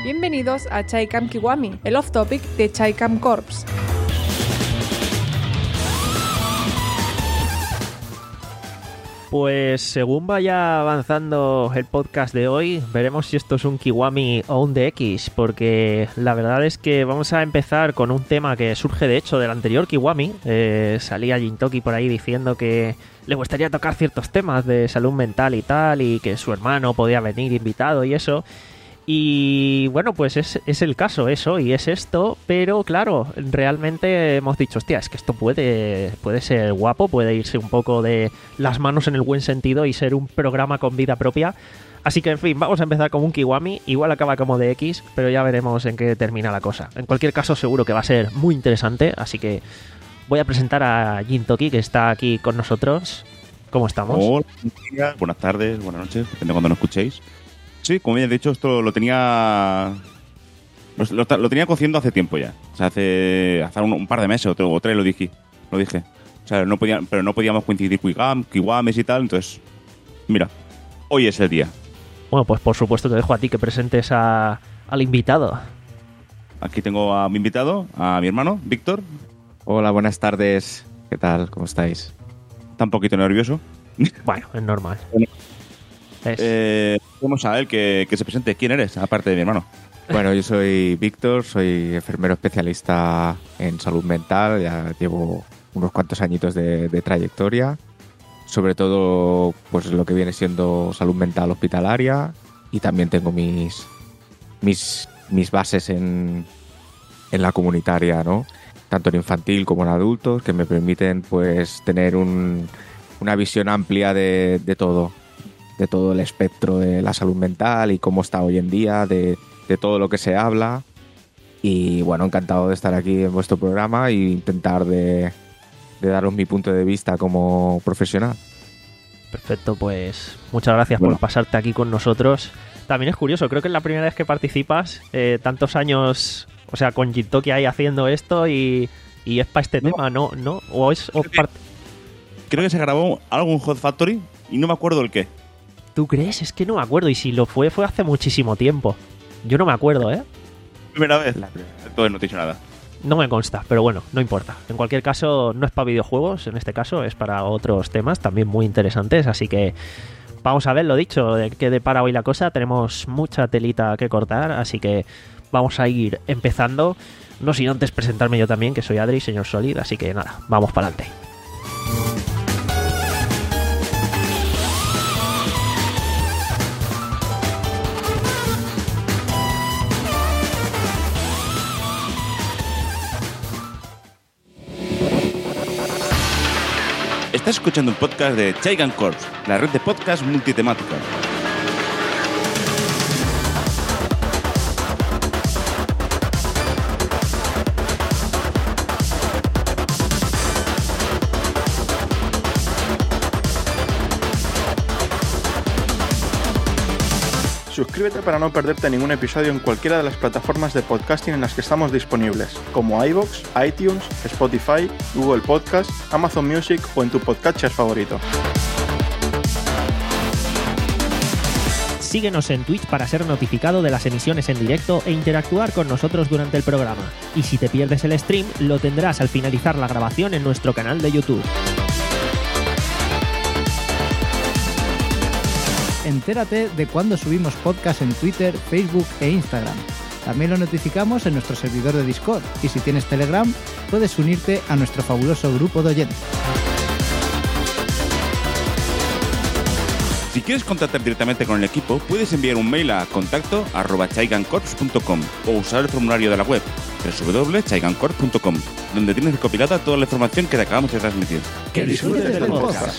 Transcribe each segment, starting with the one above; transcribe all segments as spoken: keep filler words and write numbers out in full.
Bienvenidos a Chaicam Kiwami, el off-topic de Chaicam Corps. Pues según vaya avanzando el podcast de hoy, veremos si esto es un Kiwami o un D X, porque la verdad es que vamos a empezar con un tema que surge de hecho del anterior Kiwami. Eh, salía Jintoki por ahí diciendo que le gustaría tocar ciertos temas de salud mental y tal, y que su hermano podía venir invitado y eso. Y bueno, pues es, es el caso eso, y es esto, pero claro, realmente hemos dicho, hostia, es que esto puede, puede ser guapo, puede irse un poco de las manos en el buen sentido y ser un programa con vida propia. Así que, en fin, vamos a empezar como un Kiwami, igual acaba como D X, pero ya veremos en qué termina la cosa. En cualquier caso, seguro que va a ser muy interesante, así que voy a presentar a Jintoki, que está aquí con nosotros. ¿Cómo estamos? Hola, buenas tardes, buenas noches, depende de cuando nos escuchéis. Sí, como ya he dicho, esto lo tenía lo, lo, lo tenía cociendo hace tiempo ya. O sea, hace, hace un, un par de meses o, o tres lo dije. Lo dije. O sea, no podía, pero no podíamos coincidir Kiwamis y tal, entonces, mira, hoy es el día. Bueno, pues por supuesto te dejo a ti que presentes a, al invitado. Aquí tengo a mi invitado, a mi hermano, Víctor. Hola, buenas tardes. ¿Qué tal? ¿Cómo estáis? Está un poquito nervioso. Bueno, es normal. Es... Eh, vamos a él que, que se presente. ¿Quién eres, aparte de mi hermano? Bueno, yo soy Víctor, soy enfermero especialista en salud mental. Ya llevo unos cuantos añitos de, de trayectoria. Sobre todo, pues lo que viene siendo salud mental hospitalaria. Y también tengo mis, mis, mis bases en, en la comunitaria, ¿no? Tanto en infantil como en adultos, que me permiten pues tener un, una visión amplia de, de todo. de todo el espectro de la salud mental y cómo está hoy en día, de, de todo lo que se habla. Y bueno, encantado de estar aquí en vuestro programa e intentar de, de daros mi punto de vista como profesional. Perfecto, pues muchas gracias bueno. por pasarte aquí con nosotros. También es curioso, creo que es la primera vez que participas, eh, tantos años, o sea, con Jintoki ahí haciendo esto y, y es para este no. tema, ¿no? ¿No? ¿O es o creo, que, part... creo que se grabó algo en Hot Factory y no me acuerdo el qué. ¿Tú crees? Es que no me acuerdo. Y si lo fue, fue hace muchísimo tiempo. Yo no me acuerdo, ¿eh? Primera vez. La primera. Entonces no te he dicho nada. No me consta, pero bueno, no importa. En cualquier caso, no es para videojuegos, en este caso es para otros temas también muy interesantes. Así que vamos a ver, lo dicho, de qué depara hoy la cosa. Tenemos mucha telita que cortar, así que vamos a ir empezando. No sin antes presentarme yo también, que soy Adri, señor Solid. Así que nada, vamos para adelante. Estás escuchando un podcast de Chaicam Corps, la red de podcast multitemática. Suscríbete para no perderte ningún episodio en cualquiera de las plataformas de podcasting en las que estamos disponibles, como iVoox, iTunes, Spotify, Google Podcast, Amazon Music o en tu podcatcher favorito. Síguenos en Twitch para ser notificado de las emisiones en directo e interactuar con nosotros durante el programa. Y si te pierdes el stream, lo tendrás al finalizar la grabación en nuestro canal de YouTube. Entérate de cuando subimos podcast en Twitter, Facebook e Instagram. También lo notificamos en nuestro servidor de Discord. Y si tienes Telegram, puedes unirte a nuestro fabuloso grupo de oyentes. Si quieres contactar directamente con el equipo, puedes enviar un mail a contacto arroba chaicamcorps punto com o usar el formulario de la web doble u doble u doble u punto chaicamcorps punto com, donde tienes recopilada toda la información que te acabamos de transmitir. ¡Que disfrutes del podcast!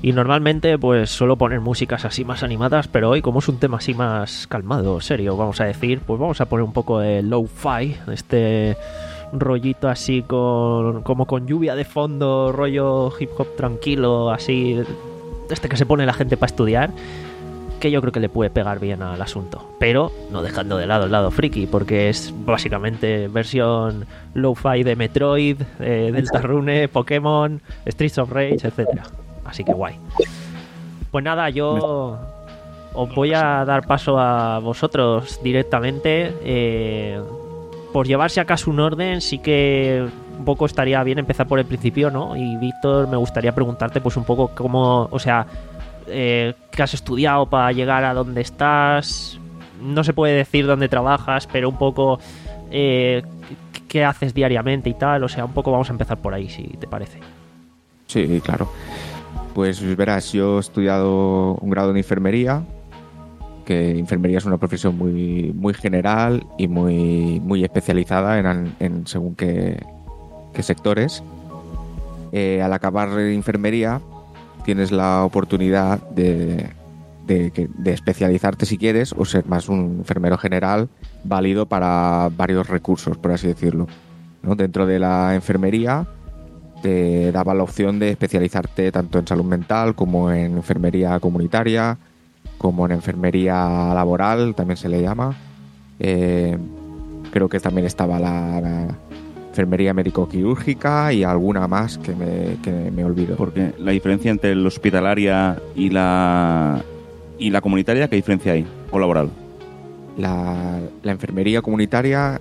Y normalmente pues suelo poner músicas así más animadas, pero hoy como es un tema así más calmado, serio, vamos a decir, pues vamos a poner un poco de lo-fi, este rollito así con como con lluvia de fondo, rollo hip hop tranquilo, así, este que se pone la gente para estudiar, que yo creo que le puede pegar bien al asunto, pero no dejando de lado el lado friki, porque es básicamente versión lo-fi de Metroid, eh, Deltarune, Pokémon, Streets of Rage, etcétera. Así que guay. Pues nada, yo os voy a dar paso a vosotros directamente. Eh, por llevar si acaso un orden, sí que un poco estaría bien empezar por el principio, ¿no? Y Víctor, me gustaría preguntarte pues un poco cómo, o sea, eh, qué has estudiado para llegar a donde estás. No se puede decir dónde trabajas, pero un poco eh, qué haces diariamente y tal. O sea, un poco vamos a empezar por ahí, si te parece. Sí, claro. Pues verás, yo he estudiado un grado en enfermería, que enfermería es una profesión muy, muy general y muy, muy especializada en, en según qué, qué sectores. Eh, al acabar enfermería tienes la oportunidad de, de, de especializarte si quieres o ser más un enfermero general válido para varios recursos, por así decirlo, ¿no? Dentro de la enfermería te daba la opción de especializarte tanto en salud mental como en enfermería comunitaria, como en enfermería laboral, también se le llama. Eh, creo que también estaba la, la enfermería médico-quirúrgica y alguna más que me, que me olvido. Porque la diferencia entre la hospitalaria y la, y la comunitaria, ¿qué diferencia hay? ¿O laboral? La, la enfermería comunitaria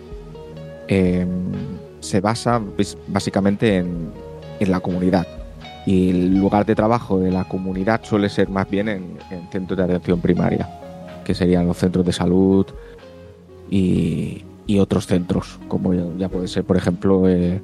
eh, se basa pues, básicamente en, en la comunidad. Y el lugar de trabajo de la comunidad suele ser más bien en, en centros de atención primaria, que serían los centros de salud y, y otros centros, como ya, ya puede ser, por ejemplo, eh,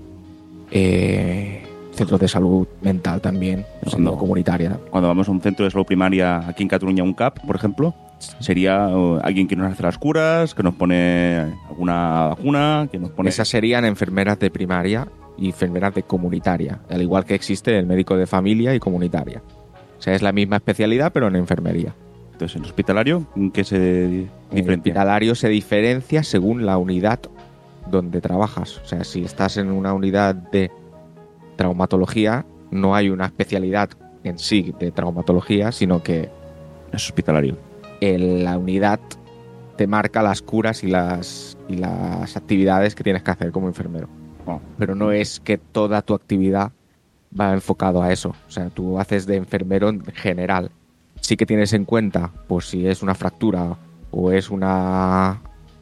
eh, centros de salud mental también, siendo comunitaria. Cuando vamos a un centro de salud primaria aquí en Cataluña, un C A P, por ejemplo, sería uh, alguien que nos hace las curas, que nos pone alguna vacuna, que nos pone... Esas serían enfermeras de primaria y enfermeras de comunitaria, al igual que existe el médico de familia y comunitaria. O sea, es la misma especialidad, pero en enfermería. Entonces, ¿en hospitalario en qué se diferencia? En hospitalario se diferencia según la unidad donde trabajas. O sea, si estás en una unidad de traumatología, no hay una especialidad en sí de traumatología, sino que es hospitalario. El, la unidad te marca las curas y las, y las actividades que tienes que hacer como enfermero. Oh. Pero no es que toda tu actividad va enfocado a eso. O sea, tú haces de enfermero en general. Sí que tienes en cuenta, pues si es una fractura o es una,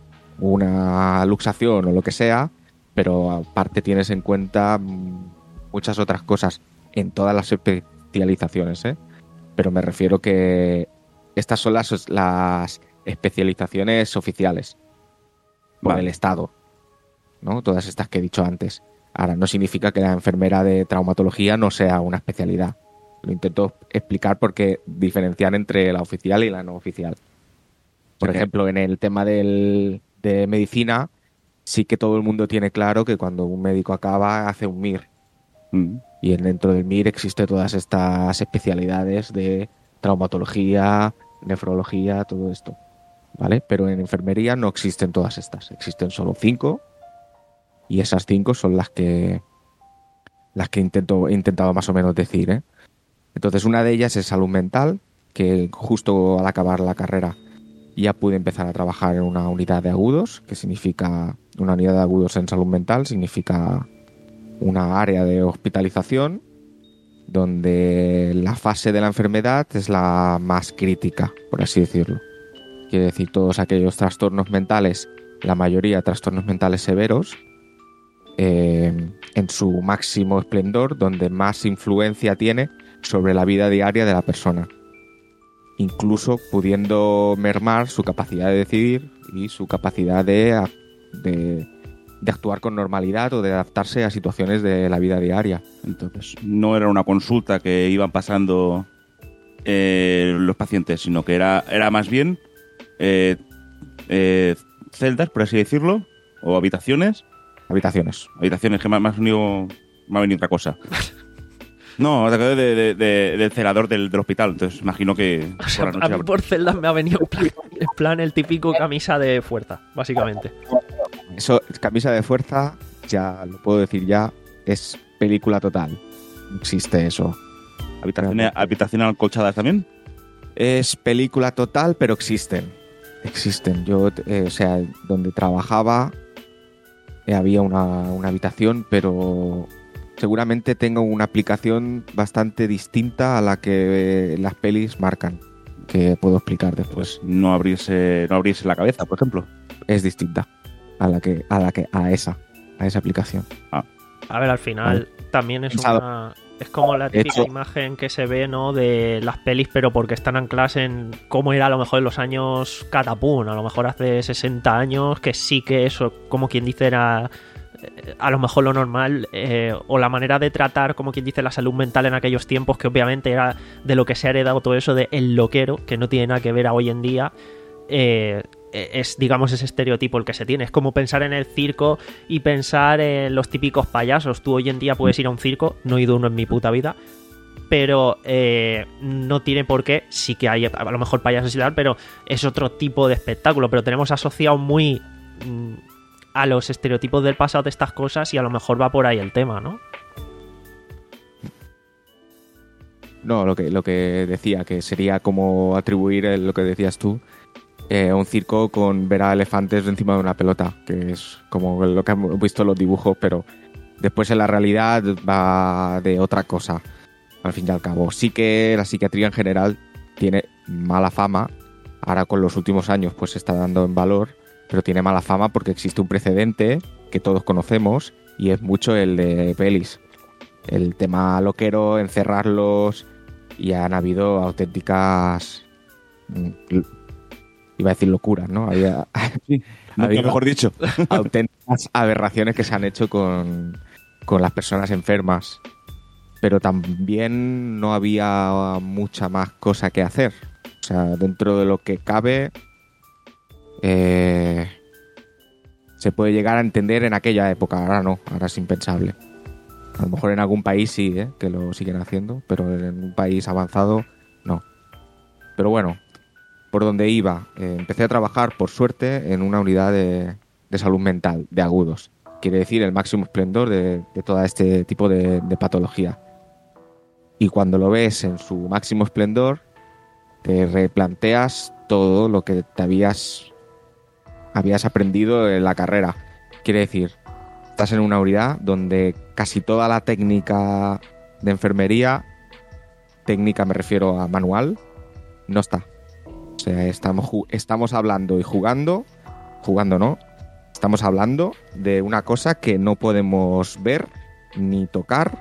una luxación o lo que sea, pero aparte tienes en cuenta muchas otras cosas en todas las especializaciones, ¿eh? Pero me refiero que estas son las, las especializaciones oficiales por vale. el Estado, ¿no? Todas estas que he dicho antes. Ahora, no significa que la enfermera de traumatología no sea una especialidad. Lo intento explicar porque diferenciar entre la oficial y la no oficial. Por okay. ejemplo, en el tema del, de medicina, sí que todo el mundo tiene claro que cuando un médico acaba, hace un M I R. Mm. Y dentro del M I R existe todas estas especialidades de traumatología, nefrología, todo esto, ¿vale? Pero en enfermería no existen todas estas. Existen solo cinco y esas cinco son las que las que intento, he intentado más o menos decir, ¿eh? Entonces, una de ellas es salud mental, que justo al acabar la carrera ya pude empezar a trabajar en una unidad de agudos, que significa una unidad de agudos en salud mental, significa una área de hospitalización donde la fase de la enfermedad es la más crítica, por así decirlo. Quiere decir, todos aquellos trastornos mentales, la mayoría trastornos mentales severos, eh, en su máximo esplendor, donde más influencia tiene sobre la vida diaria de la persona, incluso pudiendo mermar su capacidad de decidir y su capacidad de, de, de actuar con normalidad o de adaptarse a situaciones de la vida diaria. Entonces, no era una consulta que iban pasando eh, los pacientes, sino que era, era más bien eh, eh, celdas, por así decirlo, o habitaciones. Habitaciones. Habitaciones, que más, más unido, me ha venido otra cosa. No, te acordé de, de, de- del celador del, del hospital. Entonces imagino que O sea, por la a noche... mí por celdas me ha venido en plan, en plan el típico camisa de fuerza, básicamente. Eso, camisa de fuerza, ya lo puedo decir ya, es película total. No existe eso. ¿Habitaciones, habitaciones acolchadas también? Es película total, pero existen. Existen. Yo, eh, o sea, donde trabajaba eh, había una, una habitación, pero seguramente tengo una aplicación bastante distinta a la que eh, las pelis marcan, que puedo explicar después. No abrirse, no abrirse la cabeza, por ejemplo. Es distinta a la que, a la que, a esa, a esa aplicación. A ver, al final también es Pensado. una... Es como la De típica hecho- imagen que se ve, ¿no? De las pelis, pero porque están ancladas en cómo era a lo mejor en los años catapún, a lo mejor hace sesenta años, que sí que eso, como quien dice, era eh, a lo mejor lo normal, eh, o la manera de tratar, como quien dice, la salud mental en aquellos tiempos, que obviamente era de lo que se ha heredado todo eso de el loquero, que no tiene nada que ver a hoy en día. eh, es, digamos, ese estereotipo el que se tiene. Es como pensar en el circo y pensar en los típicos payasos. Tú hoy en día puedes ir a un circo, no he ido a uno en mi puta vida, pero eh, no tiene por qué. Sí que hay a lo mejor payasos y tal, pero es otro tipo de espectáculo. Pero tenemos asociado muy mm, a los estereotipos del pasado de estas cosas y a lo mejor va por ahí el tema, ¿no? No, lo que, lo que decía, que sería como atribuir el- lo que decías tú, eh, a un circo con ver a elefantes encima de una pelota, que es como lo que hemos visto en los dibujos, pero después en la realidad va de otra cosa, al fin y al cabo. Sí que la psiquiatría en general tiene mala fama, ahora con los últimos años pues se está dando en valor, pero tiene mala fama porque existe un precedente que todos conocemos y es mucho el de pelis. El tema loquero, encerrarlos, y han habido auténticas, mm, iba a decir locuras, ¿no? Había, Nunca habido mejor dicho. auténticas aberraciones que se han hecho con, con las personas enfermas, pero también no había mucha más cosa que hacer. O sea, dentro de lo que cabe, eh, se puede llegar a entender en aquella época. Ahora no, ahora es impensable. A lo mejor en algún país sí, ¿eh? Que lo siguen haciendo, pero en un país avanzado no. Pero bueno, por donde iba, eh, empecé a trabajar, por suerte, en una unidad de, de salud mental, de agudos. Quiere decir el máximo esplendor de, de todo este tipo de, de patología. Y cuando lo ves en su máximo esplendor, te replanteas todo lo que te habías, habías aprendido en la carrera. Quiere decir, estás en una unidad donde casi toda la técnica de enfermería, técnica me refiero a manual, no está. O sea, estamos, ju- estamos hablando y jugando, jugando no, estamos hablando de una cosa que no podemos ver ni tocar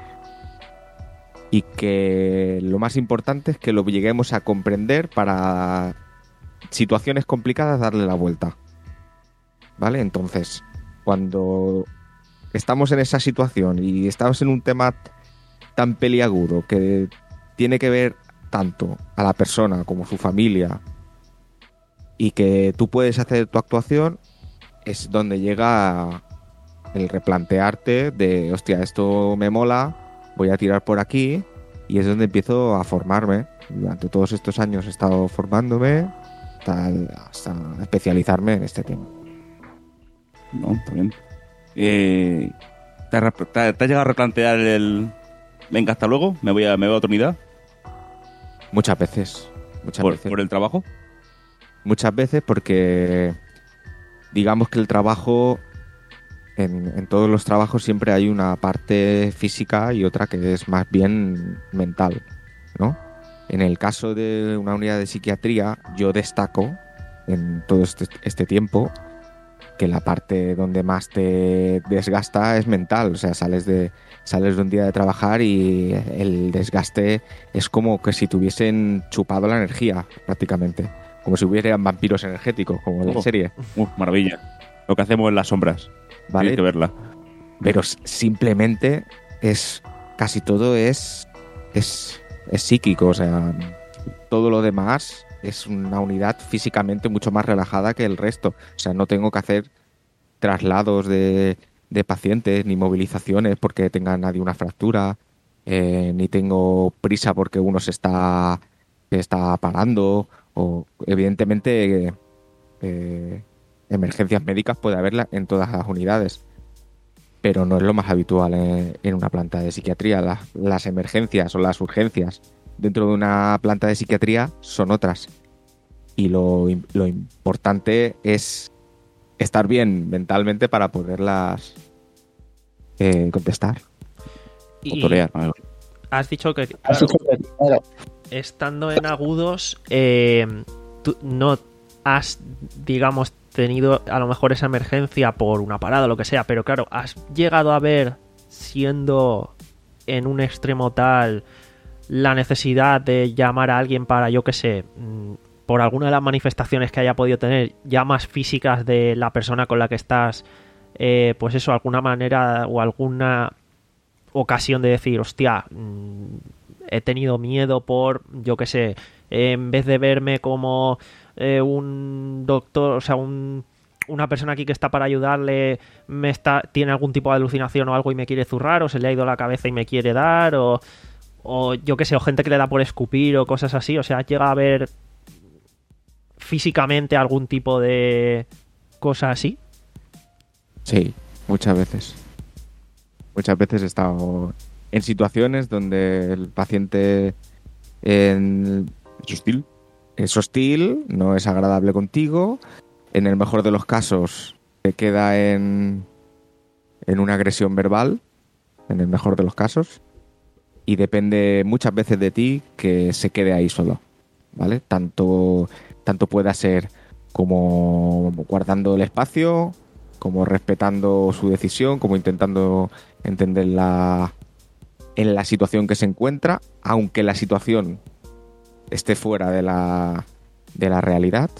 y que lo más importante es que lo lleguemos a comprender para situaciones complicadas darle la vuelta. ¿Vale? Entonces, cuando estamos en esa situación y estamos en un tema tan peliagudo que tiene que ver tanto a la persona como su familia y que tú puedes hacer tu actuación, es donde llega el replantearte de, hostia, esto me mola, voy a tirar por aquí, y es donde empiezo a formarme. Durante todos estos años he estado formándome hasta, hasta especializarme en este tema. No, está bien. Eh, ¿te, has, rep- te, te has llegado a replantear el... Venga, hasta luego, me voy a, me voy a otra unidad Muchas veces. Muchas por, veces. por el trabajo? Muchas veces porque digamos que el trabajo, en, en todos los trabajos siempre hay una parte física y otra que es más bien mental, ¿no? En el caso de una unidad de psiquiatría, yo destaco en todo este, este tiempo que la parte donde más te desgasta es mental. O sea, sales de, sales de un día de trabajar y el desgaste es como que si te hubiesen chupado la energía, prácticamente. Como si hubieran vampiros energéticos, como en la Oh. serie. Uf, maravilla. Lo que hacemos en las sombras. ¿Vale? Tienes que verla. Pero s- simplemente es casi todo es, es es psíquico, o sea, todo lo demás es una unidad físicamente mucho más relajada que el resto. O sea, no tengo que hacer traslados de, de pacientes ni movilizaciones porque tenga nadie una fractura. eh, ni tengo prisa porque uno se está, se está parando, o evidentemente eh, emergencias médicas puede haberla en todas las unidades, pero no es lo más habitual en, en una planta de psiquiatría. Las, las emergencias o las urgencias dentro de una planta de psiquiatría son otras, y lo, lo importante es estar bien mentalmente para poderlas eh, contestar Y O torear. ¿no? has dicho que, claro, estando en agudos, eh, tú no has, digamos, tenido a lo mejor esa emergencia por una parada o lo que sea, pero claro, has llegado a ver, siendo en un extremo tal, la necesidad de llamar a alguien para, yo qué sé, por alguna de las manifestaciones que haya podido tener, ya más físicas de la persona con la que estás, eh, pues eso, alguna manera o alguna ocasión de decir, hostia, mmm, he tenido miedo por, yo qué sé, eh, en vez de verme como eh, un doctor, o sea, un, una persona aquí que está para ayudarle, me está tiene algún tipo de alucinación o algo y me quiere zurrar, o se le ha ido la cabeza y me quiere dar, o, o yo qué sé, o gente que le da por escupir o cosas así. O sea, llega a ver físicamente algún tipo de cosa así. Sí, muchas veces. Muchas veces he estado en situaciones donde el paciente en... ¿Es hostil? es hostil, no es agradable contigo. En el mejor de los casos te queda en, en una agresión verbal, en el mejor de los casos, y depende muchas veces de ti que se quede ahí solo, ¿vale? Tanto, tanto pueda ser como guardando el espacio, como respetando su decisión, como intentando entenderla en la situación que se encuentra, aunque la situación esté fuera de la, de la realidad.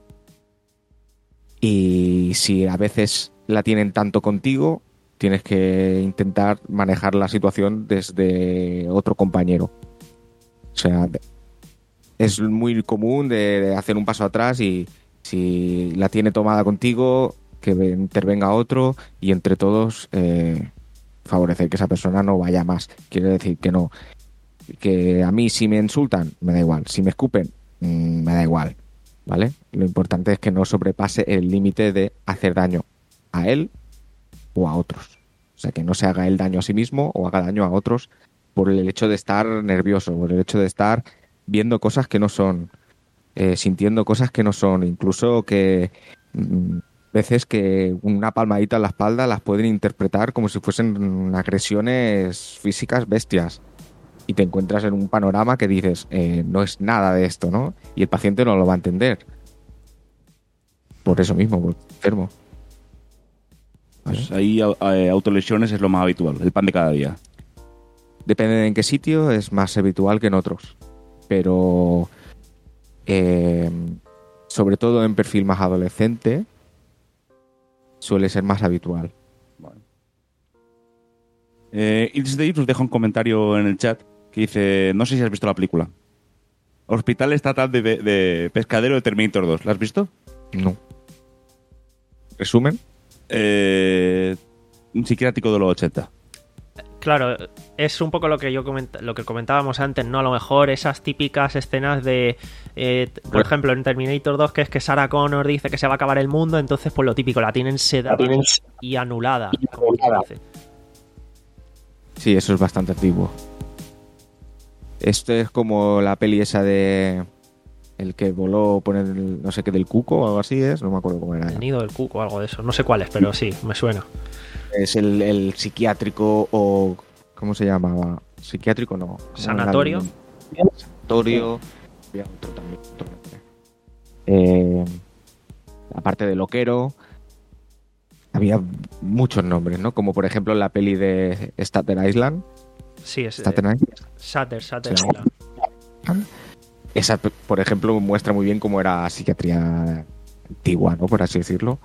Y si a veces la tienen tanto contigo, tienes que intentar manejar la situación desde otro compañero. O sea, es muy común de, de hacer un paso atrás y si la tiene tomada contigo, que intervenga otro y entre todos eh, favorecer que esa persona no vaya más. Quiere decir que no, que a mí si me insultan, me da igual. Si me escupen, mmm, me da igual. ¿Vale? Lo importante es que no sobrepase el límite de hacer daño a él o a otros. O sea, que no se haga el daño a sí mismo o haga daño a otros por el hecho de estar nervioso, por el hecho de estar viendo cosas que no son, eh, sintiendo cosas que no son, incluso que mmm, veces que una palmadita en la espalda las pueden interpretar como si fuesen agresiones físicas bestias. Y te encuentras en un panorama que dices, eh, no es nada de esto, ¿no? Y el paciente no lo va a entender. Por eso mismo, por enfermo. ¿Vale? Pues ahí eh, autolesiones es lo más habitual, el pan de cada día. Depende de en qué sitio, es más habitual que en otros. Pero eh, sobre todo en perfil más adolescente suele ser más habitual. Vale. Eh, Ilse Dave nos deja un comentario en el chat que dice, no sé si has visto la película. Hospital Estatal de, de Pescadero de Terminator dos. ¿La has visto? No. ¿Resumen? Eh, un psiquiátrico de los ochenta. Claro, es un poco lo que yo comenta, lo que comentábamos antes, ¿no? A lo mejor esas típicas escenas de, eh, por Bueno. ejemplo, en Terminator dos, que es que Sarah Connor dice que se va a acabar el mundo, entonces pues lo típico, la tienen sedada y anulada, como quien dice. Sí, eso es bastante antiguo. Esto es como la peli esa de el que voló por el, no sé qué, del cuco o algo así es, no me acuerdo cómo era. El nido del cuco o algo de eso, no sé cuál es, pero sí, me suena. Es el, el psiquiátrico o... ¿Cómo se llamaba? Psiquiátrico no. ¿Cómo Sanatorio. era el- Sanatorio. Había otro también. Otro nombre. Eh, la parte de loquero. Había muchos nombres, ¿no? Como por ejemplo la peli de Staten Island. Sí, es Staten eh, Island. Shatter, Shatter Sí. Island. Esa, por ejemplo, muestra muy bien cómo era psiquiatría antigua, ¿no? Por así decirlo.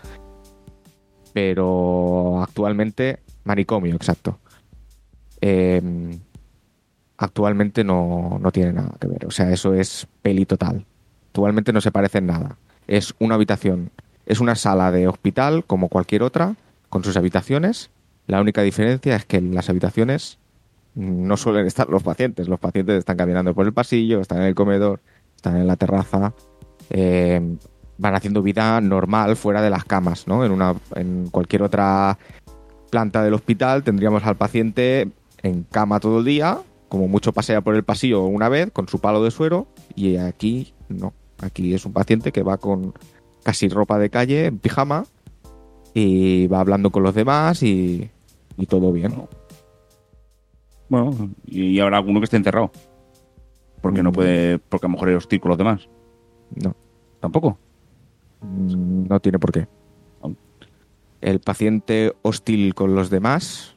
Pero actualmente, manicomio, exacto. Eh, actualmente no, no tiene nada que ver. O sea, eso es peli total. Actualmente no se parece en nada. Es una habitación, es una sala de hospital como cualquier otra, con sus habitaciones. La única diferencia es que en las habitaciones no suelen estar los pacientes. Los pacientes están caminando por el pasillo, están en el comedor, están en la terraza, eh, van haciendo vida normal fuera de las camas, ¿no? En una, en cualquier otra planta del hospital tendríamos al paciente en cama todo el día, como mucho pasea por el pasillo una vez con su palo de suero, y aquí no. Aquí es un paciente que va con casi ropa de calle, en pijama, y va hablando con los demás y, y todo bien. Bueno, y habrá alguno que esté encerrado. Porque no puede, porque a lo mejor es hostil con los demás. No. ¿Tampoco? No tiene por qué. El paciente hostil con los demás,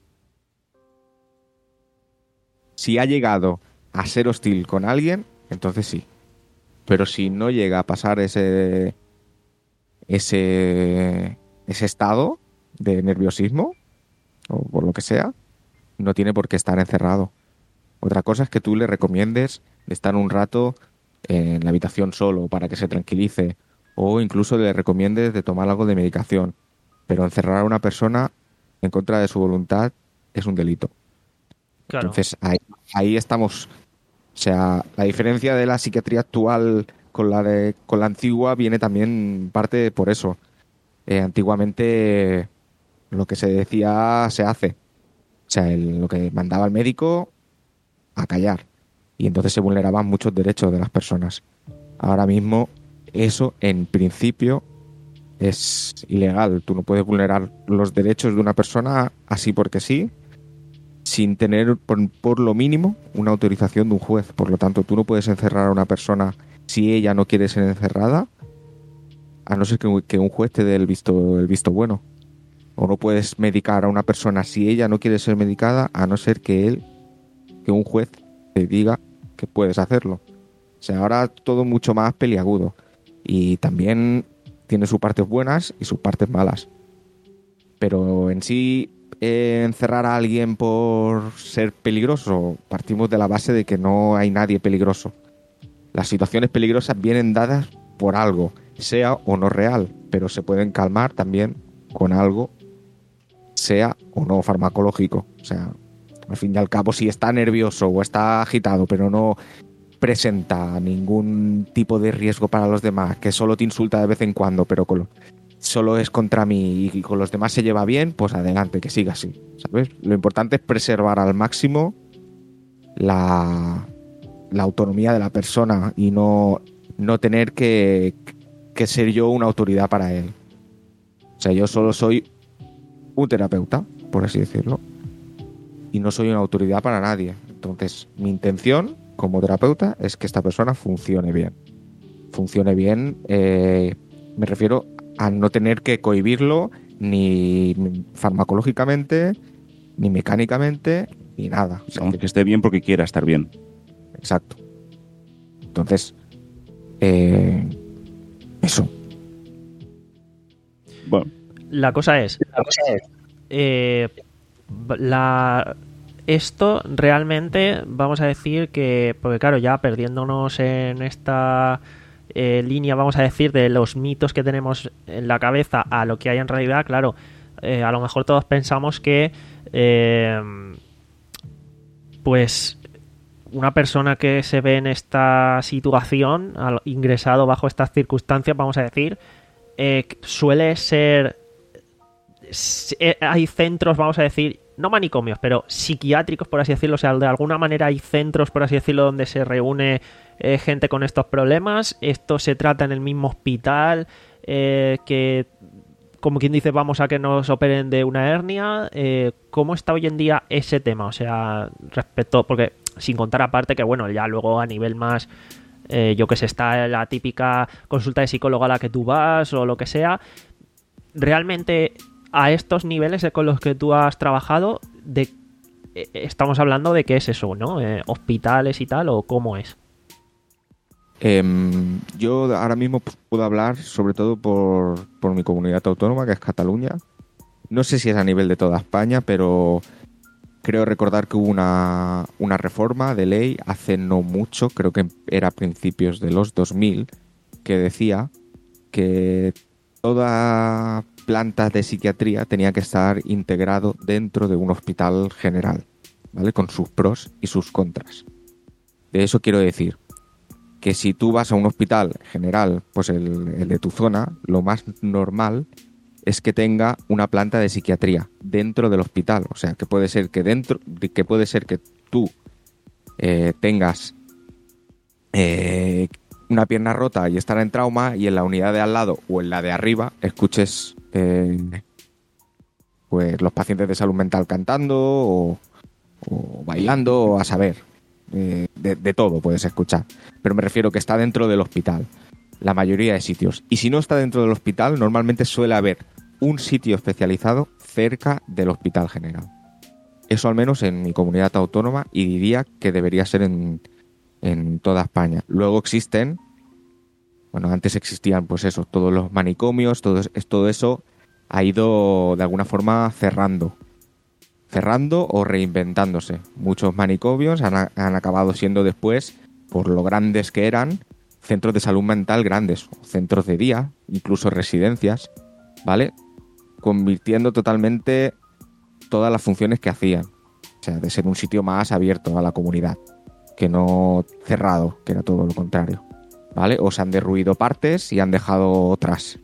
si ha llegado a ser hostil con alguien, entonces sí. Pero si no llega a pasar ese ese ese estado de nerviosismo o por lo que sea, no tiene por qué estar encerrado. Otra cosa es que tú le recomiendes estar un rato en la habitación solo para que se tranquilice, o incluso le recomiendes de tomar algo de medicación. Pero encerrar a una persona en contra de su voluntad es un delito. Claro. Entonces ahí, ahí estamos. O sea, la diferencia de la psiquiatría actual con la de con la antigua viene también parte por eso. Eh, antiguamente lo que se decía se hace. O sea, el, lo que mandaba el médico a callar. Y entonces se vulneraban muchos derechos de las personas. Ahora mismo eso en principio es ilegal. Tú no puedes vulnerar los derechos de una persona así porque sí, sin tener por, por lo mínimo una autorización de un juez. Por lo tanto, tú no puedes encerrar a una persona si ella no quiere ser encerrada, a no ser que, que un juez te dé el visto, el visto bueno. O no puedes medicar a una persona si ella no quiere ser medicada, a no ser que él, que un juez te diga que puedes hacerlo. O sea, ahora todo mucho más peliagudo. Y también tiene sus partes buenas y sus partes malas. Pero en sí, eh, encerrar a alguien por ser peligroso, partimos de la base de que no hay nadie peligroso. Las situaciones peligrosas vienen dadas por algo, sea o no real, pero se pueden calmar también con algo, sea o no farmacológico. O sea, al fin y al cabo, si está nervioso o está agitado, pero no presenta ningún tipo de riesgo para los demás, que solo te insulta de vez en cuando, pero con lo, solo es contra mí y con los demás se lleva bien, pues adelante, que siga así, ¿sabes? Lo importante es preservar al máximo la, la autonomía de la persona y no, no tener que, que ser yo una autoridad para él. O sea, yo solo soy un terapeuta, por así decirlo, y no soy una autoridad para nadie. Entonces, mi intención como terapeuta es que esta persona funcione bien. Funcione bien, eh, me refiero a no tener que cohibirlo ni farmacológicamente, ni mecánicamente, ni nada. O sea, Vamos, que esté bien porque quiera estar bien. Exacto. Entonces, eh, eso. Bueno, La cosa es, La cosa es, eh, la, esto realmente, vamos a decir que, porque claro, ya perdiéndonos en esta eh, línea, vamos a decir, de los mitos que tenemos en la cabeza a lo que hay en realidad, claro, eh, a lo mejor todos pensamos que eh, pues una persona que se ve en esta situación, al- ingresado bajo estas circunstancias, vamos a decir, eh, suele ser... s- eh, hay centros, vamos a decir, no manicomios, pero psiquiátricos, por así decirlo. O sea, de alguna manera hay centros, por así decirlo, donde se reúne eh, gente con estos problemas. Esto se trata en el mismo hospital, eh, que, como quien dice, vamos a que nos operen de una hernia. Eh, ¿Cómo está hoy en día ese tema? O sea, respecto, porque sin contar aparte que, bueno, ya luego a nivel más... Eh, yo que sé, está la típica consulta de psicólogo a la que tú vas o lo que sea. Realmente, a estos niveles con los que tú has trabajado, de eh, estamos hablando de qué es eso, ¿no? Eh, ¿Hospitales y tal o cómo es? Eh, yo ahora mismo pues, puedo hablar sobre todo por, por mi comunidad autónoma, que es Cataluña. No sé si es a nivel de toda España, pero creo recordar que hubo una, una reforma de ley hace no mucho, creo que era a principios de los dos mil, que decía que toda planta de psiquiatría tenía que estar integrado dentro de un hospital general. ¿vale? Con sus pros y sus contras. De eso quiero decir que si tú vas a un hospital general, pues el, el de tu zona, lo más normal es que tenga una planta de psiquiatría dentro del hospital. O sea, que puede ser que dentro, que puede ser que tú eh, tengas eh, una pierna rota y estar en trauma, y en la unidad de al lado o en la de arriba escuches eh, pues los pacientes de salud mental cantando o, o bailando, o a saber, eh, de, de todo puedes escuchar. Pero me refiero que está dentro del hospital, la mayoría de sitios. Y si no está dentro del hospital, normalmente suele haber un sitio especializado cerca del hospital general. Eso al menos en mi comunidad autónoma, y diría que debería ser en, en toda España. Luego existen, bueno, antes existían pues eso, todos los manicomios, todo, todo eso ha ido de alguna forma cerrando. Cerrando o reinventándose. Muchos manicomios han, han acabado siendo después, por lo grandes que eran, centros de salud mental grandes, centros de día, incluso residencias, ¿vale? Convirtiendo totalmente todas las funciones que hacían. O sea, de ser un sitio más abierto a la comunidad, que no cerrado, que era todo lo contrario, ¿vale? O se han derruido partes y han dejado otras.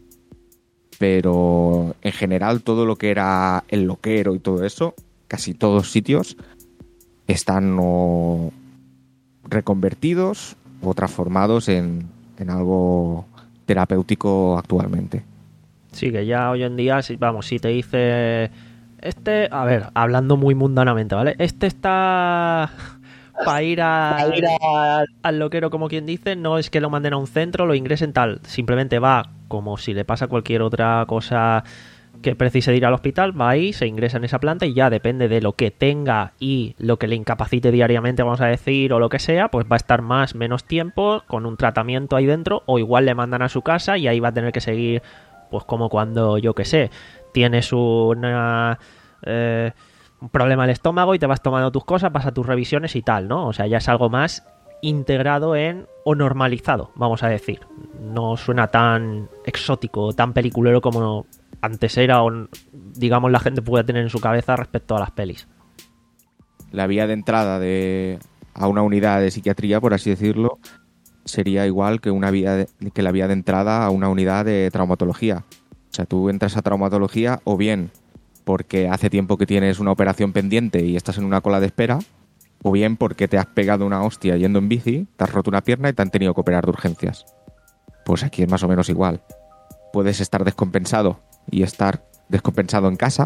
Pero en general todo lo que era el loquero y todo eso, casi todos sitios están o reconvertidos o transformados en, en algo terapéutico actualmente. Sí, que ya hoy en día, vamos, si te dice este, a ver, hablando muy mundanamente, ¿vale? Este está para ir, a, ir a... al loquero, como quien dice, no es que lo manden a un centro, lo ingresen tal, simplemente va como si le pasa cualquier otra cosa que precise de ir al hospital, va ahí, se ingresa en esa planta y ya depende de lo que tenga y lo que le incapacite diariamente, vamos a decir, o lo que sea, pues va a estar más, menos tiempo con un tratamiento ahí dentro, o igual le mandan a su casa y ahí va a tener que seguir, pues como cuando, yo que sé, tienes una... Eh, un problema al estómago y te vas tomando tus cosas, vas a tus revisiones y tal, ¿no? O sea, ya es algo más integrado en, o normalizado, vamos a decir. No suena tan exótico, tan peliculero como antes era, o digamos la gente puede tener en su cabeza respecto a las pelis. La vía de entrada de a una unidad de psiquiatría, por así decirlo, sería igual que una vía de, que la vía de entrada a una unidad de traumatología. O sea, tú entras a traumatología o bien porque hace tiempo que tienes una operación pendiente y estás en una cola de espera, o bien porque te has pegado una hostia yendo en bici, te has roto una pierna y te han tenido que operar de urgencias. Pues aquí es más o menos igual. Puedes estar descompensado y estar descompensado en casa,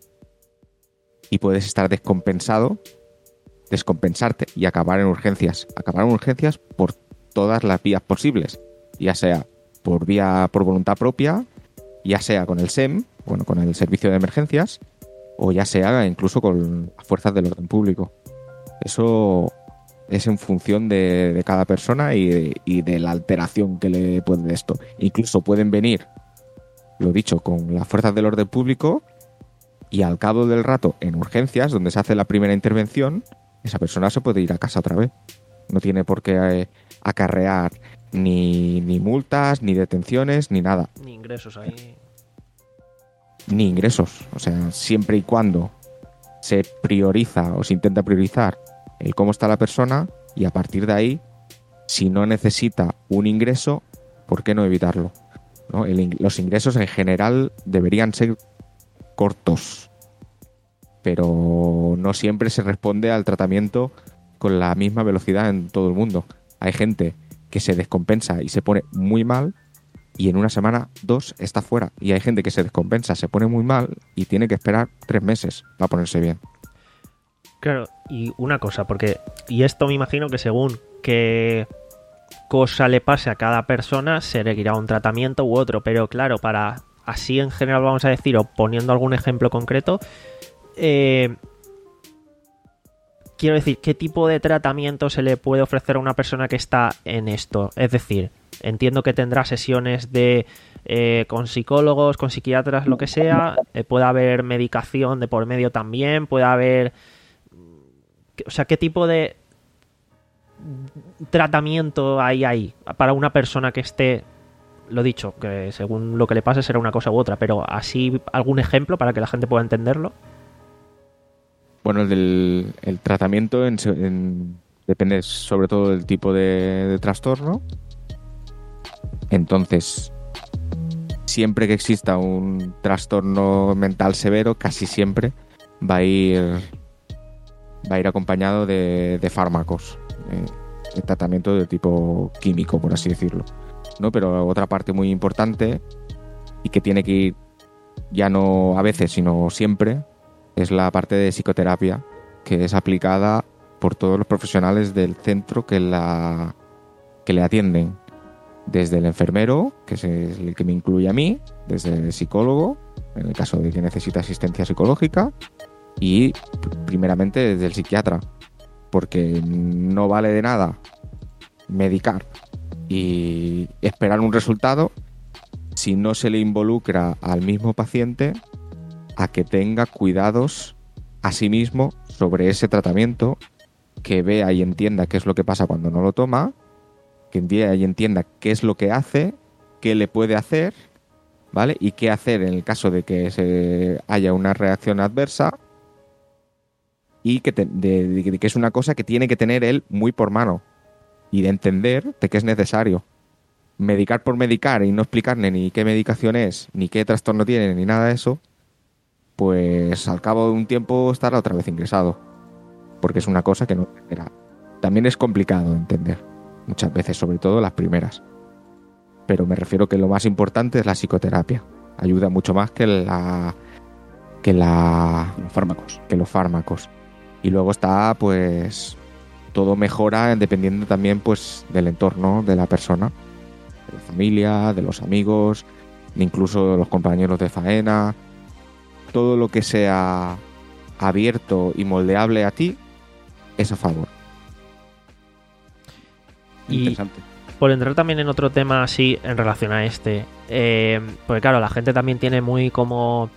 y puedes estar descompensado, descompensarte y acabar en urgencias. Acabar en urgencias por todas las vías posibles, ya sea por vía por voluntad propia, ya sea con el S E M, bueno, con el servicio de emergencias, o ya sea incluso con las fuerzas del orden público. Eso es en función de, de cada persona y de, y de la alteración que le puede de esto. Incluso pueden venir, lo dicho, con las fuerzas del orden público, y al cabo del rato en urgencias, donde se hace la primera intervención, esa persona se puede ir a casa otra vez. No tiene por qué eh, acarrear ni, ni multas, ni detenciones, ni nada. Ni ingresos ahí. Ni ingresos. O sea, siempre y cuando se prioriza o se intenta priorizar el cómo está la persona, y a partir de ahí, si no necesita un ingreso, ¿por qué no evitarlo? ¿No? El, los ingresos en general deberían ser cortos, pero no siempre se responde al tratamiento con la misma velocidad en todo el mundo. Hay gente que se descompensa y se pone muy mal, y en una semana, dos, está fuera. Y hay gente que se descompensa, se pone muy mal y tiene que esperar tres meses para ponerse bien. Claro, y una cosa, porque, y esto me imagino que según qué cosa le pase a cada persona, se requerirá un tratamiento u otro, pero claro, para así en general vamos a decir, o poniendo algún ejemplo concreto, eh, quiero decir, ¿qué tipo de tratamiento se le puede ofrecer a una persona que está en esto? Es decir, entiendo que tendrá sesiones de eh, con psicólogos, con psiquiatras, lo que sea, eh, puede haber medicación de por medio también, puede haber... O sea, ¿qué tipo de tratamiento hay ahí para una persona que esté, lo dicho, que según lo que le pase será una cosa u otra, pero así algún ejemplo para que la gente pueda entenderlo? Bueno, el, del, el tratamiento en, en, depende sobre todo del tipo de, de trastorno. Entonces, siempre que exista un trastorno mental severo, casi siempre va a ir, va a ir acompañado de, de fármacos, eh, de tratamiento de tipo químico, por así decirlo, ¿no? Pero otra parte muy importante y que tiene que ir ya no a veces, sino siempre, es la parte de psicoterapia, que es aplicada por todos los profesionales del centro que, la, que le atienden. Desde el enfermero, que es el que me incluye a mí, desde el psicólogo, en el caso de que necesita asistencia psicológica, y primeramente desde el psiquiatra, porque no vale de nada medicar y esperar un resultado si no se le involucra al mismo paciente a que tenga cuidados a sí mismo sobre ese tratamiento, que vea y entienda qué es lo que pasa cuando no lo toma, que entienda y entienda qué es lo que hace, qué le puede hacer, ¿vale? Y qué hacer en el caso de que se haya una reacción adversa, y que, te, de, de, de que es una cosa que tiene que tener él muy por mano y de entender de que es necesario. Medicar por medicar y no explicarle ni qué medicación es, ni qué trastorno tiene, ni nada de eso, pues al cabo de un tiempo estará otra vez ingresado, porque es una cosa que no entenderá. También es complicado de entender, muchas veces, sobre todo las primeras. Pero me refiero que lo más importante es la psicoterapia. Ayuda mucho más que la que la los fármacos. Que los fármacos. Y luego está, pues, todo mejora dependiendo también, pues, del entorno de la persona, de la familia, de los amigos, incluso de los compañeros de faena. Todo lo que sea abierto y moldeable a ti es a favor. Y Interesante. por entrar también en otro tema así en relación a este, eh, porque claro, la gente también tiene muy como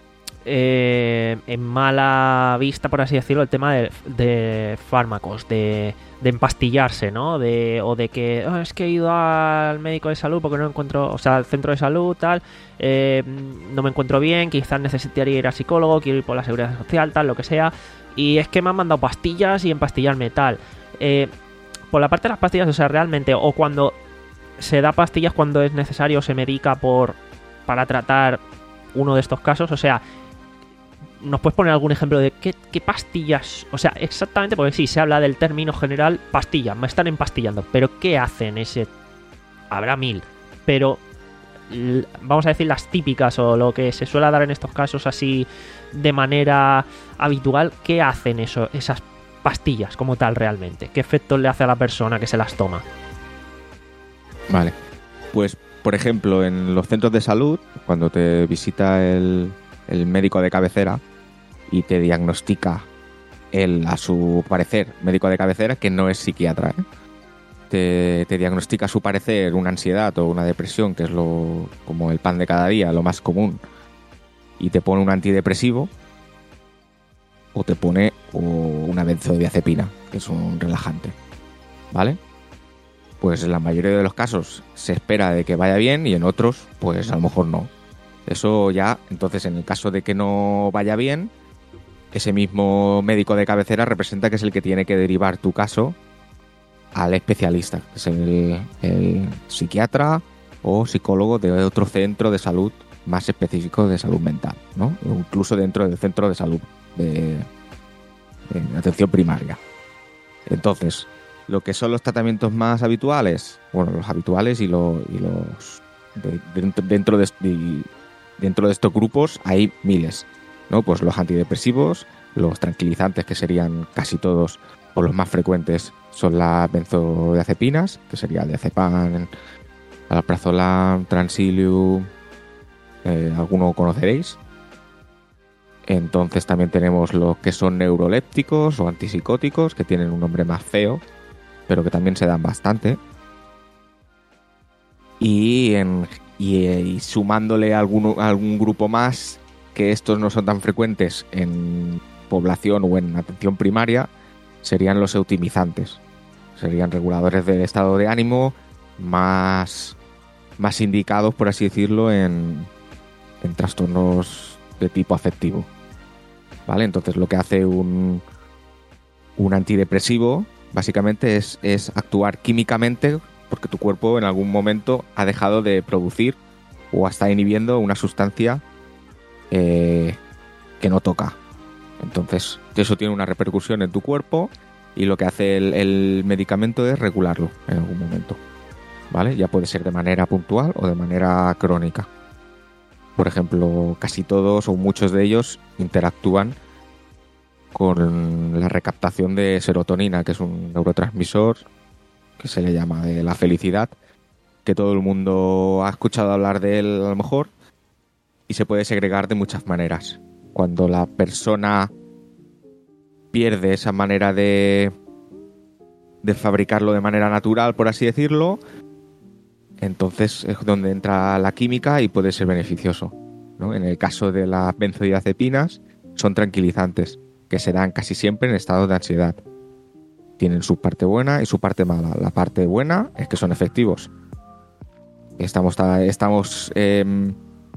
eh, en mala vista, por así decirlo, el tema de, de fármacos, de, de empastillarse, ¿no? De, o de que oh, es que he ido al médico de salud porque no encuentro, o sea, al centro de salud, tal, eh, no me encuentro bien, quizás necesitaría ir al psicólogo, quiero ir por la seguridad social, tal, lo que sea, y es que me han mandado pastillas y empastillarme, tal. Eh, por la parte de las pastillas, o sea, realmente, o cuando se da pastillas cuando es necesario, se medica por para tratar uno de estos casos, o sea, ¿nos puedes poner algún ejemplo de qué, qué pastillas? O sea, exactamente, porque sí, se habla del término general pastillas, me están empastillando, pero ¿qué hacen ese? Habrá mil, pero l- vamos a decir las típicas o lo que se suele dar en estos casos así de manera habitual, ¿qué hacen eso, esas pastillas como tal realmente? ¿Qué efectos le hace a la persona que se las toma? Vale. Pues, por ejemplo, en los centros de salud, cuando te visita el, el médico de cabecera y te diagnostica él, a su parecer, médico de cabecera, que no es psiquiatra, ¿eh? te, te diagnostica a su parecer una ansiedad o una depresión, que es lo como el pan de cada día, lo más común, y te pone un antidepresivo, o te pone o una benzodiazepina, que es un relajante, ¿vale? Pues en la mayoría de los casos se espera de que vaya bien y en otros, pues a lo mejor no. Eso ya, entonces, en el caso de que no vaya bien, ese mismo médico de cabecera representa que es el que tiene que derivar tu caso al especialista, que es el, el psiquiatra o psicólogo de otro centro de salud más específico de salud mental, ¿no? O incluso dentro del centro de salud de, de atención primaria. Entonces, lo que son los tratamientos más habituales, bueno, los habituales y, lo, y los de, dentro, dentro, de, de, dentro de estos grupos hay miles, ¿no? Pues los antidepresivos, los tranquilizantes, que serían casi todos, o los más frecuentes, son las benzodiazepinas, que sería el diazepam, alprazolam, transilium, eh, alguno conoceréis. Entonces también tenemos los que son neurolépticos o antipsicóticos, que tienen un nombre más feo, pero que también se dan bastante. Y, en, y, y sumándole algún, algún grupo más, que estos no son tan frecuentes en población o en atención primaria, serían los eutimizantes. Serían reguladores del estado de ánimo más, más indicados, por así decirlo, en, en trastornos de tipo afectivo. ¿vale? Entonces lo que hace un, un antidepresivo básicamente es, es actuar químicamente porque tu cuerpo en algún momento ha dejado de producir o está inhibiendo una sustancia eh, que no toca. Entonces eso tiene una repercusión en tu cuerpo y lo que hace el, el medicamento es regularlo en algún momento, ¿vale? Ya puede ser de manera puntual o de manera crónica. Por ejemplo, casi todos o muchos de ellos interactúan con la recaptación de serotonina, que es un neurotransmisor que se le llama de la felicidad, que todo el mundo ha escuchado hablar de él a lo mejor, y se puede segregar de muchas maneras. Cuando la persona pierde esa manera de, de fabricarlo de manera natural, por así decirlo, entonces es donde entra la química y puede ser beneficioso, ¿no? En el caso de las benzodiazepinas, son tranquilizantes que se dan casi siempre en estado de ansiedad. Tienen su parte buena y su parte mala. La parte buena es que son efectivos. Estamos, estamos eh,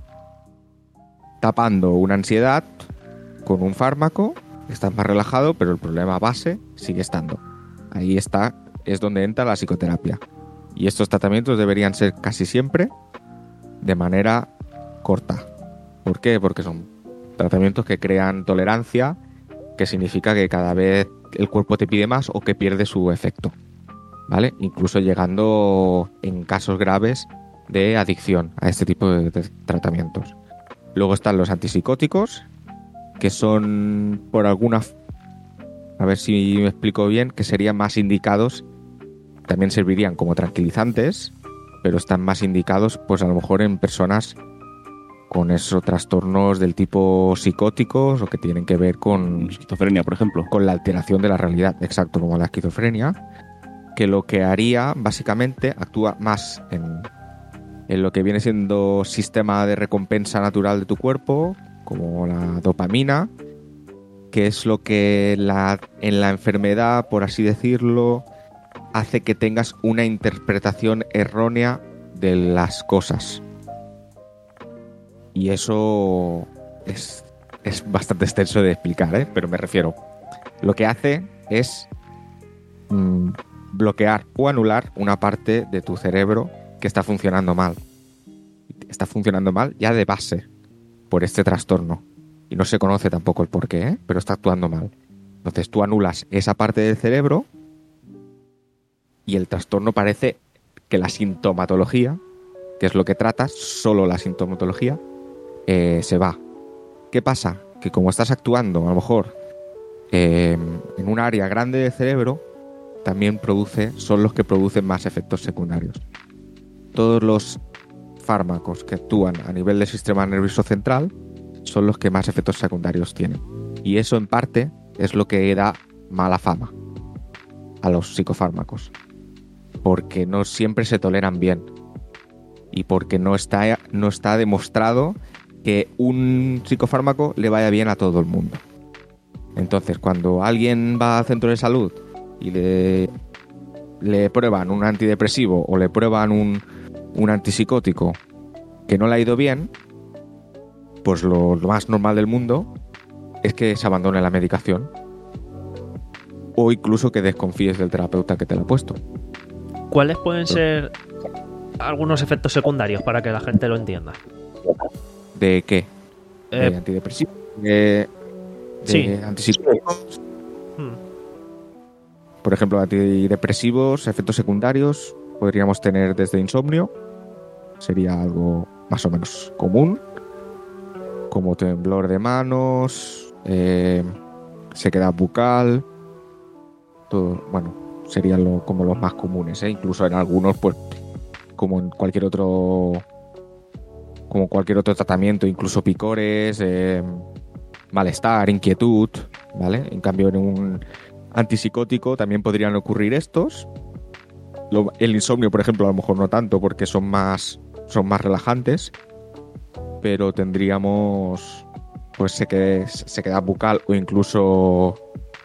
tapando una ansiedad con un fármaco, estás más relajado, pero el problema base sigue estando. Ahí está, es donde entra la psicoterapia. Y estos tratamientos deberían ser casi siempre de manera corta. ¿Por qué? Porque son tratamientos que crean tolerancia, que significa que cada vez el cuerpo te pide más o que pierde su efecto, ¿vale? Incluso llegando en casos graves de adicción a este tipo de tratamientos. Luego están los antipsicóticos, que son por alguna... A ver si me explico bien, que serían más indicados, también servirían como tranquilizantes, pero están más indicados pues a lo mejor en personas con esos trastornos del tipo psicóticos o que tienen que ver con... Esquizofrenia, por ejemplo. Con la alteración de la realidad, exacto, como la esquizofrenia, que lo que haría, básicamente, actúa más en, en lo que viene siendo sistema de recompensa natural de tu cuerpo, como la dopamina, que es lo que la, en la enfermedad, por así decirlo, hace que tengas una interpretación errónea de las cosas. Y eso es, es bastante extenso de explicar, ¿eh? Pero me refiero. Lo que hace es mmm, bloquear o anular una parte de tu cerebro que está funcionando mal. Está funcionando mal ya de base por este trastorno. Y no se conoce tampoco el porqué, ¿eh? Pero está actuando mal. Entonces tú anulas esa parte del cerebro y el trastorno parece que la sintomatología, que es lo que tratas, solo la sintomatología, Eh, se va. ¿Qué pasa? Que como estás actuando a lo mejor eh, en un área grande del cerebro, también produce, son los que producen más efectos secundarios. Todos los fármacos que actúan a nivel del sistema nervioso central son los que más efectos secundarios tienen. Y eso en parte es lo que da mala fama a los psicofármacos, porque no siempre se toleran bien y porque no está, no está demostrado que un psicofármaco le vaya bien a todo el mundo. Entonces, cuando alguien va al centro de salud y le, le prueban un antidepresivo o le prueban un, un antipsicótico que no le ha ido bien, pues lo, lo más normal del mundo es que se abandone la medicación o incluso que desconfíes del terapeuta que te la ha puesto. ¿Cuáles pueden ser algunos efectos secundarios para que la gente lo entienda? ¿De qué? Eh, ¿De antidepresivos? ¿De, de sí. antipsicóticos? Hmm. Por ejemplo, antidepresivos, efectos secundarios, podríamos tener desde insomnio, sería algo más o menos común, como temblor de manos, eh, sequedad bucal, todo, bueno, serían lo, como los más comunes, ¿eh? Incluso en algunos, pues, como en cualquier otro... como cualquier otro tratamiento, incluso picores, eh, malestar, inquietud, ¿vale? En cambio, en un antipsicótico también podrían ocurrir estos. Lo, el insomnio, por ejemplo, a lo mejor no tanto porque son más, son más relajantes, pero tendríamos pues sequedad, sequedad bucal o incluso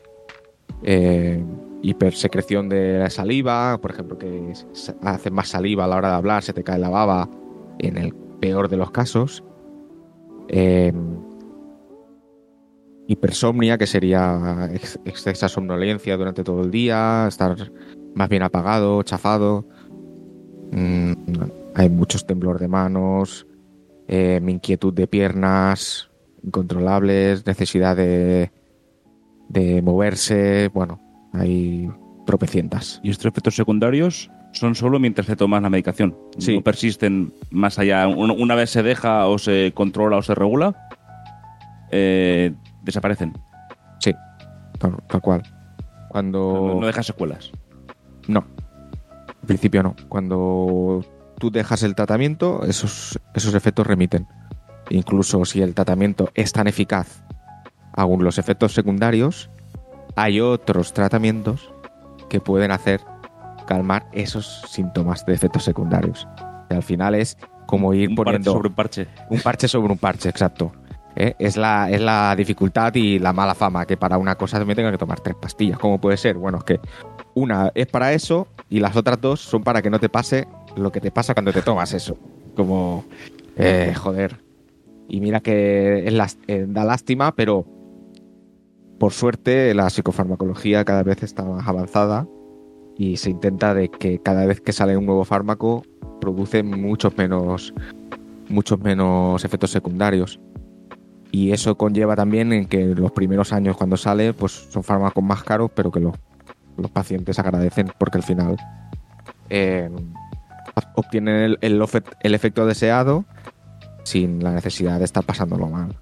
eh, hipersecreción de la saliva, por ejemplo, que haces más saliva a la hora de hablar, se te cae la baba en el peor de los casos, eh, hipersomnia, que sería ex- excesa somnolencia durante todo el día, estar más bien apagado, chafado. Mm, hay muchos temblor de manos, eh, inquietud de piernas incontrolables, necesidad de, de moverse. Bueno, hay tropecientas. ¿Y estos efectos secundarios son solo mientras te tomas la medicación? Sí. ¿No persisten más allá? Un- Una vez se deja o se controla o se regula, eh, desaparecen. Sí, tal, tal cual. Cuando... No, no dejan secuelas. No, en principio no. Cuando tú dejas el tratamiento, esos, esos efectos remiten. Incluso si el tratamiento es tan eficaz, aún los efectos secundarios, hay otros tratamientos que pueden hacer calmar esos síntomas de efectos secundarios. Y al final es como ir Un parche poniendo sobre un parche. un parche sobre un parche, exacto. ¿Eh? Es, la, es la dificultad y la mala fama, que para una cosa me tenga que tomar tres pastillas. ¿Cómo puede ser? Bueno, es que una es para eso y las otras dos son para que no te pase lo que te pasa cuando te tomas eso. Como, eh, joder. Y mira que es las- eh, da lástima, pero por suerte la psicofarmacología cada vez está más avanzada y se intenta de que cada vez que sale un nuevo fármaco produce muchos menos, muchos menos efectos secundarios. Y eso conlleva también en que los primeros años cuando sale pues son fármacos más caros, pero que los, los pacientes agradecen porque al final eh, obtienen el, el, ofe- el efecto deseado sin la necesidad de estar pasándolo mal.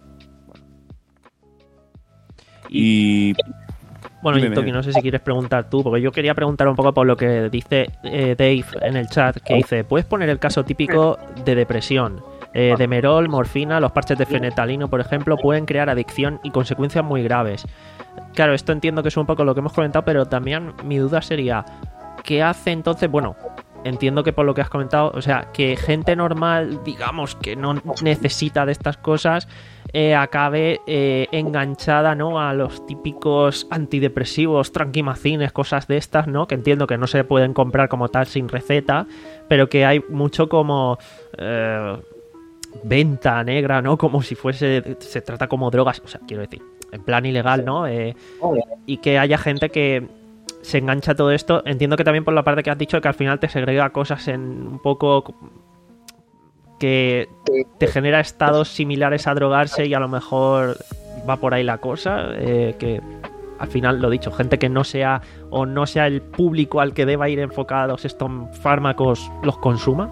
Y Bueno, Dime, y Toki, dime. no sé si quieres preguntar tú, porque yo quería preguntar un poco por lo que dice eh, Dave en el chat, que dice, ¿puedes poner el caso típico de depresión? Eh, Demerol, morfina, los parches de fentanilo, por ejemplo, pueden crear adicción y consecuencias muy graves. Claro, esto entiendo que es un poco lo que hemos comentado, pero también mi duda sería, ¿qué hace entonces? Bueno, entiendo que por lo que has comentado, o sea, que gente normal, digamos, que no necesita de estas cosas, eh, acabe eh, enganchada, ¿no?, a los típicos antidepresivos, tranquimacines, cosas de estas, ¿no?, que entiendo que no se pueden comprar como tal sin receta, pero que hay mucho como eh, venta negra, ¿no?, como si fuese, se trata como drogas, o sea, quiero decir, en plan ilegal, ¿no?, eh, y que haya gente que se engancha a todo esto. Entiendo que también por la parte que has dicho, que al final te segrega cosas en un poco que te genera estados similares a drogarse y a lo mejor va por ahí la cosa, eh, que al final, lo dicho, gente que no sea o no sea el público al que deba ir enfocados estos fármacos los consuma.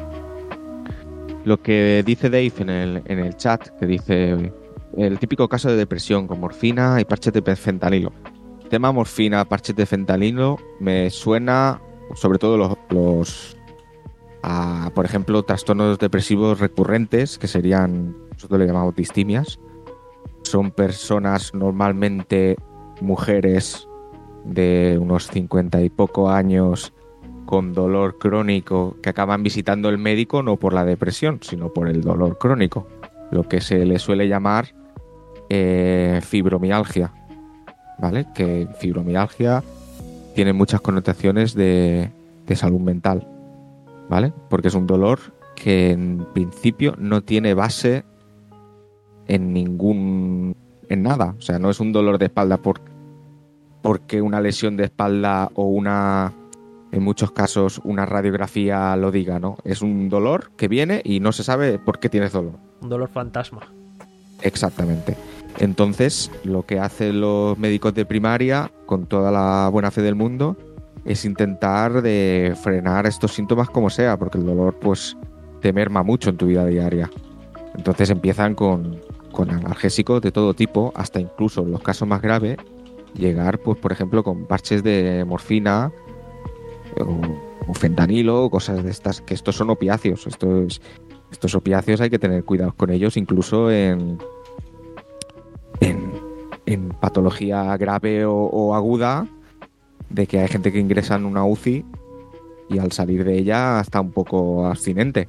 Lo que dice Dave en el, en el chat, que dice el típico caso de depresión con morfina y parches de fentanilo. El tema morfina, parches de fentanilo, me suena sobre todo los, los a, por ejemplo, trastornos depresivos recurrentes, que serían, nosotros le llamamos distimias. Son personas normalmente mujeres de unos cincuenta y poco años con dolor crónico que acaban visitando el médico no por la depresión, sino por el dolor crónico, lo que se le suele llamar eh, fibromialgia, ¿vale? Que fibromialgia tiene muchas connotaciones de, de salud mental, ¿vale? Porque es un dolor que en principio no tiene base en ningún en nada, o sea, no es un dolor de espalda por, porque una lesión de espalda o una, en muchos casos, una radiografía lo diga, ¿no? Es un dolor que viene y no se sabe por qué tienes dolor. Un dolor fantasma. Exactamente. Entonces, lo que hacen los médicos de primaria, con toda la buena fe del mundo, es intentar de frenar estos síntomas como sea, porque el dolor, pues, te merma mucho en tu vida diaria. Entonces empiezan con, con analgésicos de todo tipo, hasta incluso en los casos más graves, llegar, pues, por ejemplo, con parches de morfina o, o fentanilo, o cosas de estas, que estos son opiáceos. Estos, estos opiáceos hay que tener cuidado con ellos, incluso en, en, en patología grave o, o aguda, de que hay gente que ingresa en una U C I y al salir de ella está un poco abstinente.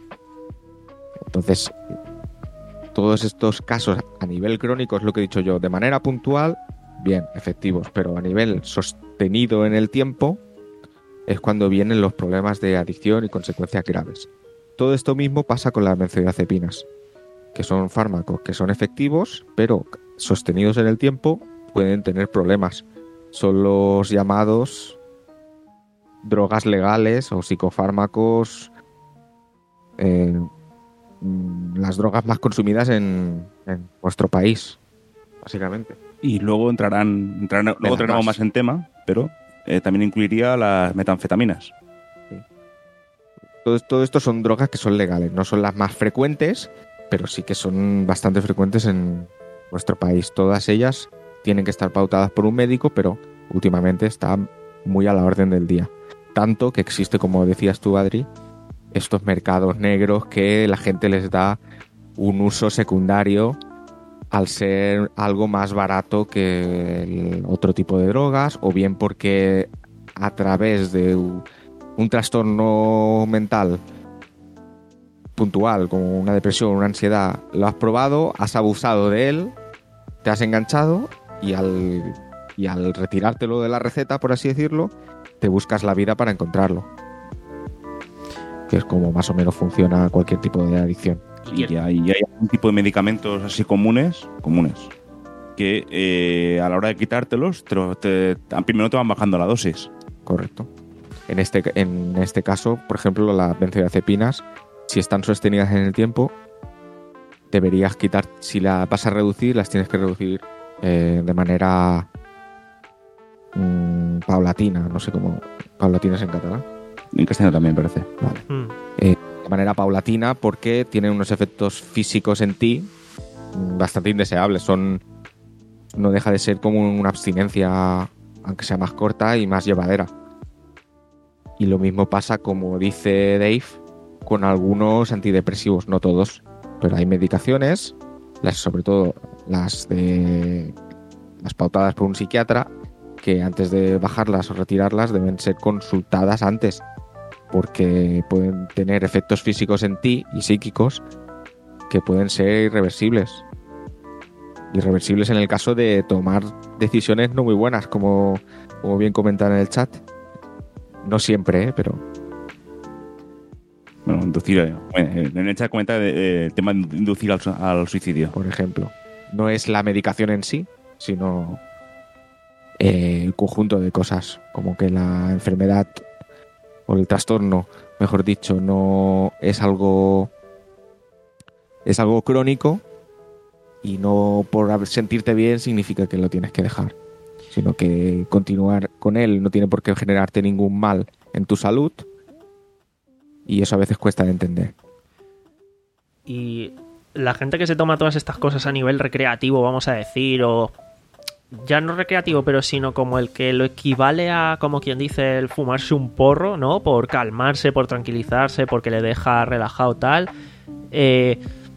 Entonces, todos estos casos a nivel crónico, es lo que he dicho yo, de manera puntual, bien, efectivos, pero a nivel sostenido en el tiempo, es cuando vienen los problemas de adicción y consecuencias graves. Todo esto mismo pasa con las benzodiazepinas, que son fármacos que son efectivos, pero sostenidos en el tiempo pueden tener problemas. Son los llamados drogas legales o psicofármacos, eh, las drogas más consumidas en, en nuestro país, básicamente. Y luego entrarán, entrarán luego entraremos más en tema, pero eh, también incluiría las metanfetaminas. Sí. Todo, todo esto son drogas que son legales, no son las más frecuentes, pero sí que son bastante frecuentes en nuestro país. Todas ellas tienen que estar pautadas por un médico, pero últimamente están muy a la orden del día. Tanto que existe, como decías tú, Adri, estos mercados negros que la gente les da un uso secundario al ser algo más barato que el otro tipo de drogas, o bien porque a través de un, un trastorno mental puntual, como una depresión, una ansiedad, lo has probado, has abusado de él, te has enganchado y al, y al retirártelo de la receta, por así decirlo, te buscas la vida para encontrarlo. Que es como más o menos funciona cualquier tipo de adicción. Y hay, y hay un tipo de medicamentos así comunes, comunes que eh, a la hora de quitártelos, te, lo- te, primero te van bajando la dosis. Correcto. En este, en este caso, por ejemplo, las benzodiazepinas, si están sostenidas en el tiempo, deberías quitar, si las vas a reducir, las tienes que reducir eh, de manera mmm, paulatina, no sé cómo, paulatina es en catalán. En castellano también parece. Vale. Mm. Eh, de manera paulatina, porque tienen unos efectos físicos en ti mm, bastante indeseables. Son, no deja de ser como una abstinencia, aunque sea más corta y más llevadera. Y lo mismo pasa, como dice Dave, con algunos antidepresivos, no todos, pero hay medicaciones, las, sobre todo las de las pautadas por un psiquiatra, que antes de bajarlas o retirarlas deben ser consultadas antes, porque pueden tener efectos físicos en ti y psíquicos que pueden ser irreversibles. Irreversibles en el caso de tomar decisiones no muy buenas, como, como bien comentan en el chat. No siempre, ¿eh? Pero Bueno, inducir. Eh, en el chat comenta eh, el tema de inducir al, su- al suicidio. por ejemplo, no es la medicación en sí, sino eh, el conjunto de cosas, como que la enfermedad o el trastorno, mejor dicho, no es algo es algo crónico, y no por sentirte bien significa que lo tienes que dejar, sino que continuar con él no tiene por qué generarte ningún mal en tu salud, y eso a veces cuesta de entender. Y la gente que se toma todas estas cosas a nivel recreativo, vamos a decir, o ya no recreativo, pero sino como el que lo equivale a, como quien dice, el fumarse un porro, ¿no? Por calmarse, por tranquilizarse, porque le deja relajado tal. Eh,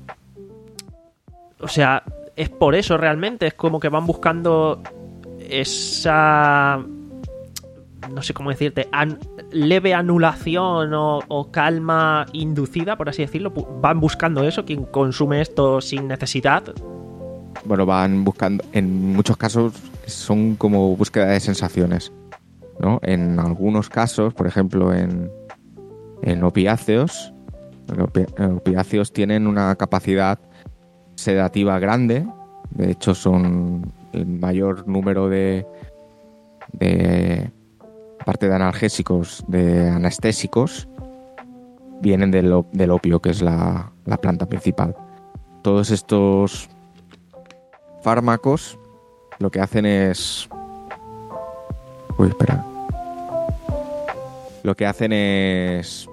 o sea, es por eso realmente, es como que van buscando esa... no sé cómo decirte, an- leve anulación o, o calma inducida, por así decirlo. Pu- Van buscando eso, quien consume esto sin necesidad. Bueno, van buscando, en muchos casos son como búsqueda de sensaciones, ¿no? En algunos casos, por ejemplo, en, en opiáceos, los opi- opiáceos tienen una capacidad sedativa grande. De hecho, son el mayor número de, de aparte de analgésicos, de anestésicos, vienen del, op- del opio, que es la, la planta principal. Todos estos fármacos lo que hacen es... Uy, espera. Lo que hacen es...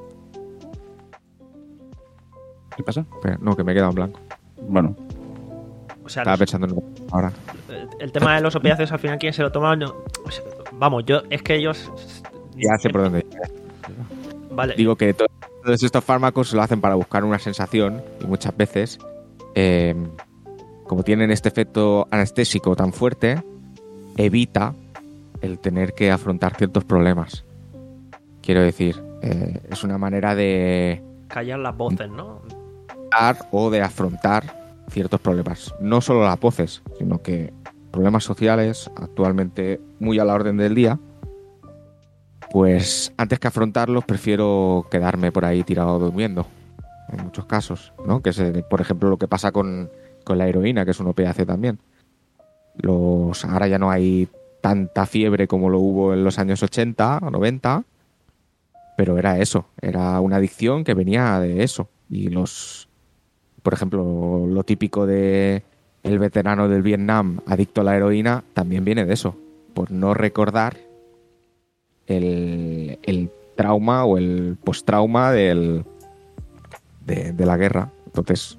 ¿Qué pasa? Espera, no, que me he quedado en blanco. Bueno, O sea, Estaba los- pensando en ahora. el, el tema de los opiáceos, al final, ¿quién se lo toma? No, o sea, vamos, yo, es que ellos... Ya sé por dónde. Vale. Digo que to- todos estos fármacos lo hacen para buscar una sensación, y muchas veces, eh, como tienen este efecto anestésico tan fuerte, evita el tener que afrontar ciertos problemas. Quiero decir, eh, es una manera de Callar las voces, ¿no? dar o de afrontar ciertos problemas. No solo las voces, sino que problemas sociales, actualmente muy a la orden del día, pues antes que afrontarlos prefiero quedarme por ahí tirado durmiendo, en muchos casos, ¿no? Que es, eh, por ejemplo, lo que pasa con, con la heroína, que es un opiáceo también. Los, ahora ya no hay tanta fiebre como lo hubo en los años ochenta o noventa, pero era eso, era una adicción que venía de eso. Y los, por ejemplo, lo típico de el veterano del Vietnam adicto a la heroína también viene de eso, por no recordar el, el trauma o el postrauma del, de, de la guerra. Entonces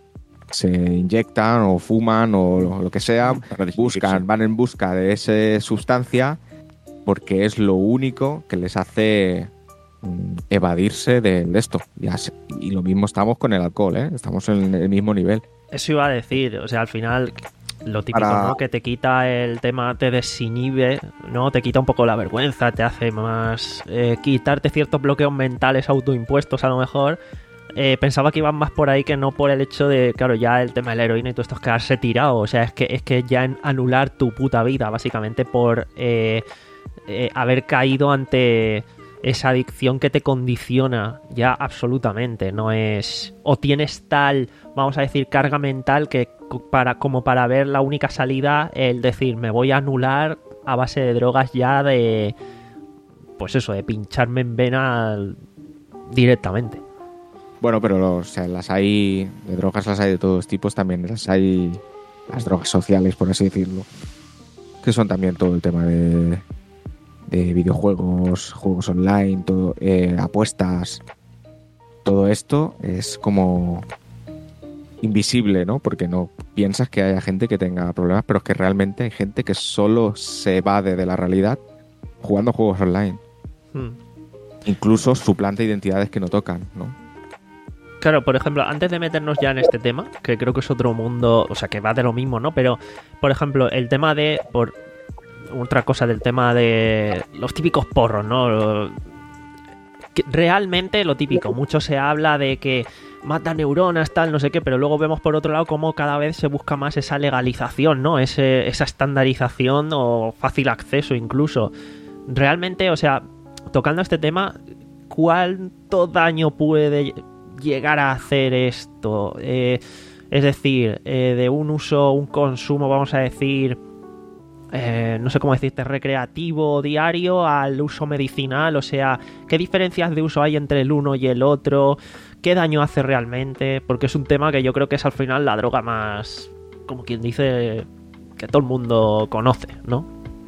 se inyectan o fuman o lo, lo que sea, buscan, van en busca de esa sustancia porque es lo único que les hace mm, evadirse de, de esto. Y, así, y lo mismo estamos con el alcohol, ¿eh? Estamos en el mismo nivel. Eso iba a decir, o sea, al final lo típico, Para... ¿no? Que te quita el tema, te desinhibe, ¿no? Te quita un poco la vergüenza, te hace más eh, quitarte ciertos bloqueos mentales autoimpuestos a lo mejor. Eh, pensaba que iban más por ahí que no por el hecho de, claro, ya el tema de la heroína y todo esto es quedarse tirado. O sea, es que es que ya en anular tu puta vida, básicamente, por eh, eh, haber caído ante esa adicción que te condiciona ya absolutamente. No es... O tienes tal, vamos a decir, carga mental que para como para ver la única salida, el decir, me voy a anular a base de drogas ya de... Pues eso, de pincharme en vena directamente. Bueno, pero o sea, las hay, de drogas las hay de todos tipos, también las hay, las drogas sociales, por así decirlo, que son también todo el tema de, de videojuegos, juegos online, todo, eh, apuestas, todo esto es como invisible, ¿no? Porque no piensas que haya gente que tenga problemas, pero es que realmente hay gente que solo se evade de la realidad jugando juegos online. Hmm. Incluso suplanta identidades que no tocan, ¿no? Claro, por ejemplo, antes de meternos ya en este tema, que creo que es otro mundo, o sea, que va de lo mismo, ¿no? Pero, por ejemplo, el tema de, por otra cosa del tema de los típicos porros, ¿no? Que realmente lo típico, mucho se habla de que mata neuronas, tal, no sé qué, pero luego vemos por otro lado cómo cada vez se busca más esa legalización, ¿no? Ese, esa estandarización o fácil acceso incluso. Realmente, o sea, tocando este tema, ¿cuánto daño puede llegar a hacer esto? Eh, es decir, eh, de un uso, un consumo, vamos a decir, eh, no sé cómo decirte, recreativo diario al uso medicinal. O sea, ¿qué diferencias de uso hay entre el uno y el otro? ¿Qué daño hace realmente? Porque es un tema que yo creo que es al final la droga más, como quien dice, que todo el mundo conoce, ¿no?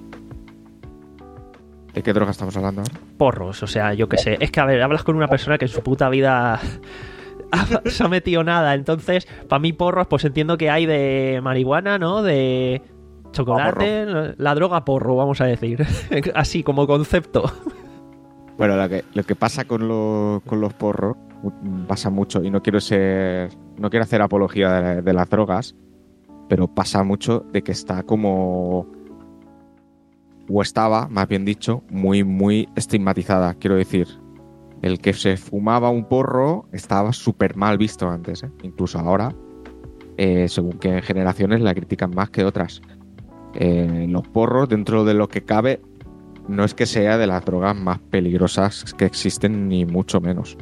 ¿De qué droga estamos hablando ahora? Porros, o sea, yo qué sé. Es que, a ver, hablas con una persona que en su puta vida se ha metido nada. Entonces, para mí porros, pues entiendo que hay de marihuana, ¿no? De chocolate, porro. La droga porro, vamos a decir. Así, como concepto. Bueno, lo que, lo que pasa con, lo, con los porros, pasa mucho, y no quiero ser, no quiero hacer apología de, de las drogas, pero pasa mucho de que está como... o estaba, más bien dicho, muy, muy estigmatizada. Quiero decir, el que se fumaba un porro estaba súper mal visto antes, ¿eh? Incluso ahora, eh, según que generaciones la critican más que otras. Eh, los porros, dentro de lo que cabe, no es que sea de las drogas más peligrosas que existen, ni mucho menos.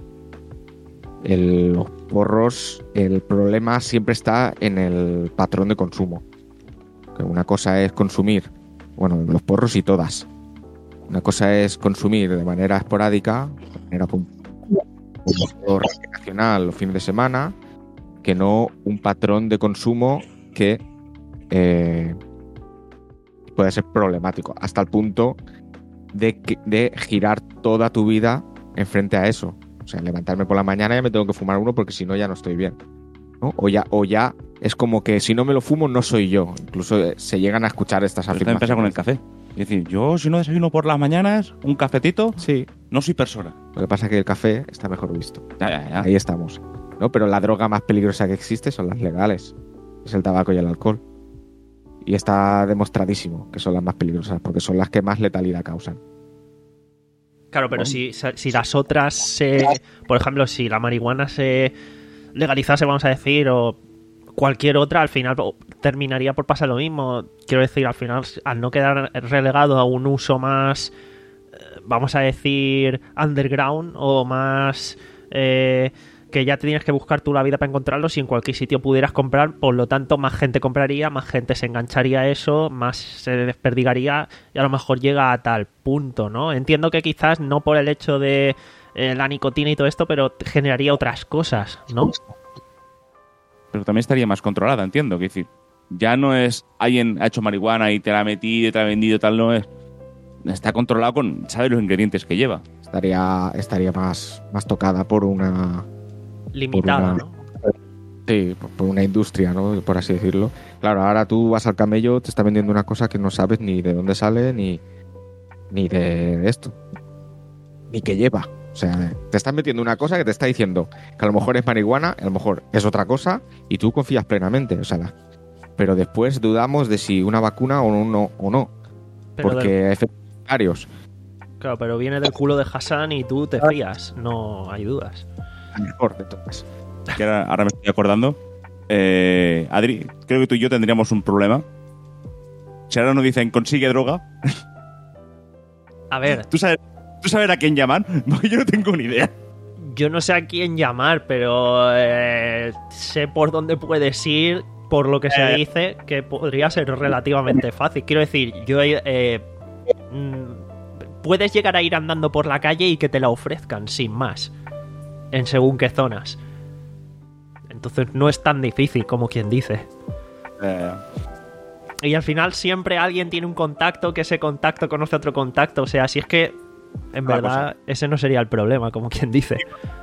El, los porros, el problema siempre está en el patrón de consumo. Que una cosa es consumir, bueno, los porros y todas. Una cosa es consumir de manera esporádica, de manera puntual, recreacional los fines de semana, que no un patrón de consumo que eh, puede ser problemático, hasta el punto de, que, de girar toda tu vida en frente a eso. O sea, levantarme por la mañana y me tengo que fumar uno porque si no ya no estoy bien, ¿no? O ya, o ya es como que si no me lo fumo no soy yo. Incluso eh, se llegan a escuchar estas Pero afirmaciones. pasa con el café. Es decir, yo si no desayuno por las mañanas, un cafetito, sí, no soy persona. Lo que pasa es que el café está mejor visto. Ya, ya, ya. Ahí estamos, ¿no? Pero la droga más peligrosa que existe son las legales. Es el tabaco y el alcohol. Y está demostradísimo que son las más peligrosas, porque son las que más letalidad causan. Claro, pero si, si las otras se... Por ejemplo, si la marihuana se legalizase, vamos a decir, o cualquier otra, al final terminaría por pasar lo mismo. Quiero decir, al final, al no quedar relegado a un uso más, vamos a decir, underground o más... Eh, que ya te tienes que buscar tú la vida para encontrarlo si en cualquier sitio pudieras comprar, por lo tanto más gente compraría, más gente se engancharía a eso, más se desperdigaría y a lo mejor llega a tal punto, ¿no? Entiendo que quizás no por el hecho de eh, la nicotina y todo esto, pero generaría otras cosas, ¿no? Pero también estaría más controlada, entiendo. Que decir, ya no es alguien ha hecho marihuana y te la ha metido, te la ha vendido, tal, no es. Está controlado con, sabe los ingredientes que lleva. Estaría, estaría más, más tocada por una... Limitada, por una, ¿no? Sí, por, por una industria, ¿no? Por así decirlo. Claro, ahora tú vas al camello, te está vendiendo una cosa que no sabes ni de dónde sale, ni, ni de esto. Ni qué lleva. O sea, te están metiendo una cosa que te está diciendo que a lo mejor es marihuana, a lo mejor es otra cosa, y tú confías plenamente. O sea, la, pero después dudamos de si una vacuna o no. O no Pero porque del- hay efectos secundarios. Claro, pero viene del culo de Hassan y tú te fías, no hay dudas. A lo mejor, entonces. Que ahora, ahora me estoy acordando. Eh, Adri, creo que tú y yo tendríamos un problema. Si ahora nos dicen consigue droga, A ver, ¿tú sabes, ¿tú sabes a quién llaman? Porque yo no tengo ni idea. yo no sé a quién llamar, pero eh, sé por dónde puedes ir, por lo que se Eh. dice, que podría ser relativamente fácil. Quiero decir, yo eh, mm, puedes llegar a ir andando por la calle y que te la ofrezcan, sin más, en según qué zonas. Entonces no es tan difícil como quien dice. Eh, Y al final siempre alguien tiene un contacto, que ese contacto conoce a otro contacto. O sea, si es que, en La verdad, ese no sería el problema, como quien dice.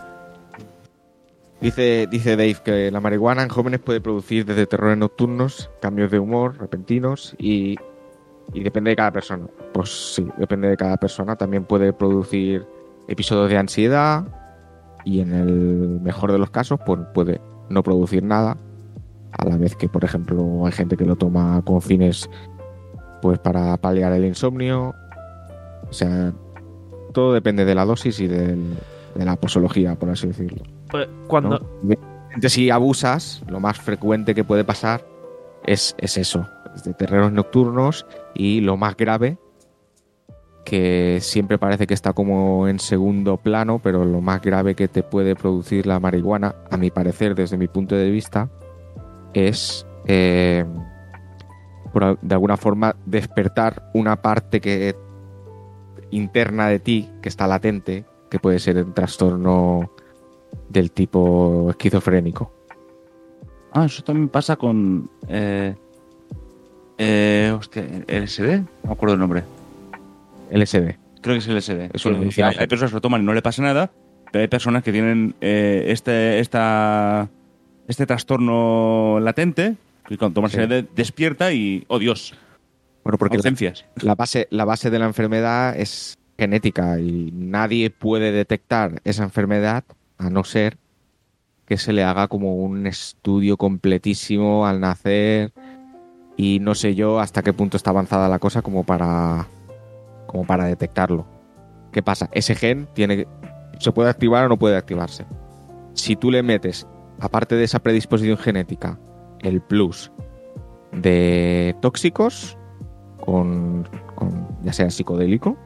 Dice, dice Dave que la marihuana en jóvenes puede producir desde terrores nocturnos, cambios de humor repentinos y, y depende de cada persona. Pues sí, depende de cada persona. También puede producir episodios de ansiedad y en el mejor de los casos pues puede no producir nada. A la vez que, por ejemplo, hay gente que lo toma con fines pues para paliar el insomnio. O sea, todo depende de la dosis y del- de la posología, por así decirlo. Pues cuando... ¿no? Evidentemente, si abusas, lo más frecuente que puede pasar es, es eso, es de terrenos nocturnos y lo más grave, que siempre parece que está como en segundo plano, pero lo más grave que te puede producir la marihuana, a mi parecer, desde mi punto de vista, es eh, por, de alguna forma despertar una parte que interna de ti que está latente, que puede ser un trastorno del tipo esquizofrénico. ah, eso también pasa con... Eh, eh, hostia, ¿L S D? No me acuerdo el nombre. L S D. Creo que es el L S D. Es un Que alucinógeno. hay, hay personas que lo toman y no le pasa nada, pero hay personas que tienen eh, este, esta, este trastorno latente, que cuando toman Sí. L S D despierta y... ¡Oh, Dios! Bueno, porque la, Ausencias. la base, la base de la enfermedad es genética y nadie puede detectar esa enfermedad a no ser que se le haga como un estudio completísimo al nacer y no sé yo hasta qué punto está avanzada la cosa como para como para detectarlo. ¿Qué pasa? Ese gen tiene se puede activar o no puede activarse. Si tú le metes, aparte de esa predisposición genética, el plus de tóxicos con, con ya sea psicodélico,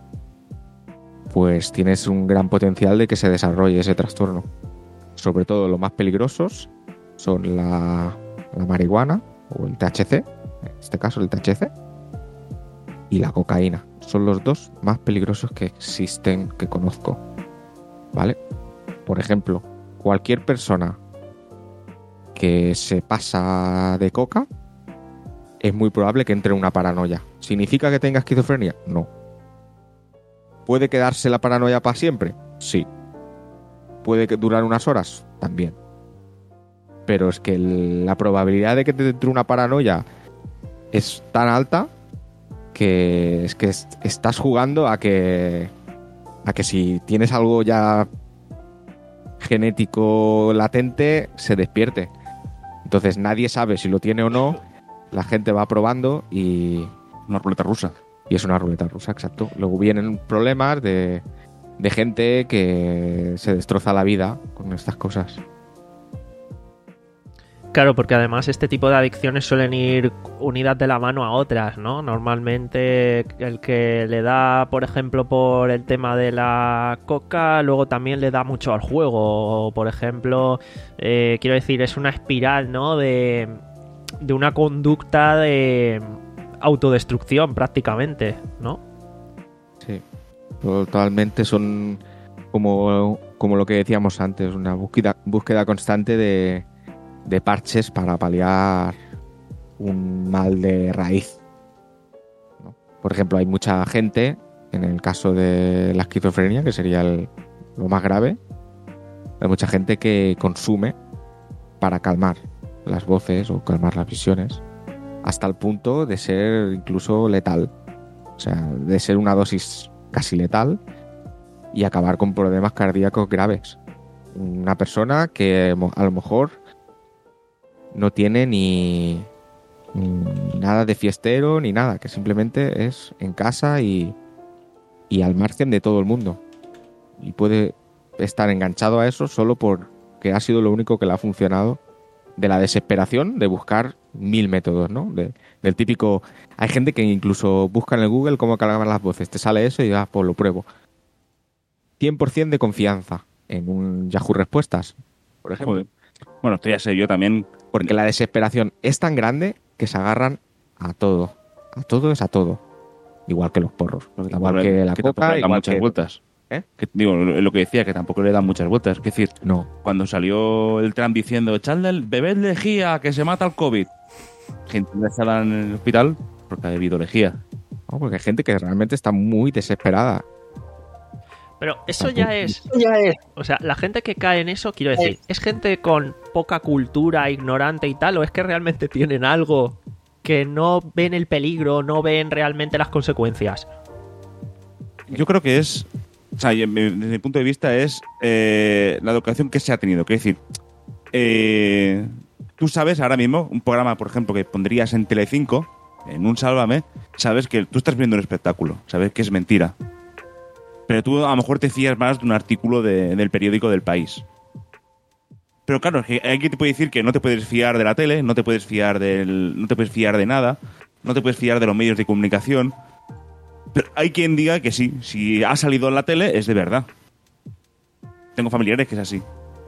pues tienes un gran potencial de que se desarrolle ese trastorno. Sobre todo los más peligrosos son la, la marihuana o el T H C, en este caso el T H C, y la cocaína. Son los dos más peligrosos que existen, que conozco. ¿Vale? Por ejemplo, cualquier persona que se pasa de coca es muy probable que entre en una paranoia. ¿Significa que tenga esquizofrenia? No. ¿Puede quedarse la paranoia para siempre? Sí. ¿Puede que durar unas horas? También. Pero es que el- la probabilidad de que te entre una paranoia es tan alta que es que es- estás jugando a que a que si tienes algo ya genético latente se despierte. Entonces nadie sabe si lo tiene o no. La gente va probando y Una ruleta rusa. y es una ruleta rusa, exacto. Luego vienen problemas de, de gente que se destroza la vida con estas cosas. Claro, porque además este tipo de adicciones suelen ir unidas de la mano a otras, ¿no? Normalmente el que le da, por ejemplo, por el tema de la coca, luego también le da mucho al juego. O, por ejemplo, eh, quiero decir, es una espiral, ¿no? De, de una conducta de autodestrucción prácticamente, ¿no? Sí, totalmente son como, como lo que decíamos antes, una búsqueda, búsqueda constante de... de parches para paliar un mal de raíz, ¿no? Por ejemplo, hay mucha gente, en el caso de la esquizofrenia, que sería el, lo más grave, hay mucha gente que consume para calmar las voces o calmar las visiones, hasta el punto de ser incluso letal, o sea, de ser una dosis casi letal y acabar con problemas cardíacos graves. Una persona que a lo mejor no tiene ni, ni nada de fiestero ni nada, que simplemente es en casa y, y al margen de todo el mundo. Y puede estar enganchado a eso solo porque ha sido lo único que le ha funcionado, de la desesperación de buscar mil métodos, ¿no? De, del típico... Hay gente que incluso busca en el Google cómo calmar las voces. Te sale eso y ah, pues lo pruebo. cien por ciento de confianza en un Yahoo Respuestas, por ejemplo. Joder. Bueno, esto ya sé yo también... Porque la desesperación es tan grande que se agarran a todo. A todo es a todo. Igual que los porros. Igual que la que coca, tampoco le da igual muchas que... vueltas. ¿Eh? Que, digo, lo que decía, que tampoco le dan muchas vueltas. Es decir, No. cuando salió el Trump diciendo, echadle el bebé lejía, que se mata el COVID. Gente dejada en el hospital porque ha bebido lejía. No, porque hay gente que realmente está muy desesperada. Pero eso ya es, ya es... O sea, la gente que cae en eso, quiero decir, ¿es gente con poca cultura, ignorante y tal? ¿O es que realmente tienen algo que no ven el peligro, no ven realmente las consecuencias? Yo creo que es... O sea, desde mi punto de vista es eh, la educación que se ha tenido. Quiero decir, eh, tú sabes ahora mismo, un programa, por ejemplo, que pondrías en Telecinco, en un Sálvame, sabes que tú estás viendo un espectáculo, sabes que es mentira. Pero tú a lo mejor te fías más de un artículo de, del periódico del país. Pero claro, hay quien te puede decir que no te puedes fiar de la tele, no te puedes fiar del, no te puedes fiar de nada, no te puedes fiar de los medios de comunicación. Pero hay quien diga que sí, si ha salido en la tele es de verdad. Tengo familiares que es así.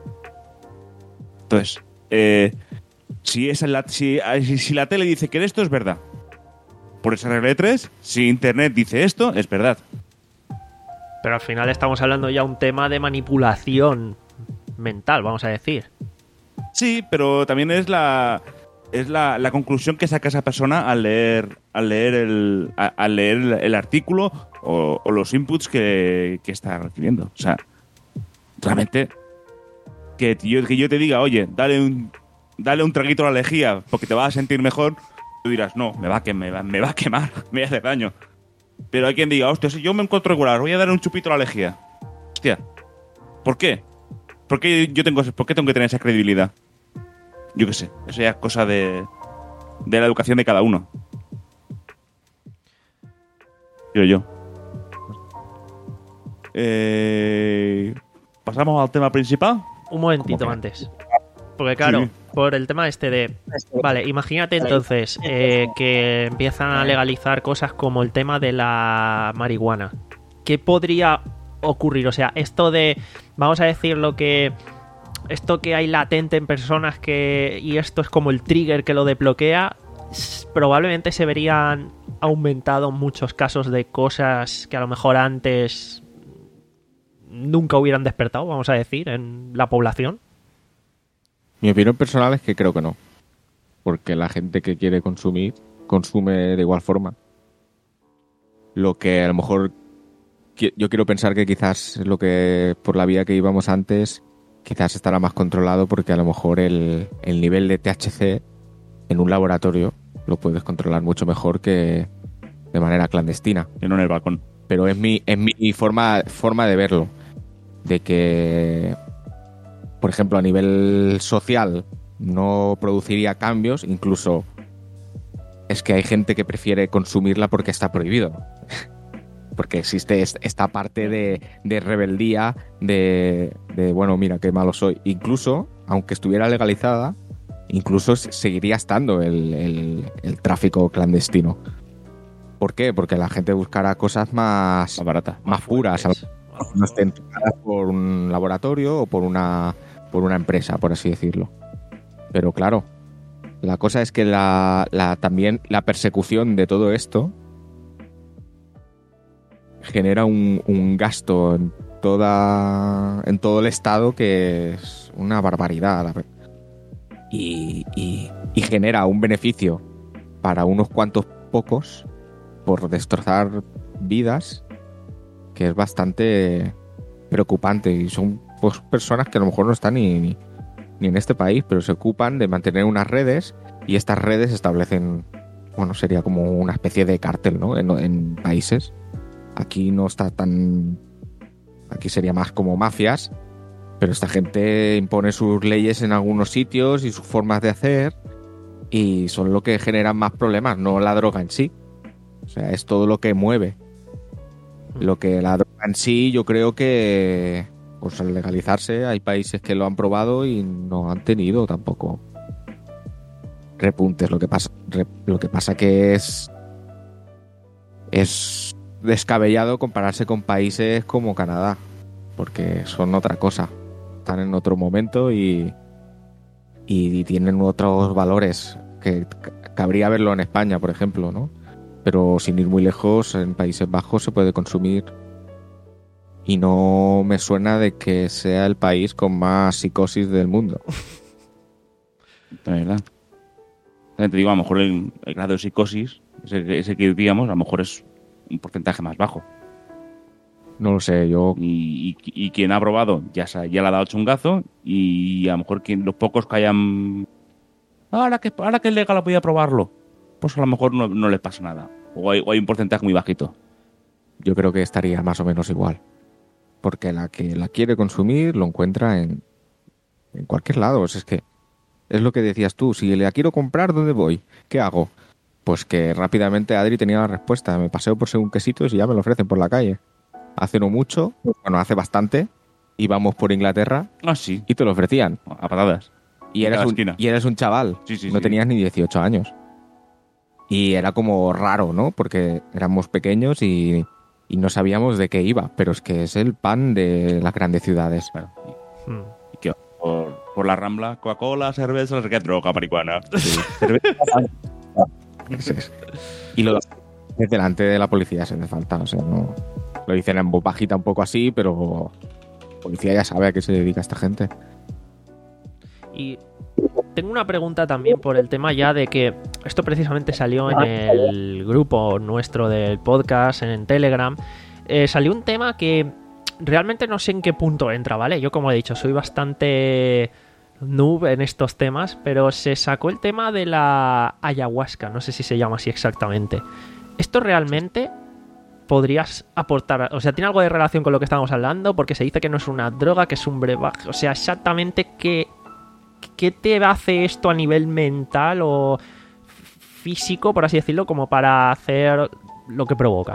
Entonces, eh, si, es la, si, si la tele dice que esto es verdad, por esa regla de tres, si Internet dice esto, es verdad. Pero al final estamos hablando ya de un tema de manipulación mental, vamos a decir. Sí, pero también es la es la, la conclusión que saca esa persona al leer al leer el a, al leer el, el artículo o, o los inputs que, que está recibiendo. O sea, realmente que yo, que yo te diga, oye, dale un dale un traguito a la lejía porque te vas a sentir mejor, tú dirás, no, me va a, que, me va, me va a quemar, me va a hacer daño. Pero hay quien diga, hostia, si yo me encuentro regular, voy a dar un chupito a la lejía. Hostia, ¿por qué? ¿Por qué yo tengo, por qué tengo que tener esa credibilidad? Yo qué sé, eso ya es cosa de, de la educación de cada uno. Creo yo. Eh, ¿Pasamos al tema principal? Un momentito antes. Porque claro, sí. Por el tema este de... Vale, imagínate entonces eh, que empiezan a legalizar cosas como el tema de la marihuana. ¿Qué podría ocurrir? O sea, esto de... Vamos a decir lo que... Esto que hay latente en personas que... Y esto es como el trigger que lo desbloquea. Probablemente se verían aumentado muchos casos de cosas que a lo mejor antes nunca hubieran despertado, vamos a decir, en la población. Mi opinión personal es que creo que no. Porque la gente que quiere consumir, consume de igual forma. Lo que a lo mejor yo quiero pensar que quizás lo que por la vía que íbamos antes, quizás estará más controlado porque a lo mejor el, el nivel de T H C en un laboratorio lo puedes controlar mucho mejor que de manera clandestina. Que no en el balcón. Pero es mi, es mi forma, forma de verlo. De que... Por ejemplo, a nivel social no produciría cambios, incluso es que hay gente que prefiere consumirla porque está prohibido. Porque existe esta parte de, de rebeldía, de, de, bueno, mira, qué malo soy. Incluso, aunque estuviera legalizada, incluso seguiría estando el, el, el tráfico clandestino. ¿Por qué? Porque la gente buscará cosas más, Más barata. más puras, no estén tocadas por un laboratorio o por una, por una empresa, por así decirlo. Pero claro, la cosa es que la, la, también la persecución de todo esto genera un, un gasto en, toda, en todo el estado que es una barbaridad. Y, y, y genera un beneficio para unos cuantos pocos por destrozar vidas que es bastante preocupante. Y son pues, personas que a lo mejor no están ni, ni, ni en este país, pero se ocupan de mantener unas redes y estas redes establecen, bueno, sería como una especie de cártel, ¿no? En, en países. Aquí no está tan... Aquí sería más como mafias, pero esta gente impone sus leyes en algunos sitios y sus formas de hacer y son lo que generan más problemas, no la droga en sí. O sea, es todo lo que mueve. Lo que la droga en sí, yo creo que pues al legalizarse hay países que lo han probado y no han tenido tampoco repuntes. Lo que pasa, lo que pasa que es es descabellado compararse con países como Canadá, porque son otra cosa, están en otro momento y y tienen otros valores que cabría verlo en España, por ejemplo, ¿no? Pero sin ir muy lejos, en Países Bajos se puede consumir y no me suena de que sea el país con más psicosis del mundo. De verdad. Te digo, a lo mejor el, el grado de psicosis, ese, ese que digamos, a lo mejor es un porcentaje más bajo. No lo sé, yo... Y, y, y quien ha probado ya, se, ya le ha dado chungazo y a lo mejor quien, los pocos que hayan... Ahora que, ahora que es legal voy a probarlo. Pues a lo mejor no, no les pasa nada. O hay, o hay un porcentaje muy bajito. Yo creo que estaría más o menos igual. Porque la que la quiere consumir lo encuentra en, en cualquier lado. O sea, es que es lo que decías tú. Si la quiero comprar, ¿dónde voy? ¿Qué hago? Pues que rápidamente Adri tenía la respuesta. Me paseo por según quesitos y ya me lo ofrecen por la calle. Hace no mucho, bueno, hace bastante, íbamos por Inglaterra Ah, sí. y te lo ofrecían. A patadas. Y eres, Cada un, esquina. y eres un chaval. Sí, sí, no sí. tenías ni dieciocho años. Y era como raro, ¿no? Porque éramos pequeños y, y no sabíamos de qué iba. Pero es que es el pan de las grandes ciudades. Claro. Hmm. Y que por, por la Rambla, Coca-Cola, cerveza, no sé qué, droga, marihuana. Sí, cerveza. Ese es. Y lo es delante de la policía se hace falta. O sea, no lo dicen en voz bajita un poco así, pero la policía ya sabe a qué se dedica esta gente. Y tengo una pregunta también por el tema ya de que esto precisamente salió en el grupo nuestro del podcast, en Telegram. Eh, salió un tema que realmente no sé en qué punto entra, ¿vale? Yo, como he dicho, soy bastante noob en estos temas, pero se sacó el tema de la ayahuasca, no sé si se llama así exactamente. ¿Esto realmente podrías aportar? O sea, ¿tiene algo de relación con lo que estábamos hablando? Porque se dice que no es una droga, que es un brebaje. O sea, exactamente qué... ¿Qué te hace esto a nivel mental o físico, por así decirlo, como para hacer lo que provoca?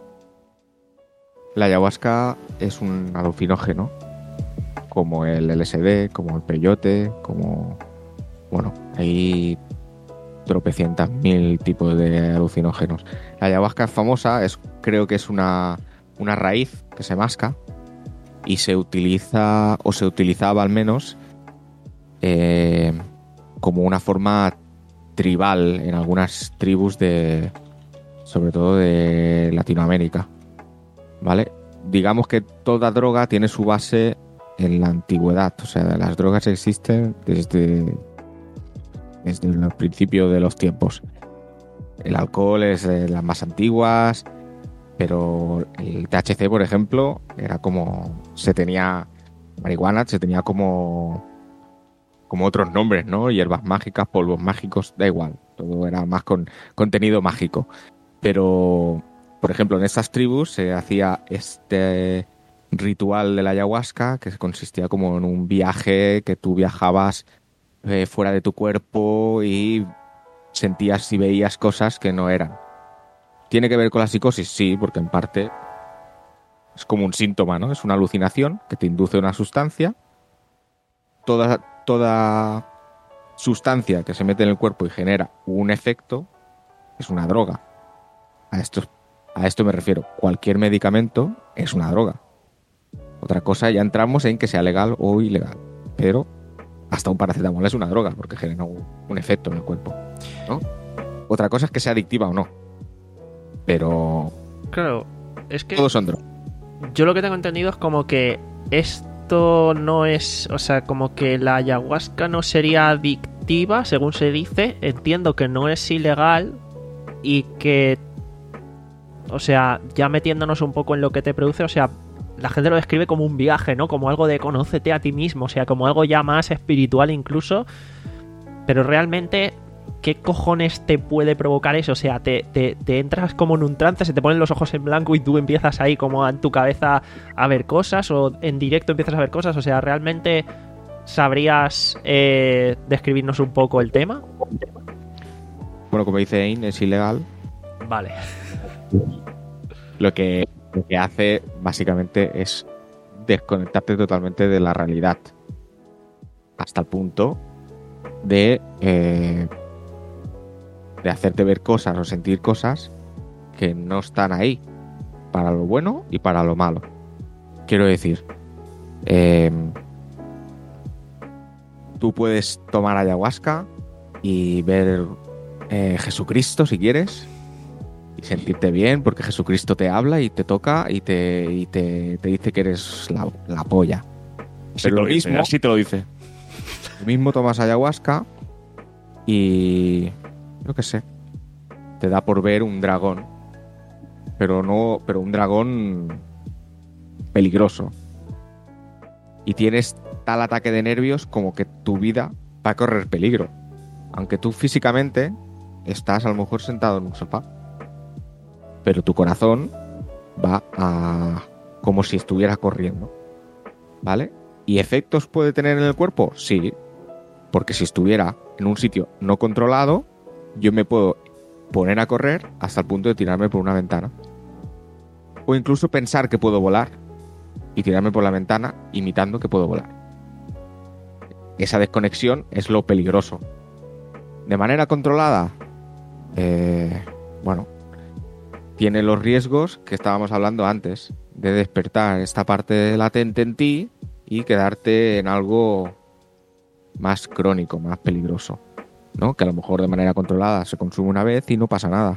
La ayahuasca es un alucinógeno, como el L S D, como el peyote, como... Bueno, hay tropecientas mil tipos de alucinógenos. La ayahuasca es famosa, es, creo que es una, una raíz que se masca y se utiliza, o se utilizaba al menos... Eh, como una forma tribal en algunas tribus de, sobre todo de Latinoamérica, ¿vale? Digamos que toda droga tiene su base en la antigüedad, o sea, las drogas existen desde, desde el principio de los tiempos. El alcohol es de las más antiguas, pero el T H C, por ejemplo, era como, se tenía marihuana, se tenía como... como otros nombres, ¿no? Hierbas mágicas, polvos mágicos, da igual. Todo era más con contenido mágico. Pero, por ejemplo, en estas tribus se hacía este ritual de la ayahuasca que consistía como en un viaje que tú viajabas eh, fuera de tu cuerpo y sentías y veías cosas que no eran. ¿Tiene que ver con la psicosis? Sí, porque en parte es como un síntoma, ¿no? Es una alucinación que te induce una sustancia. Toda... Toda sustancia que se mete en el cuerpo y genera un efecto, es una droga. A esto, a esto me refiero. Cualquier medicamento es una droga. Otra cosa, ya entramos en que sea legal o ilegal. Pero hasta un paracetamol es una droga porque genera un, un efecto en el cuerpo, ¿no? Otra cosa es que sea adictiva o no. Pero Claro, es que todos son drogas. yo lo que tengo entendido es como que esto no es, o sea, como que la ayahuasca no sería adictiva, según se dice. Entiendo que no es ilegal y que, o sea, ya metiéndonos un poco en lo que te produce, o sea, la gente lo describe como un viaje, ¿no? Como algo de conócete a ti mismo, o sea, como algo ya más espiritual incluso. Pero realmente, ¿qué cojones te puede provocar eso? O sea, te, te, te entras como en un trance, se te ponen los ojos en blanco y tú empiezas ahí como en tu cabeza a ver cosas, o en directo empiezas a ver cosas. O sea, ¿realmente sabrías eh, describirnos un poco el tema? Bueno, como dice Ain, es ilegal. Vale. Lo que, lo que hace básicamente es desconectarte totalmente de la realidad. Hasta el punto de, eh, de hacerte ver cosas o sentir cosas que no están ahí. Para lo bueno y para lo malo. Quiero decir, eh, tú puedes tomar ayahuasca y ver eh, Jesucristo si quieres. Y sentirte bien porque Jesucristo te habla y te toca y te, y te, te dice que eres la, la polla. Así Pero te lo lo dice, mismo, así te lo dice. tú mismo tomas ayahuasca y yo qué sé, te da por ver un dragón, pero no, pero un dragón peligroso. Y tienes tal ataque de nervios como que tu vida va a correr peligro, aunque tú físicamente estás a lo mejor sentado en un sofá. Pero tu corazón va a como si estuviera corriendo, ¿vale? ¿Y efectos puede tener en el cuerpo? Sí, porque si estuviera en un sitio no controlado, yo me puedo poner a correr hasta el punto de tirarme por una ventana. O incluso pensar que puedo volar y tirarme por la ventana imitando que puedo volar. Esa desconexión es lo peligroso. De manera controlada, eh, bueno... tiene los riesgos que estábamos hablando antes, de despertar esta parte latente en ti y quedarte en algo más crónico, más peligroso, ¿no? Que a lo mejor de manera controlada se consume una vez y no pasa nada.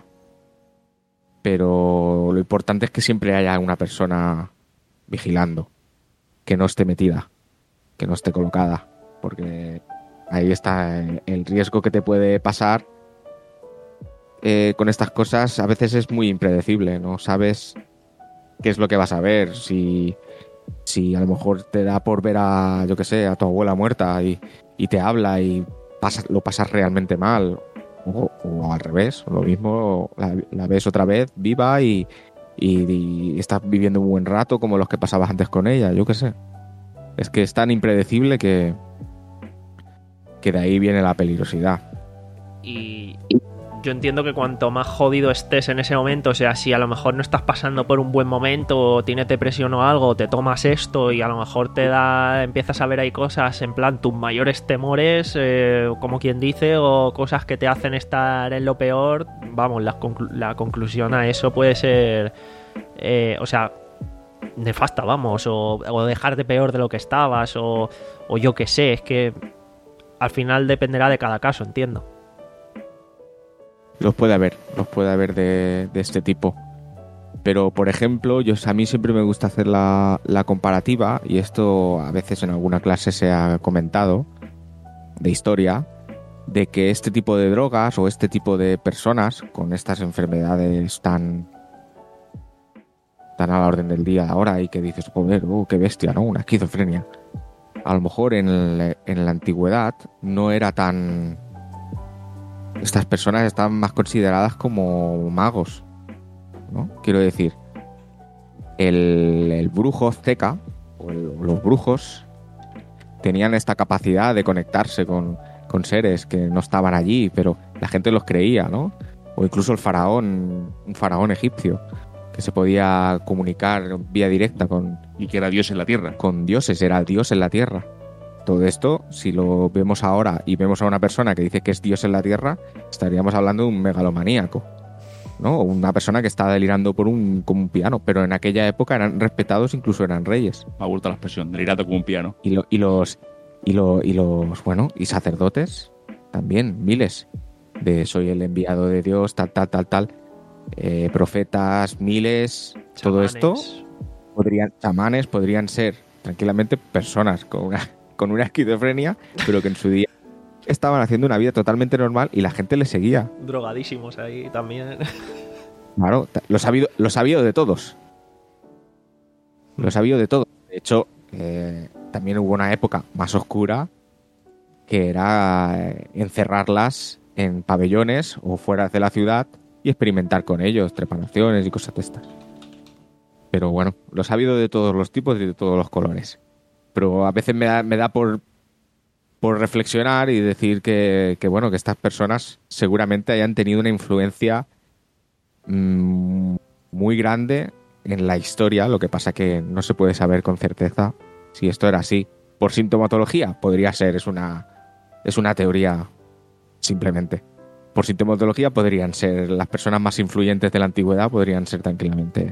Pero lo importante es que siempre haya una persona vigilando, que no esté metida, que no esté colocada, porque ahí está el riesgo que te puede pasar. Eh, con estas cosas a veces es muy impredecible, no sabes qué es lo que vas a ver, si, si a lo mejor te da por ver a, yo qué sé, a tu abuela muerta y, y te habla y pasas, lo pasas realmente mal, o, o al revés, lo mismo, la, la ves otra vez viva y, y, y estás viviendo un buen rato como los que pasabas antes con ella, yo qué sé. Es que es tan impredecible que, que de ahí viene la peligrosidad. Y yo entiendo que cuanto más jodido estés en ese momento, o sea, si a lo mejor no estás pasando por un buen momento o tienes depresión o algo, te tomas esto y a lo mejor te da, empiezas a ver ahí cosas en plan tus mayores temores, eh, como quien dice, o cosas que te hacen estar en lo peor, vamos, la, conclu- la conclusión a eso puede ser, eh, o sea, nefasta, vamos, o, o dejarte peor de lo que estabas, o, o yo qué sé, es que al final dependerá de cada caso, entiendo. Los puede haber, los puede haber de, de este tipo. Pero, por ejemplo, yo, a mí siempre me gusta hacer la, la comparativa, y esto a veces en alguna clase se ha comentado, de historia, de que este tipo de drogas o este tipo de personas con estas enfermedades tan, tan a la orden del día ahora y que dices, joder, oh, qué bestia, ¿no? Una esquizofrenia. A lo mejor en, el, en la antigüedad no era tan... Estas personas estaban más consideradas como magos, ¿no? Quiero decir, el, el brujo azteca, o el, los brujos, tenían esta capacidad de conectarse con, con seres que no estaban allí, pero la gente los creía, ¿no? O incluso el faraón, un faraón egipcio, que se podía comunicar vía directa con... Y que era Dios en la tierra. Con dioses, era Dios en la tierra. todo esto, si lo vemos ahora y vemos a una persona que dice que es Dios en la Tierra, estaríamos hablando de un megalomaníaco, ¿no? O una persona que está delirando por un, como un piano, pero en aquella época eran respetados, incluso eran reyes. Me ha gustado la expresión, delirando como un piano. Y, lo, y los y, lo, y los bueno, y sacerdotes también, miles de soy el enviado de Dios, tal, tal, tal, tal, eh, profetas, miles, Chamanes. todo esto podrían, chamanes, podrían ser tranquilamente personas con una, con una esquizofrenia, pero que en su día estaban haciendo una vida totalmente normal y la gente les seguía. Drogadísimos ahí también. Claro, lo sabido, lo sabido de todos. Lo sabido de todos. De hecho, eh, también hubo una época más oscura que era eh, encerrarlas en pabellones o fuera de la ciudad y experimentar con ellos, trepanaciones y cosas de estas. Pero bueno, lo sabido de todos los tipos y de todos los colores. Pero a veces me da, me da por, por reflexionar y decir que, que, bueno, que estas personas seguramente hayan tenido una influencia mmm, muy grande en la historia. Lo que pasa que no se puede saber con certeza si esto era así. Por sintomatología podría ser, es una, es una teoría simplemente. Por sintomatología podrían ser las personas más influyentes de la antigüedad, podrían ser tranquilamente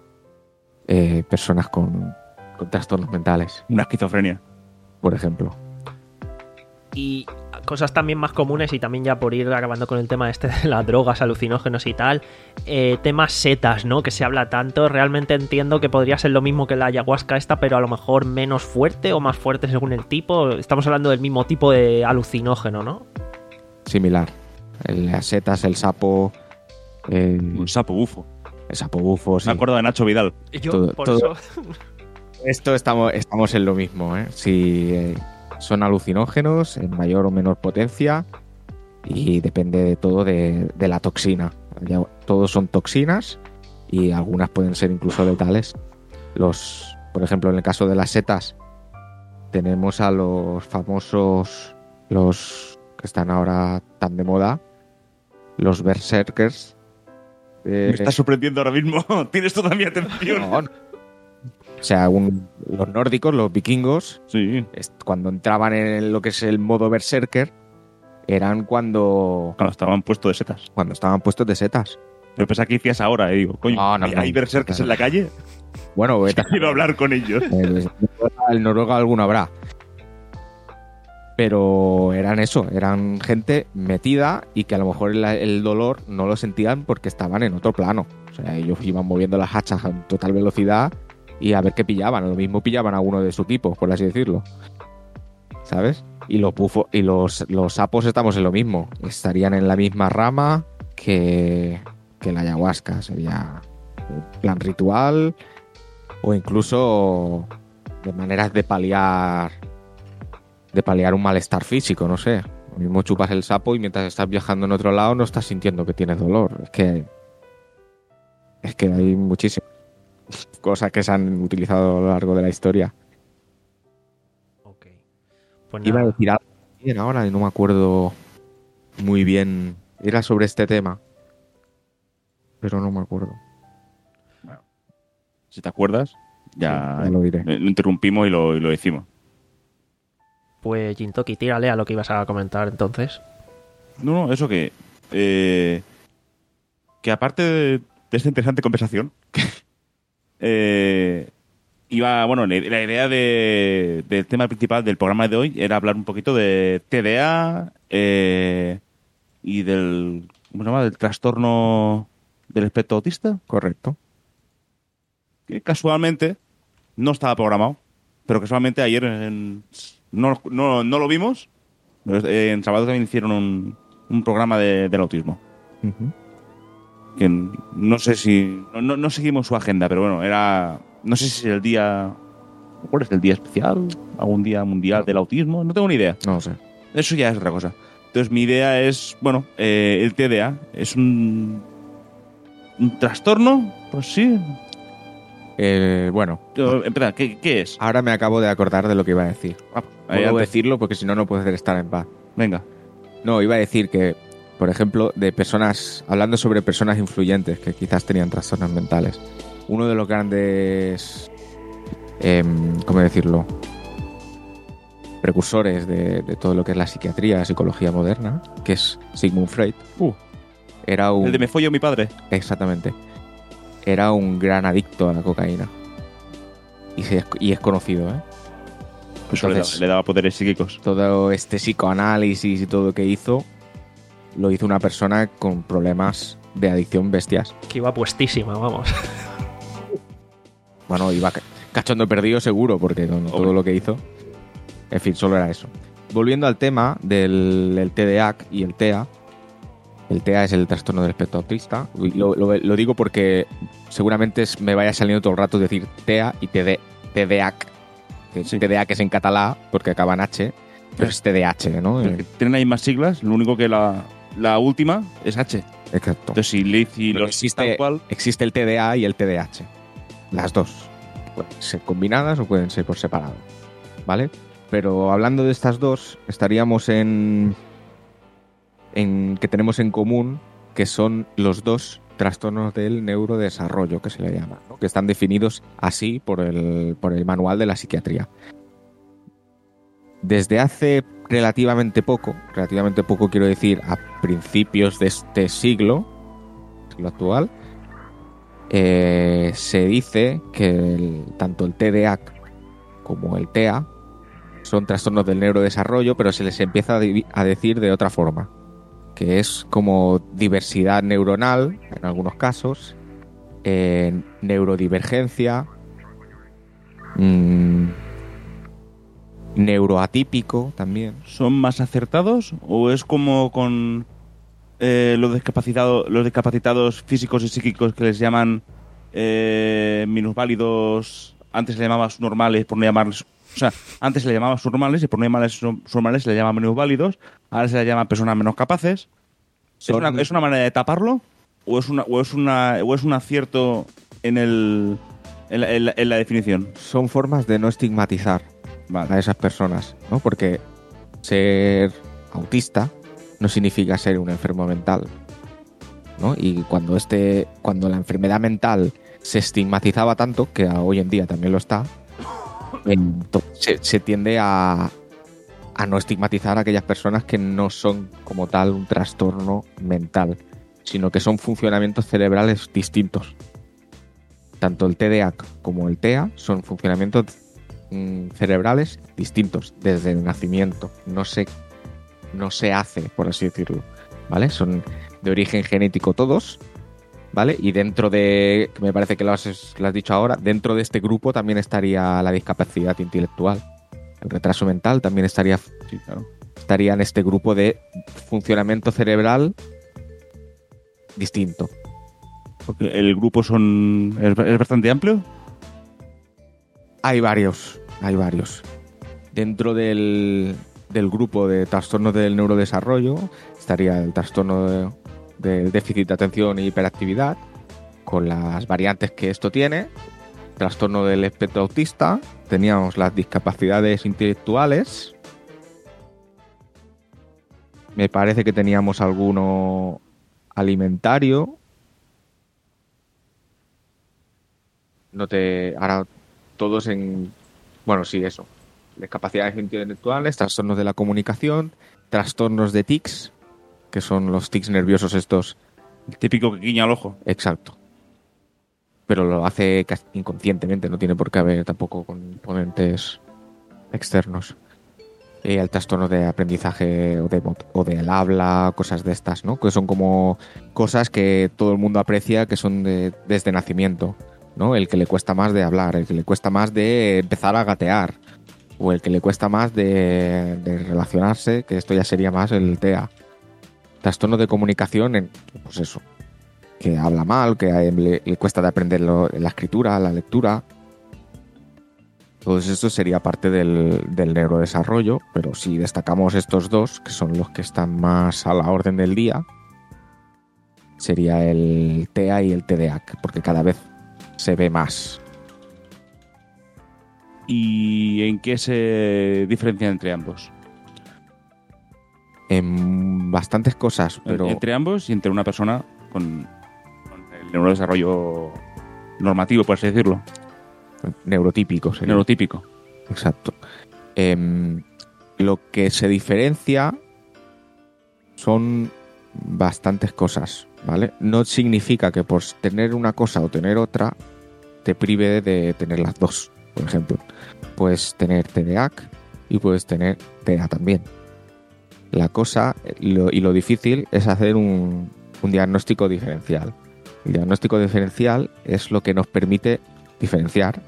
eh, personas con, con trastornos mentales, Una esquizofrenia. por ejemplo. Y cosas también más comunes, y también ya por ir acabando con el tema este de las drogas, alucinógenos y tal, eh, temas setas, ¿no? Que se habla tanto. Realmente entiendo que podría ser lo mismo que la ayahuasca esta, pero a lo mejor menos fuerte o más fuerte según el tipo. Estamos hablando del mismo tipo de alucinógeno, ¿no? Similar. El, las setas, el sapo, el, Un sapo bufo. el sapo bufo. Sí. Me acuerdo de Nacho Vidal. Yo, Todo- por todo- eso... Esto estamos, estamos en lo mismo, ¿eh? Si eh, son alucinógenos en mayor o menor potencia y depende de todo de, de la toxina. Ya, todos son toxinas y algunas pueden ser incluso letales. Los, por ejemplo, en el caso de las setas tenemos a los famosos, los que están ahora tan de moda, los berserkers. Eh, Me estás sorprendiendo ahora mismo. Tienes toda mi atención. no, no. O sea, un- los nórdicos, los vikingos, Sí. est- cuando entraban en lo que es el modo berserker, eran cuando, Cuando estaban puestos de setas. cuando estaban puestos de setas. Yo pensaba que decías ahora, y digo, coño, No, no, ¿hay, no. hay berserkers en la calle? Bueno, vete a- Quiero hablar con ellos. el, el noruego alguno habrá. Pero eran eso, eran gente metida y que a lo mejor el, el dolor no lo sentían porque estaban en otro plano. O sea, ellos iban moviendo las hachas a total velocidad y a ver qué pillaban. A lo mismo pillaban a uno de su tipo, por así decirlo. ¿Sabes? Y los bufos y los, los sapos estamos en lo mismo. Estarían en la misma rama que, que la ayahuasca. Sería un plan ritual o incluso de maneras de paliar de paliar un malestar físico, no sé. Lo mismo chupas el sapo y mientras estás viajando en otro lado no estás sintiendo que tienes dolor. Es que es que hay muchísimas cosas que se han utilizado a lo largo de la historia. Ok. Pues Iba a nada. decir algo bien ahora y no me acuerdo muy bien. Era sobre este tema, pero no me acuerdo. Si te acuerdas, ya, Sí, ya lo diré. eh, lo interrumpimos y lo, y lo decimos. Pues Jintoki, tírale a lo que ibas a comentar entonces. No, no, eso que... eh, que aparte de, de esta interesante conversación, eh, iba... Bueno, la, la idea de, del tema principal del programa de hoy era hablar un poquito de T D A eh, y del... ¿Cómo se llama? Del trastorno del espectro autista. Correcto. Que casualmente no estaba programado, pero casualmente ayer en- no, no, no lo vimos. Pero en sábado también hicieron un, un programa de- del autismo. Ujú. Que no sé si... No, no, no seguimos su agenda, pero bueno, era... No sé si es el día... ¿Cuál es el día especial? ¿Algún día mundial del autismo? No tengo ni idea. No lo sé. Eso ya es otra cosa. Entonces mi idea es, bueno, eh, el T D A es un... ¿Un trastorno? Pues sí. Eh, bueno, Eh, Espera, ¿qué, qué es? ahora me acabo de acordar de lo que iba a decir. Ah, No ahí debo antes. decirlo porque si no, no puedo estar en paz. Venga. No, iba a decir que, por ejemplo, de personas, hablando sobre personas influyentes que quizás tenían trastornos mentales, uno de los grandes, em, ¿cómo decirlo? precursores de, de todo lo que es la psiquiatría, la psicología moderna, que es Sigmund Freud. Uh, Era un... el de me follo mi padre. Exactamente. Era un gran adicto a la cocaína. Y, se- y es conocido, ¿eh? Eso le, Entonces- daba, le daba poderes psíquicos. Todo este psicoanálisis y todo lo que hizo, lo hizo una persona con problemas de adicción bestias. Que iba puestísima, vamos. Bueno, iba ca- cachondo perdido seguro, porque con todo Hombre. lo que hizo. En fin, solo era eso. Volviendo al tema del, del T D A C y el T E A. El T E A es el trastorno del espectro autista. Y Lo, lo- lo digo porque seguramente es- me vaya saliendo todo el rato decir T E A y T D, T D A C. Que Sí. T D A C es en catalán, porque acaba en H, pero es T D A H, ¿no? Pero que tienen ahí más siglas, lo único que la, la última es H. Exacto. Entonces, si le si Pero los existe- tal cual, Existe el T D A y el T D A H. Las dos. Pueden ser combinadas o pueden ser por separado. ¿Vale? Pero hablando de estas dos, estaríamos en. en que tenemos en común que son los dos trastornos del neurodesarrollo, que se le llama, ¿no? Que están definidos así por el, por el manual de la psiquiatría. Desde hace relativamente poco, relativamente poco quiero decir a principios de este siglo, siglo actual, eh, se dice que el- tanto el T D A C como el T E A son trastornos del neurodesarrollo, pero se les empieza a, divi- a decir de otra forma, que es como diversidad neuronal en algunos casos, eh, neurodivergencia, mm, neuroatípico también. ¿son más acertados o es como con eh, los, discapacitados, los discapacitados físicos y psíquicos que les llaman eh, minusválidos? Antes se les llamaba subnormales por no llamarles... O sea, antes se les llamaba subnormales y por no llamarles subnormales se les llama minusválidos. Ahora se les llama personas menos capaces. ¿Es Son- una, ¿Es una manera de taparlo? ¿O es, una, o es, una, o es un acierto en, el, en, la, en la- en la definición? Son formas de no estigmatizar Vale. a esas personas, ¿no? Porque ser autista no significa ser un enfermo mental, ¿no? Y cuando este, cuando la enfermedad mental se estigmatizaba tanto, que a- hoy en día también lo está, ento- se, se tiende a, a no estigmatizar a aquellas personas que no son como tal un trastorno mental, sino que son funcionamientos cerebrales distintos. Tanto el T D A C como el T E A son funcionamientos mm, cerebrales distintos desde el nacimiento. No se, no se hace, por así decirlo, ¿vale? Son de origen genético todos, ¿vale? Y dentro de, que me parece que lo has, lo has dicho ahora, dentro de este grupo también estaría la discapacidad intelectual. El retraso mental también estaría, Sí, claro. estaría en este grupo de funcionamiento cerebral distinto. Porque el grupo son es, es bastante amplio. Hay varios, hay varios. Dentro del, del grupo de trastornos del neurodesarrollo estaría el trastorno de- del déficit de atención y hiperactividad, con las variantes que esto tiene. Trastorno del espectro autista, teníamos las discapacidades intelectuales. Me parece que teníamos alguno alimentario. No te. Ahora todos en. Bueno, sí, eso. Discapacidades intelectuales, trastornos de la comunicación, trastornos de tics, que son los tics nerviosos estos. El típico que guiña al ojo. Exacto. Pero lo hace casi inconscientemente, no tiene por qué haber tampoco componentes externos. Y el trastorno de aprendizaje o, de, mo- o del habla, cosas de estas, ¿no? Que son como cosas que todo el mundo aprecia, que son de, desde nacimiento, ¿no? El que le cuesta más de hablar, el que le cuesta más de empezar a gatear, o el que le cuesta más de, de relacionarse, que esto ya sería más el T E A. Trastorno de comunicación, en, pues eso, que habla mal, que a él le, le cuesta de aprender lo- la escritura, la lectura. Todo esto sería parte del, del neurodesarrollo, pero si destacamos estos dos, que son los que están más a la orden del día, sería el T E A y el T D A C, porque cada vez se ve más. ¿Y en qué se diferencia entre ambos? En bastantes cosas, pero Entre ambos y entre una persona con, con el neurodesarrollo normativo, por así decirlo. neurotípicos. sería. Neurotípico. Exacto. Em, lo que se diferencia son bastantes cosas, ¿vale? No significa que por tener una cosa o tener otra te prive de tener las dos. Por ejemplo, puedes tener T D A H y puedes tener T E A también. La cosa lo, y lo difícil es hacer un, un diagnóstico diferencial. El diagnóstico diferencial es lo que nos permite diferenciar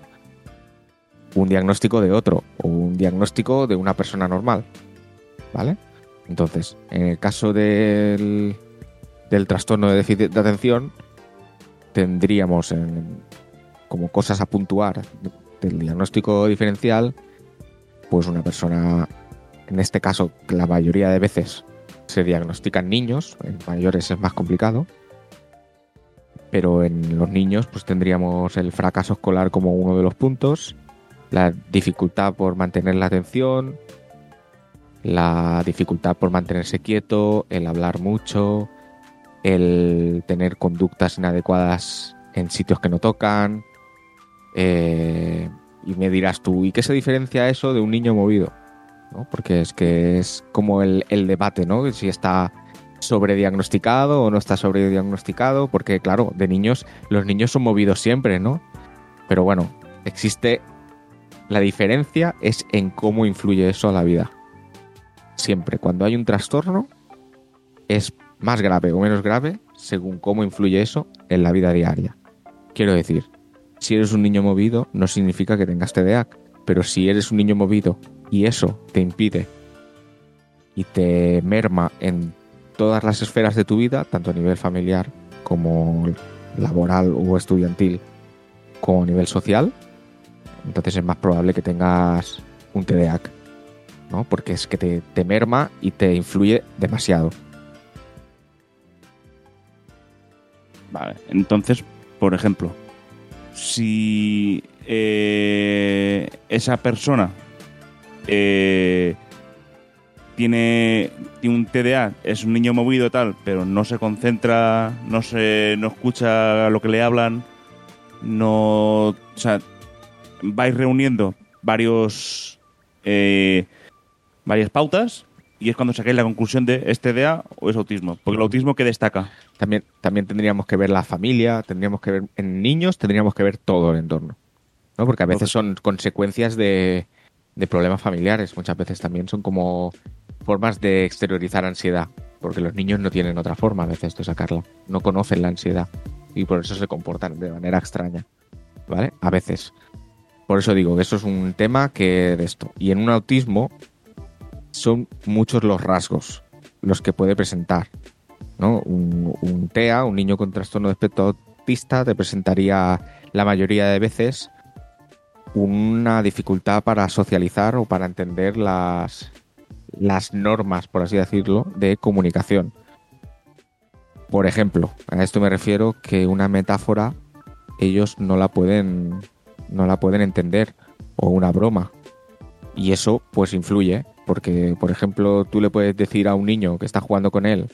un diagnóstico de otro o un diagnóstico de una persona normal, ¿vale? Entonces, en el caso del, del trastorno de déficit de atención, tendríamos en, como cosas a puntuar del diagnóstico diferencial, pues una persona, en este caso, la mayoría de veces se diagnostican niños, en mayores es más complicado, pero en los niños pues tendríamos el fracaso escolar como uno de los puntos, la dificultad por mantener la atención, la dificultad por mantenerse quieto, el hablar mucho, el tener conductas inadecuadas en sitios que no tocan. Eh, y me dirás tú, ¿y qué se diferencia eso de un niño movido? ¿No? Porque es que es como el, el debate, ¿no? Si está sobrediagnosticado o no está sobrediagnosticado, porque claro, de niños, los niños son movidos siempre, ¿no? Pero bueno, existe, la diferencia es en cómo influye eso a la vida. Siempre, cuando hay un trastorno, es más grave o menos grave según cómo influye eso en la vida diaria. Quiero decir, si eres un niño movido, no significa que tengas T D A H, pero si eres un niño movido y eso te impide y te merma en todas las esferas de tu vida, tanto a nivel familiar como laboral o estudiantil, como a nivel social, entonces es más probable que tengas un T D A H, ¿no? Porque es que te, te merma y te influye demasiado. Vale, entonces, por ejemplo, si eh, esa persona eh, tiene, tiene un T D A, es un niño movido tal, pero no se concentra, no se, no escucha lo que le hablan, no, o sea, vais reuniendo varios eh, varias pautas y es cuando saquéis la conclusión de ¿es T D A o es autismo? Porque el autismo, ¿qué destaca? También, también tendríamos que ver la familia, tendríamos que ver en niños, tendríamos que ver todo el entorno, ¿no? Porque a veces son consecuencias de, de problemas familiares, muchas veces también son como formas de exteriorizar ansiedad, porque los niños no tienen otra forma a veces de sacarla, no conocen la ansiedad y por eso se comportan de manera extraña, ¿vale? A veces. Por eso digo que eso es un tema que de esto. Y en un autismo son muchos los rasgos los que puede presentar, ¿no? Un, un T E A, un niño con trastorno de espectro autista, te presentaría la mayoría de veces una dificultad para socializar o para entender las, las normas, por así decirlo, de comunicación. Por ejemplo, a esto me refiero que una metáfora ellos no la pueden, no la pueden entender, o una broma. Y eso pues influye, porque por ejemplo tú le puedes decir a un niño que está jugando con él,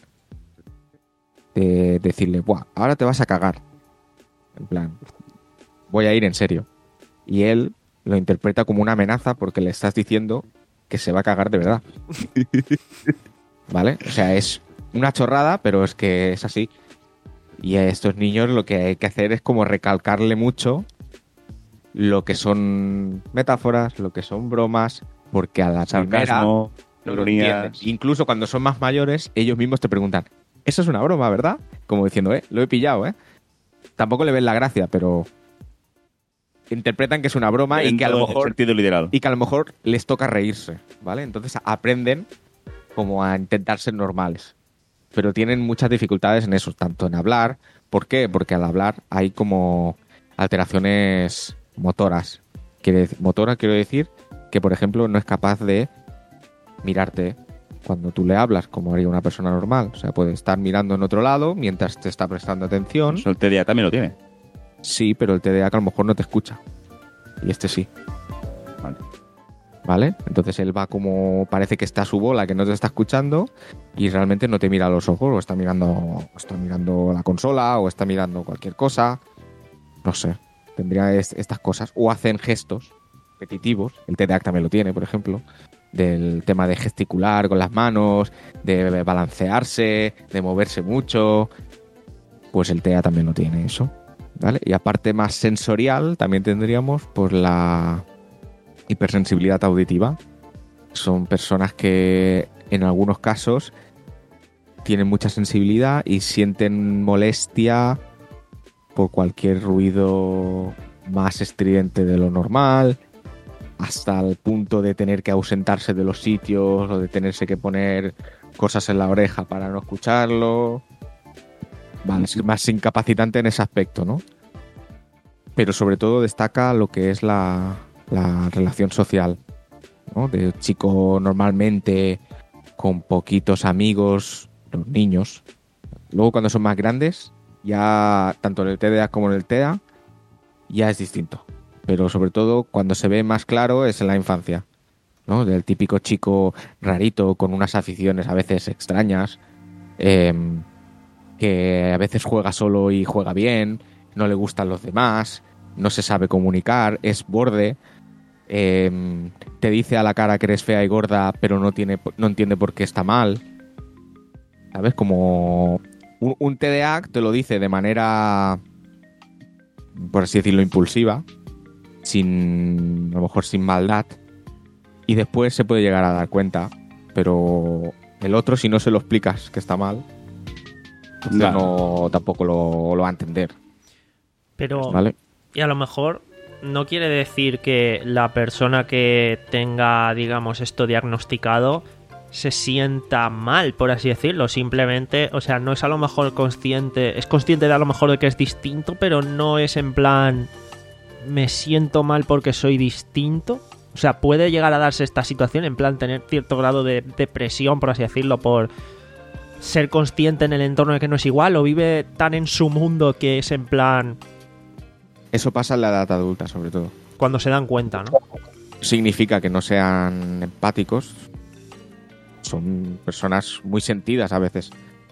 de decirle, buah, ahora te vas a cagar. En plan, voy a ir en serio. Y él lo interpreta como una amenaza porque le estás diciendo que se va a cagar de verdad. ¿Vale? O sea, es una chorrada, pero es que es así. Y a estos niños lo que hay que hacer es como recalcarle mucho lo que son metáforas, lo que son bromas, porque a la primera no lo entienden. Incluso cuando son más mayores, ellos mismos te preguntan, eso es una broma, ¿verdad? Como diciendo, eh, lo he pillado, ¿eh? Tampoco le ven la gracia, pero interpretan que es una broma y que a lo mejor sentido literal. y que a lo mejor les toca reírse, ¿vale? Entonces aprenden como a intentar ser normales. Pero tienen muchas dificultades en eso, tanto en hablar. ¿Por qué? Porque al hablar hay como alteraciones motoras. Quiere, motora quiero decir que, por ejemplo, no es capaz de mirarte cuando tú le hablas como haría una persona normal. O sea, puede estar mirando en otro lado mientras te está prestando atención. Eso el T D A también lo tiene. Sí, pero el T D A que a lo mejor no te escucha. Y este sí. Vale. ¿Vale? Entonces él va como... Parece que está a su bola, que no te está escuchando y realmente no te mira a los ojos o está mirando, o está mirando la consola o está mirando cualquier cosa. No sé. Tendría est- estas cosas. O hacen gestos repetitivos. El T D A también lo tiene, por ejemplo. del tema de gesticular con las manos, de balancearse, de moverse mucho, pues el T E A también lo tiene eso, ¿vale? Y aparte más sensorial también tendríamos pues la hipersensibilidad auditiva. Son personas que en algunos casos tienen mucha sensibilidad y sienten molestia por cualquier ruido más estridente de lo normal, hasta el punto de tener que ausentarse de los sitios o de tenerse que poner cosas en la oreja para no escucharlo. Vale, es más incapacitante en ese aspecto, ¿no? Pero sobre todo destaca lo que es la, la relación social, ¿no? De chico normalmente con poquitos amigos, los niños. Luego cuando son más grandes, ya tanto en el T D A como en el T E A, ya es distinto. Pero sobre todo cuando se ve más claro es en la infancia, ¿no? Del típico chico rarito con unas aficiones a veces extrañas, eh, que a veces juega solo y juega bien, no le gustan los demás, no se sabe comunicar, es borde, eh, te dice a la cara que eres fea y gorda, pero no tiene, no entiende por qué está mal. ¿Sabes? Como un, un T D A te lo dice de manera, por así decirlo, impulsiva, sin, a lo mejor sin maldad, y después se puede llegar a dar cuenta, pero el otro, si no se lo explicas que está mal, entonces claro, no tampoco lo, lo va a entender. Pero, ¿vale? Y a lo mejor no quiere decir que la persona que tenga, digamos, esto diagnosticado se sienta mal, por así decirlo. Simplemente, o sea, no es a lo mejor consciente, es consciente de a lo mejor de que es distinto, pero no es en plan me siento mal porque soy distinto. O sea, puede llegar a darse esta situación, en plan tener cierto grado de depresión, por así decirlo, por ser consciente en el entorno de que no es igual, o vive tan en su mundo que es en plan... Eso pasa en la edad adulta, sobre todo. Cuando se dan cuenta, ¿no? Significa que no sean empáticos. Son personas muy sentidas a veces.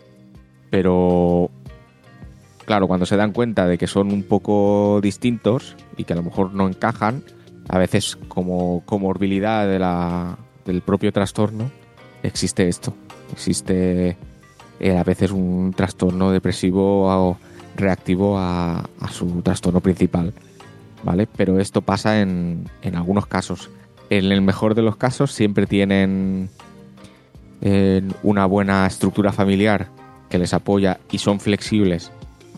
Pero... claro, cuando se dan cuenta de que son un poco distintos y que a lo mejor no encajan, a veces como comorbilidad de la, del propio trastorno, existe esto. Existe eh, a veces un trastorno depresivo o reactivo a, a su trastorno principal, ¿vale? Pero esto pasa en, en algunos casos. En el mejor de los casos siempre tienen eh, una buena estructura familiar que les apoya y son flexibles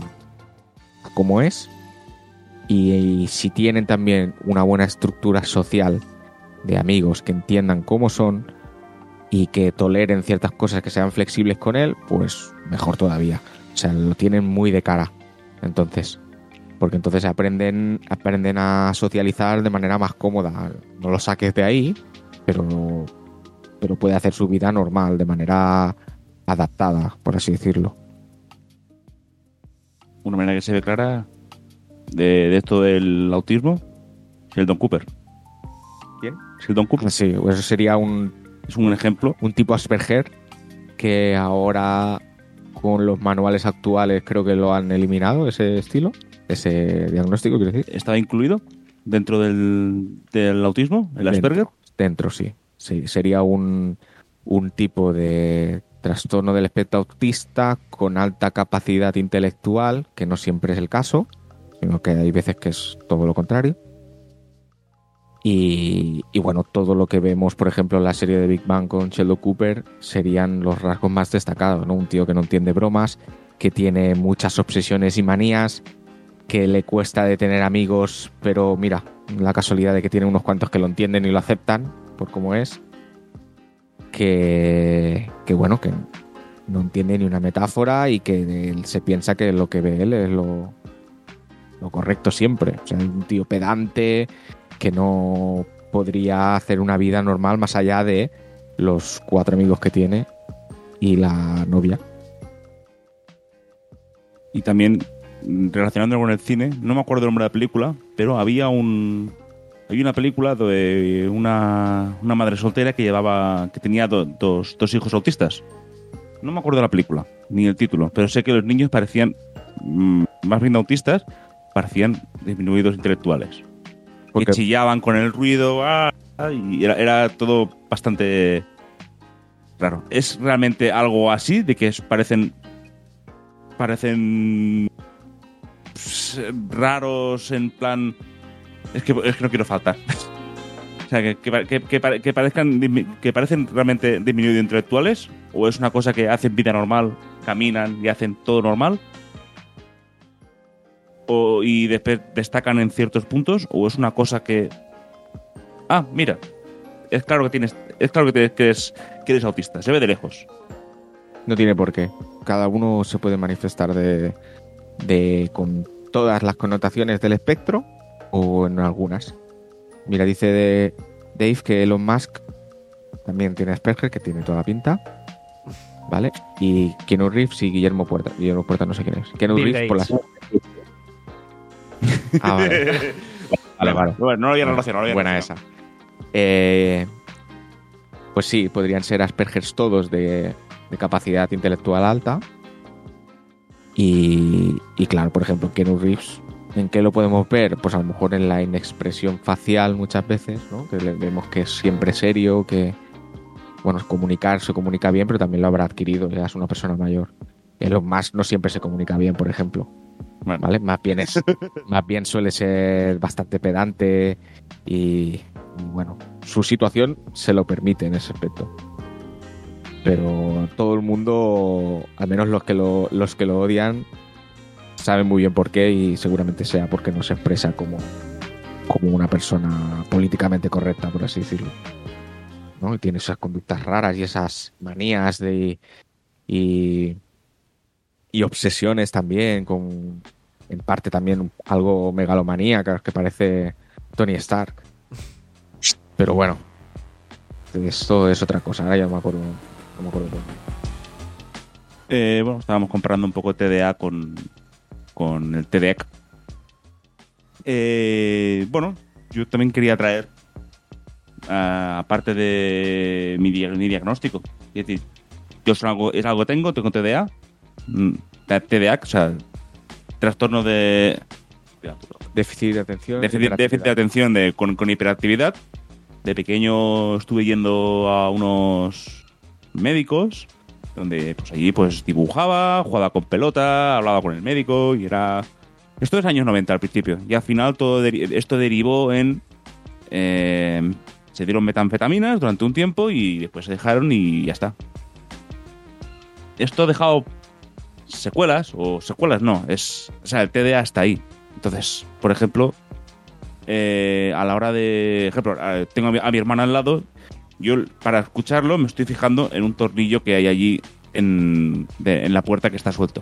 como es, y, y si tienen también una buena estructura social de amigos que entiendan cómo son y que toleren ciertas cosas, que sean flexibles con él, pues mejor todavía. O sea, lo tienen muy de cara, entonces, porque entonces aprenden, aprenden a socializar de manera más cómoda. No lo saques de ahí, pero, pero puede hacer su vida normal, de manera adaptada, por así decirlo. Una manera que se ve clara de, de esto del autismo, Sheldon Cooper. ¿Quién? Sheldon Cooper. Sí, eso sería un... es un ejemplo. Un tipo Asperger que ahora con los manuales actuales creo que lo han eliminado, ese estilo, ese diagnóstico, quiero decir. ¿Estaba incluido dentro del, del autismo, el Asperger? Dentro, dentro sí. Sí, sería un, un tipo de trastorno del espectro autista con alta capacidad intelectual, que no siempre es el caso, sino que hay veces que es todo lo contrario. Y, y bueno, todo lo que vemos, por ejemplo, en la serie de Big Bang con Sheldon Cooper serían los rasgos más destacados, ¿no? Un tío que no entiende bromas, que tiene muchas obsesiones y manías, que le cuesta de tener amigos, pero mira, la casualidad de que tiene unos cuantos que lo entienden y lo aceptan por cómo es, que, que bueno, que no entiende ni una metáfora y que él se piensa que lo que ve él es lo, lo correcto siempre. O sea, es un tío pedante que no podría hacer una vida normal más allá de los cuatro amigos que tiene y la novia. Y también, relacionándolo con el cine, no me acuerdo el nombre de la película, pero había un había una película de una, una madre soltera que llevaba que tenía do, dos, dos hijos autistas. No me acuerdo de la película, ni el título, pero sé que los niños parecían, mmm, más bien autistas, parecían disminuidos intelectuales. Porque chillaban con el ruido, ¡ah! y era, era todo bastante raro. ¿Es realmente algo así? De que es- parecen parecen pues, raros en plan... Es que, es que no quiero faltar. O sea, que, que, que, que pare- que parezcan dismi- que parecen realmente disminuidos intelectuales, o es una cosa que hacen vida normal, caminan y hacen todo normal, o y después destacan en ciertos puntos, o es una cosa que ah, mira, es claro que tienes, es claro que, te- que eres, que eres autista, se ve de lejos. No tiene por qué. Cada uno se puede manifestar de, de con todas las connotaciones del espectro o en algunas. Mira, dice de Dave que Elon Musk también tiene Asperger, que tiene toda la pinta. ¿Vale? Y Keanu Reeves y Guillermo Puerta. Guillermo Puerta no sé quién es. Keanu Bill Reeves por las... Gates. Ah, vale. Vale, vale. Bueno, no lo había relacionado. no lo había Buena relacionado. esa. Eh, pues sí, podrían ser Aspergers todos de, de capacidad intelectual alta. Y, y claro, por ejemplo, Keanu Reeves, ¿en qué lo podemos ver? Pues a lo mejor en la inexpresión facial muchas veces, ¿no? Que le vemos que es siempre serio, que, bueno, comunicar se comunica bien, pero también lo habrá adquirido, ya es una persona mayor. Elon Musk no siempre se comunica bien, por ejemplo. Bueno. ¿Vale? Más bien es, más bien suele ser bastante pedante y, y bueno, su situación se lo permite en ese aspecto. Pero todo el mundo, al menos los que lo, los que lo odian, saben muy bien por qué y seguramente sea porque no se expresa como, como una persona políticamente correcta, por así decirlo. ¿No? Y tiene esas conductas raras y esas manías de y, y obsesiones también con, en parte también algo megalomaníacas que parece Tony Stark. Pero bueno, esto es otra cosa. Ahora ya no me acuerdo, no me acuerdo por qué. Eh, bueno, estábamos comparando un poco T D A con, con el T D A C. Eh, bueno, yo también quería traer, ah, aparte de mi, dia- mi diagnóstico, es decir, yo soy algo, es algo que tengo, tengo T D A, mm, T D A C, o sea, trastorno de Déficit de atención. déficit, déficit de atención de, con, con hiperactividad. De pequeño estuve yendo a unos médicos donde pues allí pues dibujaba, jugaba con pelota, hablaba con el médico y era... Esto es años noventa al principio y al final todo deri- esto derivó en... eh, se dieron metanfetaminas durante un tiempo y después se dejaron y ya está. Esto ha dejado secuelas, o secuelas no, es... O sea, el T D A está ahí. Entonces, por ejemplo... Eh, a la hora de... ejemplo, eh, tengo a mi, a mi hermana al lado. Yo, para escucharlo, me estoy fijando en un tornillo que hay allí en, de- en la puerta que está suelto.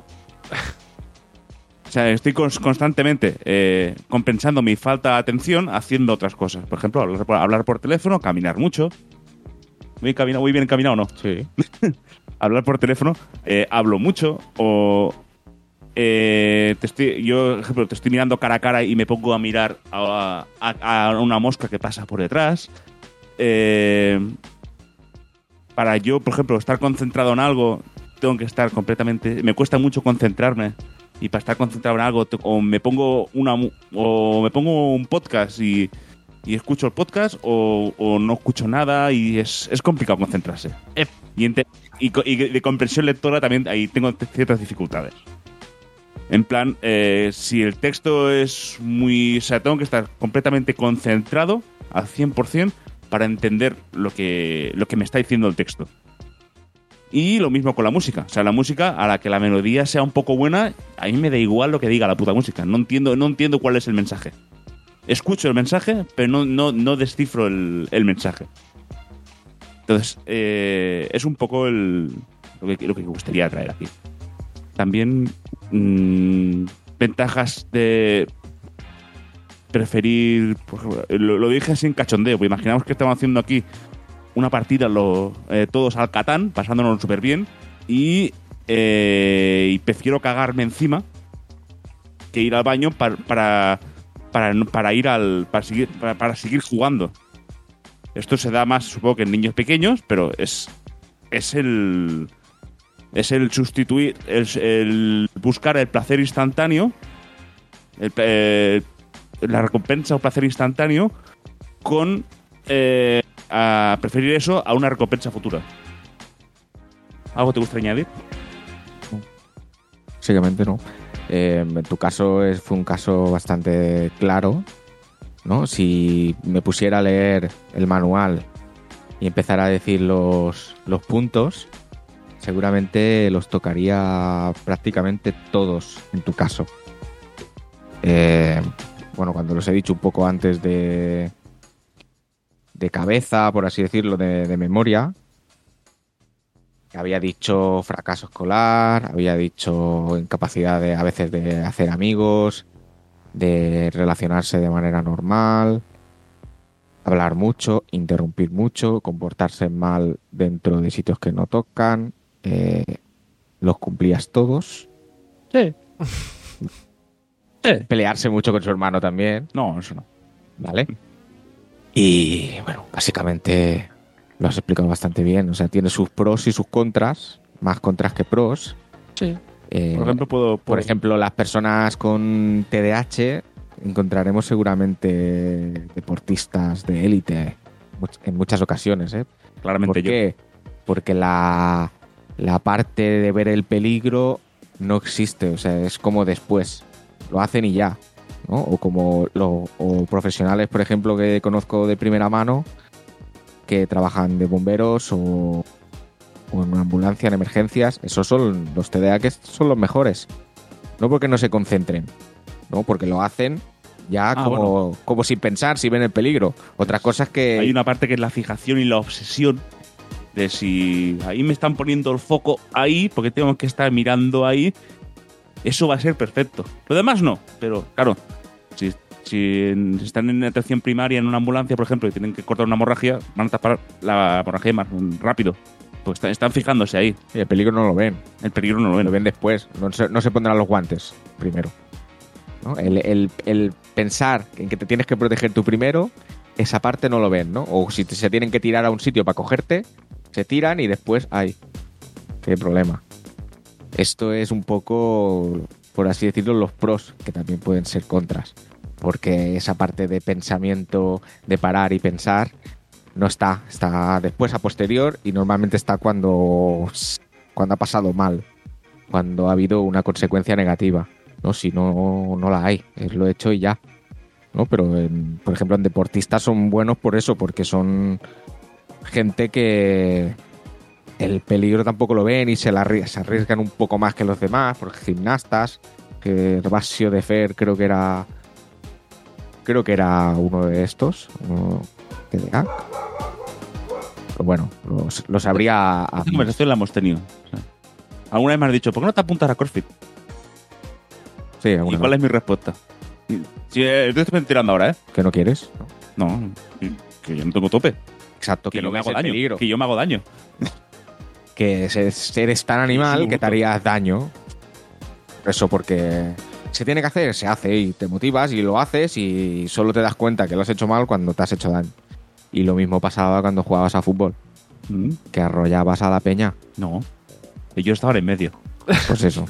O sea, estoy cons- constantemente eh, compensando mi falta de atención haciendo otras cosas. Por ejemplo, hablar por, hablar por teléfono, caminar mucho. ¿Muy, camina, muy bien encaminado o no? Sí. Hablar por teléfono, eh, hablo mucho o... Eh, te estoy, yo, por ejemplo, te estoy mirando cara a cara y me pongo a mirar a, a- a una mosca que pasa por detrás. Eh, para yo, por ejemplo, estar concentrado en algo, tengo que estar completamente... Me cuesta mucho concentrarme. Y para estar concentrado en algo, te- o me pongo una mu- o me pongo un podcast y, y escucho el podcast, o, o no escucho nada y es, es complicado concentrarse. Ep. Y, ente- y, co- y de comprensión lectora también ahí tengo ciertas dificultades. En plan, eh, si el texto es muy... O sea, tengo que estar completamente concentrado al cien por ciento para entender lo que, lo que me está diciendo el texto. Y lo mismo con la música. O sea, la música, a la que la melodía sea un poco buena, a mí me da igual lo que diga la puta música. No entiendo, no entiendo cuál es el mensaje. Escucho el mensaje, pero no, no, no descifro el, el mensaje. Entonces, eh, es un poco el, lo, que, lo que me gustaría traer aquí. También mmm, ventajas de preferir... Por ejemplo, lo, lo dije así en cachondeo, pues imaginamos que estamos haciendo aquí una partida lo, eh, todos al Catán, pasándonos súper bien, y, eh, y prefiero cagarme encima que ir al baño para, para, para, para ir al para seguir, para, para seguir jugando. Esto se da más, supongo, que en niños pequeños, pero es, es el... Es el sustituir, el, el buscar el placer instantáneo, el, eh, la recompensa o placer instantáneo con eh, a preferir eso a una recompensa futura. ¿Algo te gustaría añadir? Básicamente no. Eh, en tu caso es, fue un caso bastante claro, ¿no? Si me pusiera a leer el manual y empezara a decir los, los puntos, seguramente los tocaría prácticamente todos en tu caso. Eh, bueno, cuando los he dicho un poco antes de, de cabeza, por así decirlo, de, de memoria, había dicho fracaso escolar, había dicho incapacidad de, a veces de hacer amigos, de relacionarse de manera normal, hablar mucho, interrumpir mucho, comportarse mal dentro de sitios que no tocan. Eh, los cumplías todos. Sí. Eh. Pelearse mucho con su hermano también. No, eso no. ¿Vale? Y bueno, básicamente lo has explicado bastante bien. O sea, tiene sus pros y sus contras, más contras que pros. Sí. Eh, por ejemplo, puedo, puedo... Por ejemplo, las personas con T D A H encontraremos seguramente deportistas de élite en muchas ocasiones, ¿eh? Claramente. ¿Por yo. qué? Porque la, la parte de ver el peligro no existe, o sea, es como después. Lo hacen y ya, ¿no? O como lo, o profesionales, por ejemplo, que conozco de primera mano, que trabajan de bomberos o, o en una ambulancia, en emergencias. Esos son los T D A que son los mejores. No porque no se concentren, ¿no? Porque lo hacen ya ah, como, bueno. como sin pensar, si ven el peligro. Otra cosa es que... Hay una parte que es la fijación y la obsesión de si ahí me están poniendo el foco ahí, porque tengo que estar mirando ahí, eso va a ser perfecto. Lo demás no, pero claro, si, si están en atención primaria en una ambulancia, por ejemplo, y tienen que cortar una hemorragia, van a tapar la hemorragia más rápido. Pues están fijándose ahí. Y el peligro no lo ven. El peligro no lo ven. Lo ven después. No se, no se pondrán los guantes primero, ¿no? El, el, el pensar en que te tienes que proteger tú primero, esa parte no lo ven, ¿no? O si te, se tienen que tirar a un sitio para cogerte, se tiran y después, ¡ay! ¡Qué problema! Esto es un poco, por así decirlo, los pros, que también pueden ser contras. Porque esa parte de pensamiento, de parar y pensar, no está. Está después, a posterior, y normalmente está cuando, cuando ha pasado mal. Cuando ha habido una consecuencia negativa, ¿no? Si no, no la hay. Es lo hecho y ya, ¿no? Pero, en, por ejemplo, en deportistas son buenos por eso, porque son gente que el peligro tampoco lo ven y se, la, se arriesgan un poco más que los demás, por gimnastas, que Herbasio de Fer creo que era creo que era uno de estos, uno que de Pero bueno, los, los habría... Esta conversación la hemos tenido. O sea, alguna vez me has dicho, ¿por qué no te apuntas a CrossFit? Sí, ¿Y cuál vez. es mi respuesta? Si eh, te estoy tirando ahora, ¿eh? ¿Que no quieres? No, no que yo no tengo tope. Exacto, que, que yo no me ves hago el daño. peligro. Que yo me hago daño. Que eres tan animal Sí, que te harías daño. Eso porque se tiene que hacer, se hace y te motivas y lo haces y solo te das cuenta que lo has hecho mal cuando te has hecho daño. Y lo mismo pasaba cuando jugabas a fútbol, ¿Mm? que arrollabas a la peña. No, yo estaba en medio. Pues eso.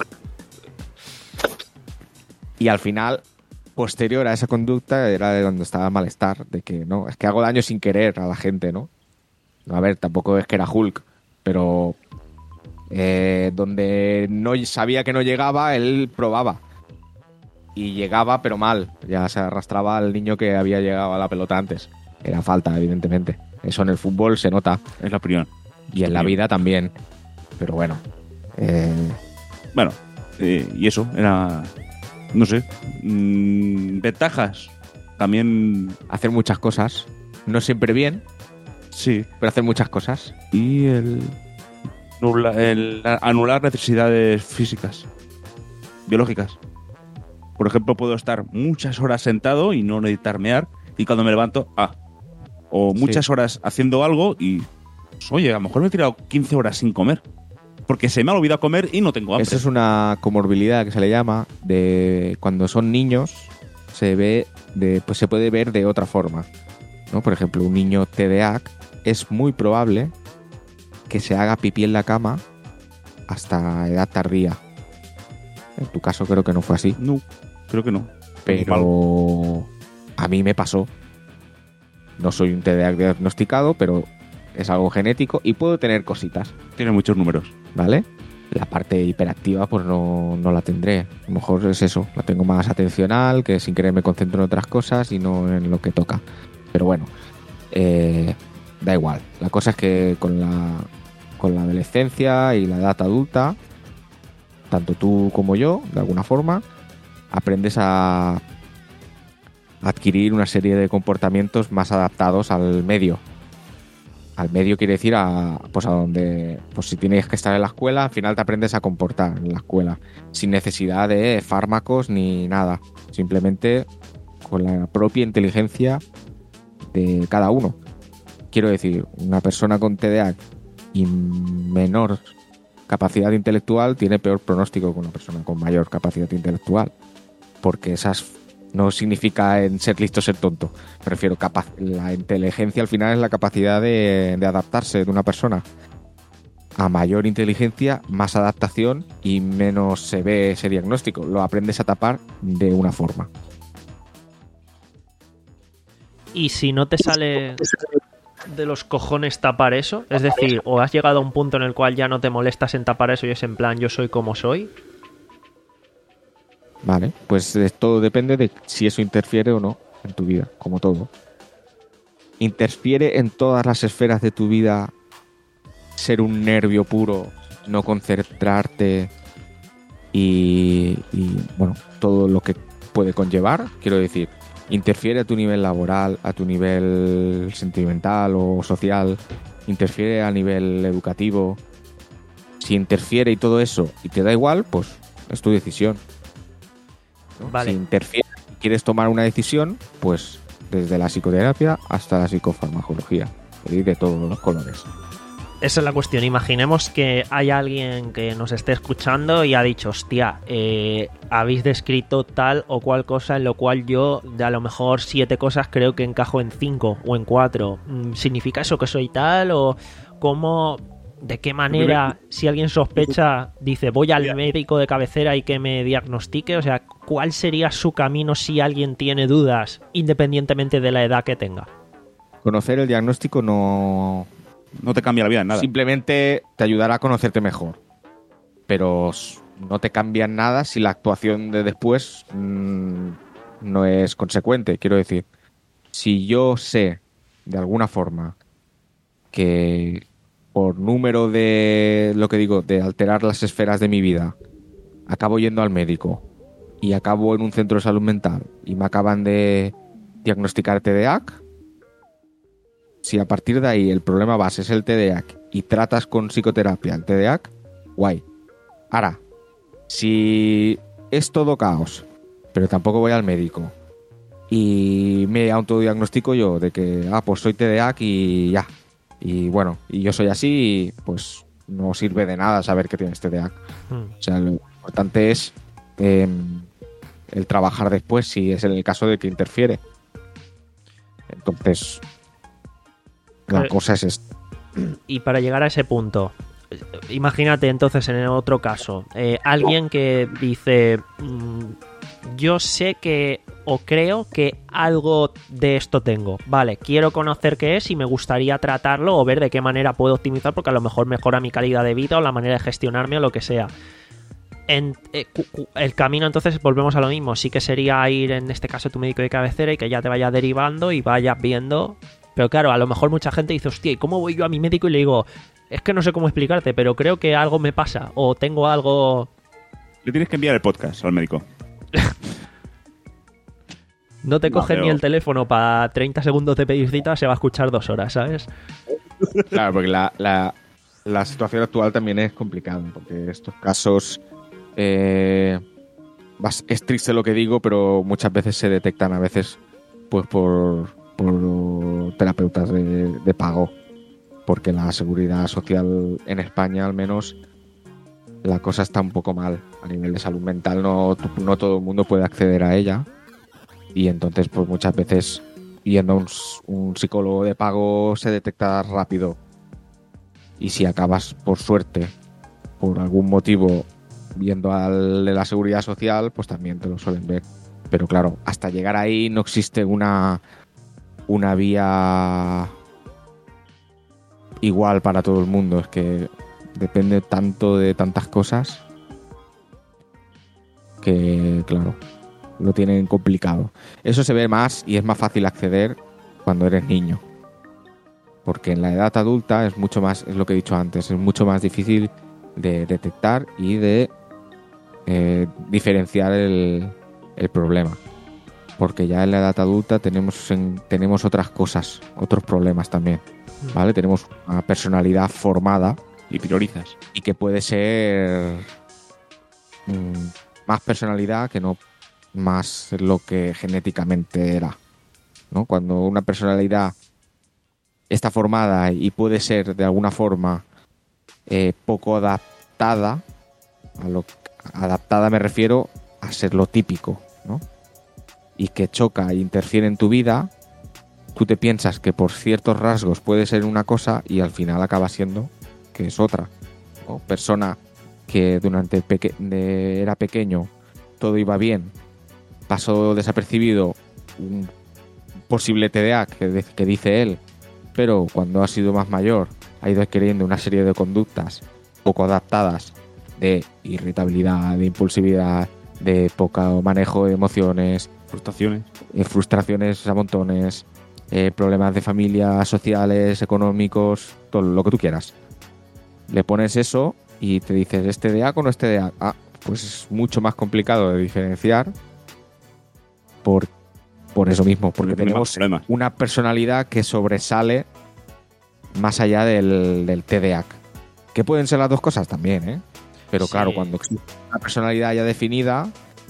Y al final, posterior a esa conducta, era de donde estaba el malestar, de que no, es que hago daño sin querer a la gente, ¿no? A ver, tampoco es que era Hulk, pero eh, donde no sabía que no llegaba, él probaba. Y llegaba, pero mal. Ya se arrastraba al niño que había llegado a la pelota antes. Era falta, evidentemente. Eso en el fútbol se nota. Es la opinión. Y en la vida también. Pero bueno. Eh... Bueno, eh, y eso, era... No sé. Mmm, ventajas. También... Hacer muchas cosas. No siempre bien. Sí. Pero hacer muchas cosas. Y el... Nula, el anular necesidades físicas. Biológicas. Por ejemplo, puedo estar muchas horas sentado y no necesitar mear. Y cuando me levanto, ah. O muchas sí. horas haciendo algo y... Pues, oye, a lo mejor me he tirado quince horas sin comer. Porque se me ha olvidado comer y no tengo hambre. Eso es una comorbilidad que se le llama de cuando son niños se ve de pues se puede ver de otra forma, ¿no? Por ejemplo, un niño T D A H es muy probable que se haga pipí en la cama hasta edad tardía. En tu caso creo que no fue así. No, creo que no. Pero a mí me pasó. No soy un T D A H diagnosticado, pero es algo genético y puedo tener cositas. Tiene muchos números. ¿Vale? La parte hiperactiva pues no, no la tendré. A lo mejor es eso, la tengo más atencional, que sin querer me concentro en otras cosas y no en lo que toca. Pero bueno, eh, da igual. La cosa es que con la, con la adolescencia y la edad adulta, tanto tú como yo, de alguna forma, aprendes a adquirir una serie de comportamientos más adaptados al medio. Al medio quiere decir a, pues a donde, pues si tienes que estar en la escuela, al final te aprendes a comportar en la escuela, sin necesidad de fármacos ni nada, simplemente con la propia inteligencia de cada uno. Quiero decir, una persona con T D A H y menor capacidad intelectual tiene peor pronóstico que una persona con mayor capacidad intelectual, porque esas no significa en ser listo ser tonto. Me refiero, capaz, la inteligencia al final es la capacidad de, de adaptarse de una persona. A mayor inteligencia, más adaptación y menos se ve ese diagnóstico. Lo aprendes a tapar de una forma. ¿Y si no te sale de los cojones tapar eso? Es decir, o has llegado a un punto en el cual ya no te molestas en tapar eso y es en plan yo soy como soy. Vale, pues todo depende de si eso interfiere o no en tu vida, como todo. ¿Interfiere en todas las esferas de tu vida ser un nervio puro, no concentrarte y, y bueno, todo lo que puede conllevar? Quiero decir, ¿interfiere a tu nivel laboral, a tu nivel sentimental o social? ¿Interfiere a nivel educativo? Si interfiere y todo eso y te da igual, pues es tu decisión. ¿No? Vale. Si interfiere y quieres tomar una decisión, pues desde la psicoterapia hasta la psicofarmacología, y de todos los colores. Esa es la cuestión. Imaginemos que hay alguien que nos esté escuchando y ha dicho, hostia, eh, habéis descrito tal o cual cosa en lo cual yo, de a lo mejor siete cosas, creo que encajo en cinco o en cuatro. ¿Significa eso que soy tal? ¿O cómo, de qué manera, si alguien sospecha, dice, voy al médico de cabecera y que me diagnostique? O sea, ¿cuál sería su camino si alguien tiene dudas, independientemente de la edad que tenga? Conocer el diagnóstico no... No te cambia la vida en nada. Simplemente te ayudará a conocerte mejor. Pero no te cambia en nada si la actuación de después mmm, no es consecuente. Quiero decir, si yo sé, de alguna forma, que por número de, lo que digo, de alterar las esferas de mi vida, acabo yendo al médico y acabo en un centro de salud mental y me acaban de diagnosticar T D A H, si a partir de ahí el problema base es el T D A H y tratas con psicoterapia el T D A H, guay. Ahora, si es todo caos, pero tampoco voy al médico y me autodiagnostico yo de que, ah, pues soy T D A H y ya. Y bueno, y yo soy así, pues no sirve de nada saber que tienes T D A H. Hmm. O sea, lo importante es eh, el trabajar después, si es en el caso de que interfiere. Entonces... La Pero, cosa es esto. Y para llegar a ese punto, imagínate entonces en el otro caso, eh, alguien que dice, mmm, yo sé que o creo que algo de esto tengo, vale, quiero conocer qué es y me gustaría tratarlo o ver de qué manera puedo optimizar porque a lo mejor mejora mi calidad de vida o la manera de gestionarme o lo que sea. En, eh, cu, cu, el camino entonces volvemos a lo mismo, sí que sería ir en este caso a tu médico de cabecera y que ya te vaya derivando y vayas viendo. Pero claro, a lo mejor mucha gente dice, hostia, ¿y cómo voy yo a mi médico y le digo, es que no sé cómo explicarte, pero creo que algo me pasa o tengo algo... Le tienes que enviar el podcast al médico. No te No, cogen pero... ni el teléfono para treinta segundos de pedir cita, se va a escuchar dos horas, ¿sabes? Claro, porque la, la, la situación actual también es complicada, porque estos casos... Eh, es triste lo que digo, pero muchas veces se detectan a veces pues por... por terapeutas de, de pago, porque la seguridad social en España al menos la cosa está un poco mal a nivel de salud mental, no, no todo el mundo puede acceder a ella y entonces pues muchas veces yendo a un, un psicólogo de pago se detecta rápido y si acabas por suerte por algún motivo viendo al de la seguridad social pues también te lo suelen ver, pero claro, hasta llegar ahí no existe una una vía igual para todo el mundo. Es que depende tanto de tantas cosas que, claro, lo tienen complicado. Eso se ve más y es más fácil acceder cuando eres niño. Porque en la edad adulta es mucho más, es lo que he dicho antes, es mucho más difícil de detectar y de eh, diferenciar el, el problema. Porque ya en la edad adulta tenemos, en, tenemos otras cosas, otros problemas también, ¿vale? Tenemos una personalidad formada Y priorizas. y que puede ser mmm, más personalidad que no más lo que genéticamente era, ¿no? Cuando una personalidad está formada y puede ser de alguna forma eh, poco adaptada, a lo adaptada me refiero a ser lo típico, ¿no? Y que choca e interfiere en tu vida, tú te piensas que por ciertos rasgos puede ser una cosa y al final acaba siendo que es otra, ¿no? Persona que durante peque- de, era pequeño, todo iba bien, pasó desapercibido un posible T D A que, de- que dice él, pero cuando ha sido más mayor ha ido adquiriendo una serie de conductas poco adaptadas de irritabilidad, de impulsividad, de poco manejo de emociones, Frustraciones. eh, frustraciones a montones, eh, problemas de familia, sociales, económicos, todo lo que tú quieras. Le pones eso y te dices, ¿es T D A o no es T D A? Ah, pues es mucho más complicado de diferenciar por, por eso mismo, porque Porque tiene más tenemos problemas. una personalidad que sobresale más allá del, del T D A. Que pueden ser las dos cosas también, ¿eh? Pero Sí. claro, cuando existe una personalidad ya definida,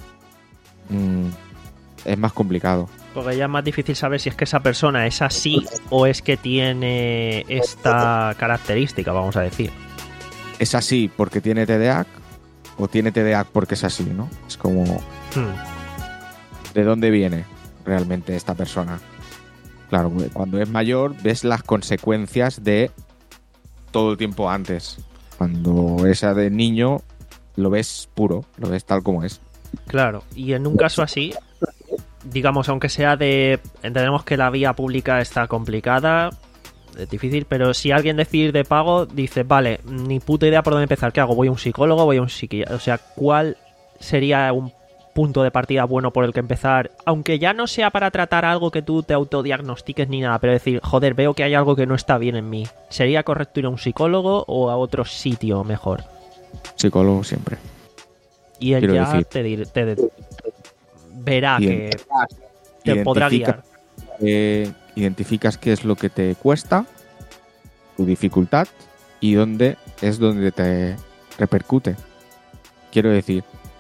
mmm, es más complicado. Porque ya es más difícil saber si es que esa persona es así o es que tiene esta característica, vamos a decir. ¿Es así porque tiene T D A o tiene T D A porque es así, ¿no? Es como, Hmm. ¿de dónde viene realmente esta persona? Claro, cuando es mayor ves las consecuencias de todo el tiempo antes. Cuando esa de niño lo ves puro, lo ves tal como es. Claro, y en un caso así, digamos, aunque sea de... Entendemos que la vía pública está complicada, es difícil, pero si alguien decide ir de pago, dice, vale, ni puta idea por dónde empezar, ¿qué hago? ¿Voy a un psicólogo? ¿Voy a un psiquiatra? O sea, ¿cuál sería un punto de partida bueno por el que empezar? Aunque ya no sea para tratar algo que tú te autodiagnostiques ni nada, pero decir, joder, veo que hay algo que no está bien en mí. ¿Sería correcto ir a un psicólogo o a otro sitio mejor? Psicólogo siempre. Y él Quiero ya decir- te, dir- te de- verá Bien. que te podrá Identifica- guiar. eh, identificas qué es lo que te cuesta, tu dificultad y dónde es donde te repercute. Quiero decir,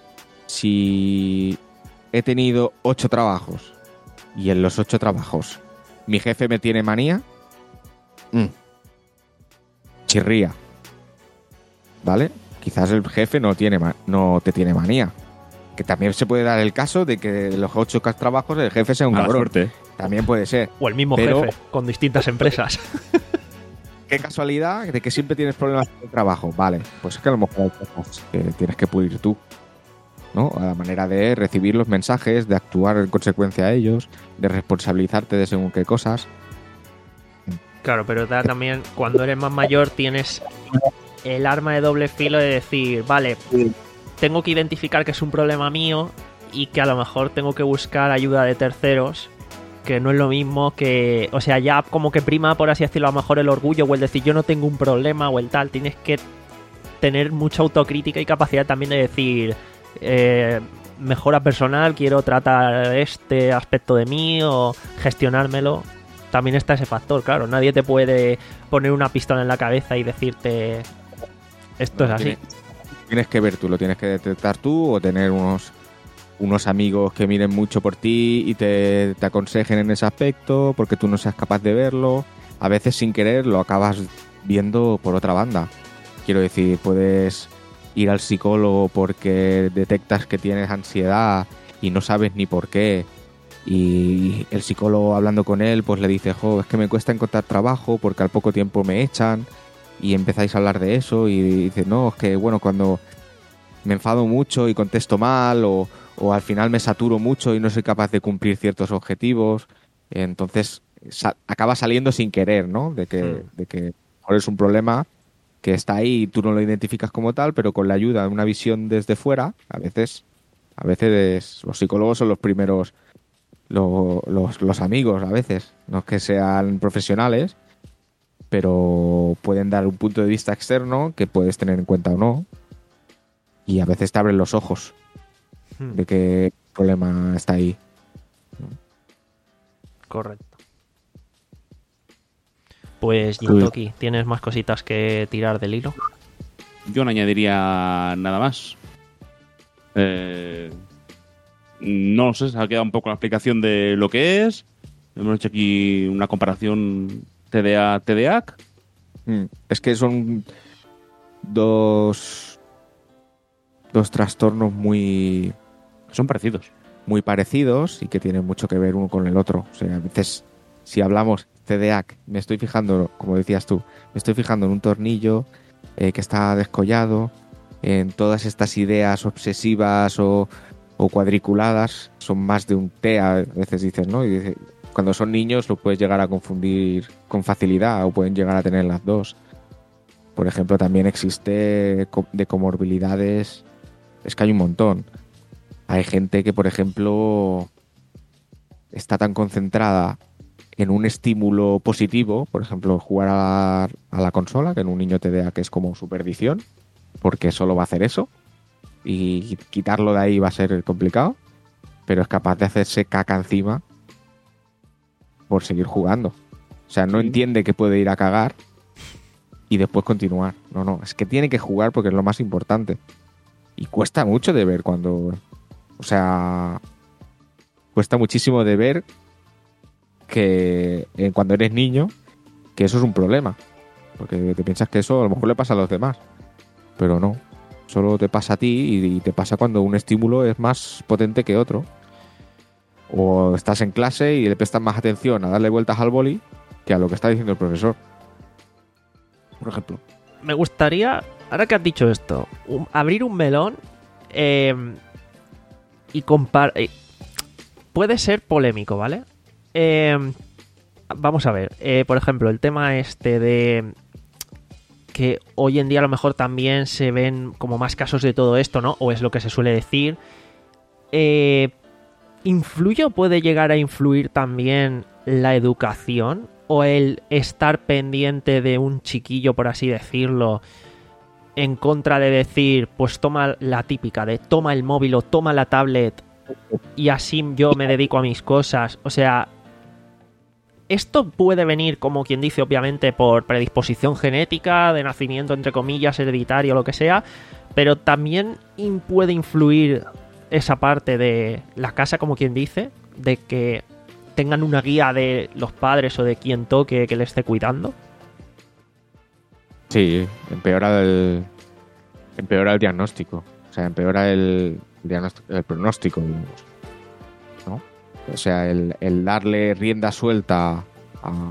si he tenido ocho trabajos y en los ocho trabajos mi jefe me tiene manía, mm, chirría, ¿vale? Quizás el jefe no tiene ma- no te tiene manía. Que también se puede dar el caso de que de los ocho cas- trabajos el jefe sea un Mala cabrón. suerte. También puede ser. O el mismo Pero- jefe, con distintas empresas. Qué casualidad de que siempre tienes problemas con el trabajo. Vale, pues es que a lo mejor hay cosas que tienes que pulir tú, ¿no? A la manera de recibir los mensajes, de actuar en consecuencia a ellos, de responsabilizarte de según qué cosas. Claro, pero da también, cuando eres más mayor, tienes el arma de doble filo de decir, vale, tengo que identificar que es un problema mío y que a lo mejor tengo que buscar ayuda de terceros, que no es lo mismo que... O sea, ya como que prima, por así decirlo, a lo mejor el orgullo o el decir yo no tengo un problema o el tal. Tienes que tener mucha autocrítica y capacidad también de decir... Eh, mejora personal, quiero tratar este aspecto de mí o gestionármelo. También está ese factor, claro. Nadie te puede poner una pistola en la cabeza y decirte esto es así. Tienes, tienes que ver tú, lo tienes que detectar tú o tener unos, unos amigos que miren mucho por ti y te, te aconsejen en ese aspecto porque tú no seas capaz de verlo. A veces sin querer lo acabas viendo por otra banda. Quiero decir, puedes ir al psicólogo porque detectas que tienes ansiedad y no sabes ni por qué. Y el psicólogo hablando con él pues le dice, jo, es que me cuesta encontrar trabajo porque al poco tiempo me echan. Y empezáis a hablar de eso y dice, no, es que bueno, cuando me enfado mucho y contesto mal o, o al final me saturo mucho y no soy capaz de cumplir ciertos objetivos, entonces sa- acaba saliendo sin querer, ¿no? De que, Mm. de que ahora es un problema que está ahí y tú no lo identificas como tal, pero con la ayuda de una visión desde fuera, a veces, a veces los psicólogos son los primeros, lo- los, los amigos, a veces, no es que sean profesionales, pero pueden dar un punto de vista externo que puedes tener en cuenta o no, y a veces te abren los ojos Hmm, de qué problema está ahí. correcto. Pues, Uy. Gintoki, ¿tienes más cositas que tirar del hilo? Yo no añadiría nada más. Eh, no sé, se ha quedado un poco la explicación de lo que es. Hemos hecho aquí una comparación T D A-T D A C. Mm, Es que son dos, dos trastornos muy, Son parecidos. muy parecidos y que tienen mucho que ver uno con el otro. O sea, a veces, si hablamos T D A C, me estoy fijando, como decías tú, me estoy fijando en un tornillo eh, que está descollado, en todas estas ideas obsesivas o, o cuadriculadas, son más de un T, a veces dices, ¿no? Y dice, cuando son niños lo puedes llegar a confundir con facilidad o pueden llegar a tener las dos. Por ejemplo, también existe co- de comorbilidades, es que hay un montón. Hay gente que, por ejemplo, está tan concentrada en un estímulo positivo, por ejemplo, jugar a la, a la consola, que en un niño T D A que es como su perdición, porque solo va a hacer eso, y quitarlo de ahí va a ser complicado, pero es capaz de hacerse caca encima por seguir jugando. O sea, no Sí. entiende que puede ir a cagar y después continuar. No, no, es que tiene que jugar porque es lo más importante. Y cuesta mucho de ver cuando... O sea, cuesta muchísimo de ver que eh, cuando eres niño, que eso es un problema. Porque te piensas que eso a lo mejor le pasa a los demás. Pero no, solo te pasa a ti y, y te pasa cuando un estímulo es más potente que otro. O estás en clase y le prestas más atención a darle vueltas al boli que a lo que está diciendo el profesor. Por ejemplo. Me gustaría, ahora que has dicho esto, un- abrir un melón eh, y comparar. Puede ser polémico, ¿vale? Eh, vamos a ver, eh, por ejemplo, el tema este de que hoy en día a lo mejor también se ven como más casos de todo esto, ¿no? O es lo que se suele decir. Eh, ¿Influye o puede llegar a influir también la educación? ¿O el estar pendiente de un chiquillo, por así decirlo, en contra de decir, pues toma la típica de toma el móvil o toma la tablet y así yo me dedico a mis cosas? O sea, esto puede venir, como quien dice, obviamente por predisposición genética, de nacimiento, entre comillas, hereditario, lo que sea, pero también in- puede influir esa parte de la casa, como quien dice, de que tengan una guía de los padres o de quien toque que le esté cuidando. Sí, empeora el, empeora el diagnóstico. O sea, empeora el, diagnóstico, el pronóstico, digamos. ¿No? O sea, el, el darle rienda suelta a,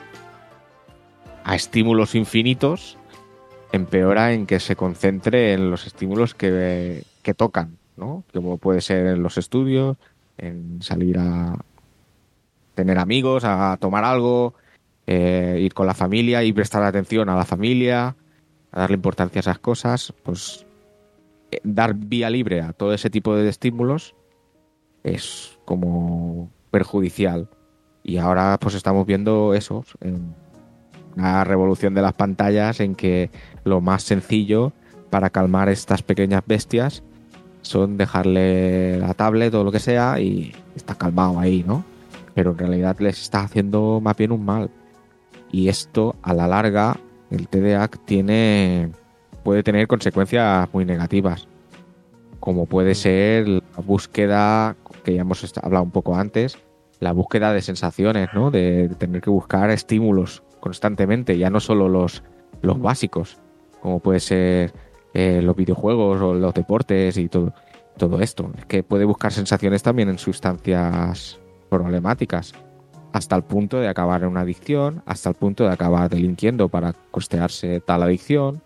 a estímulos infinitos empeora en que se concentre en los estímulos que, que tocan, ¿no? Como puede ser en los estudios, en salir a tener amigos, a tomar algo, eh, ir con la familia y prestar atención a la familia, a darle importancia a esas cosas. Pues eh, dar vía libre a todo ese tipo de estímulos es como perjudicial. Y ahora pues estamos viendo eso, en una revolución de las pantallas en que lo más sencillo para calmar estas pequeñas bestias son dejarle la tablet o lo que sea y está calmado ahí, ¿no? Pero en realidad les está haciendo más bien un mal. Y esto, a la larga, el T D A C tiene, puede tener consecuencias muy negativas. Como puede ser la búsqueda, que ya hemos hablado un poco antes, la búsqueda de sensaciones, ¿no? De, de tener que buscar estímulos constantemente, ya no solo los, los básicos, como puede ser eh, los videojuegos o los deportes y todo, todo esto. Es que puede buscar sensaciones también en sustancias problemáticas, hasta el punto de acabar en una adicción, hasta el punto de acabar delinquiendo para costearse tal adicción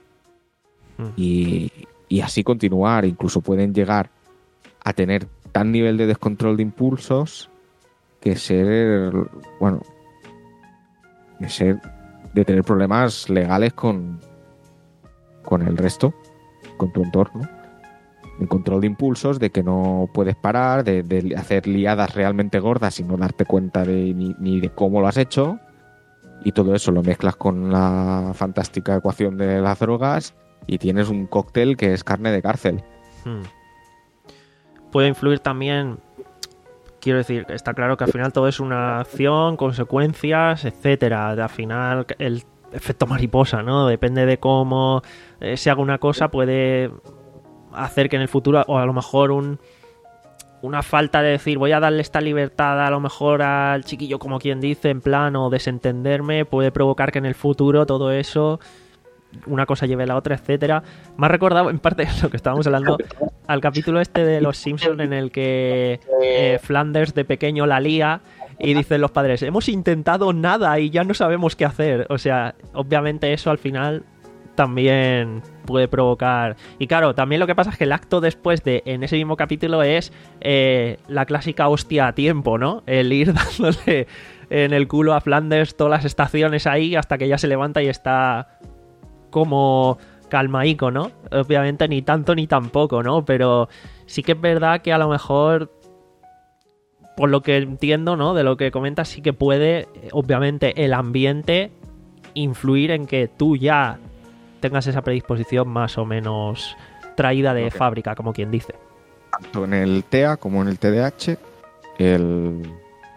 y, y así continuar. Incluso pueden llegar a tener tal nivel de descontrol de impulsos que ser, bueno, de ser, de tener problemas legales con, con el resto, con tu entorno. El control de impulsos, de que no puedes parar, de, de hacer liadas realmente gordas y no darte cuenta de, ni, ni de cómo lo has hecho. Y todo eso lo mezclas con la fantástica ecuación de las drogas y tienes un cóctel que es carne de cárcel. Hmm. Puede influir también, quiero decir, está claro que al final todo es una acción, consecuencias, etcétera. Al final el efecto mariposa, ¿no? Depende de cómo eh, se haga una cosa, puede hacer que en el futuro, o a lo mejor un una falta de decir voy a darle esta libertad a lo mejor al chiquillo, como quien dice, en plan, o desentenderme, puede provocar que en el futuro todo eso, una cosa lleve a la otra, etcétera. Me ha recordado en parte lo que estábamos hablando al capítulo este de Los Simpsons, en el que eh, Flanders de pequeño la lía y dicen los padres, hemos intentado nada y ya no sabemos qué hacer. O sea, obviamente eso al final también puede provocar. Y claro, también lo que pasa es que el acto después de, en ese mismo capítulo, es eh, la clásica hostia a tiempo, ¿no? El ir dándole en el culo a Flanders todas las estaciones ahí hasta que ya se levanta y está como calmaico, ¿no? Obviamente ni tanto ni tampoco, ¿no? Pero sí que es verdad que a lo mejor, por lo que entiendo, ¿no? De lo que comentas, sí que puede, obviamente, el ambiente influir en que tú ya tengas esa predisposición más o menos traída de okay. fábrica, como quien dice. Tanto en el T E A como en el T D A H, el,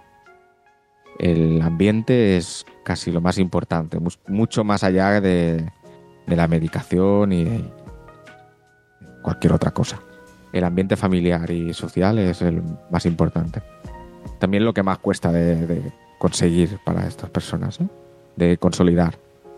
el ambiente es casi lo más importante, mucho más allá de, de la medicación y de cualquier otra cosa. El ambiente familiar y social es el más importante. También lo que más cuesta de, de conseguir para estas personas, ¿eh? De consolidar.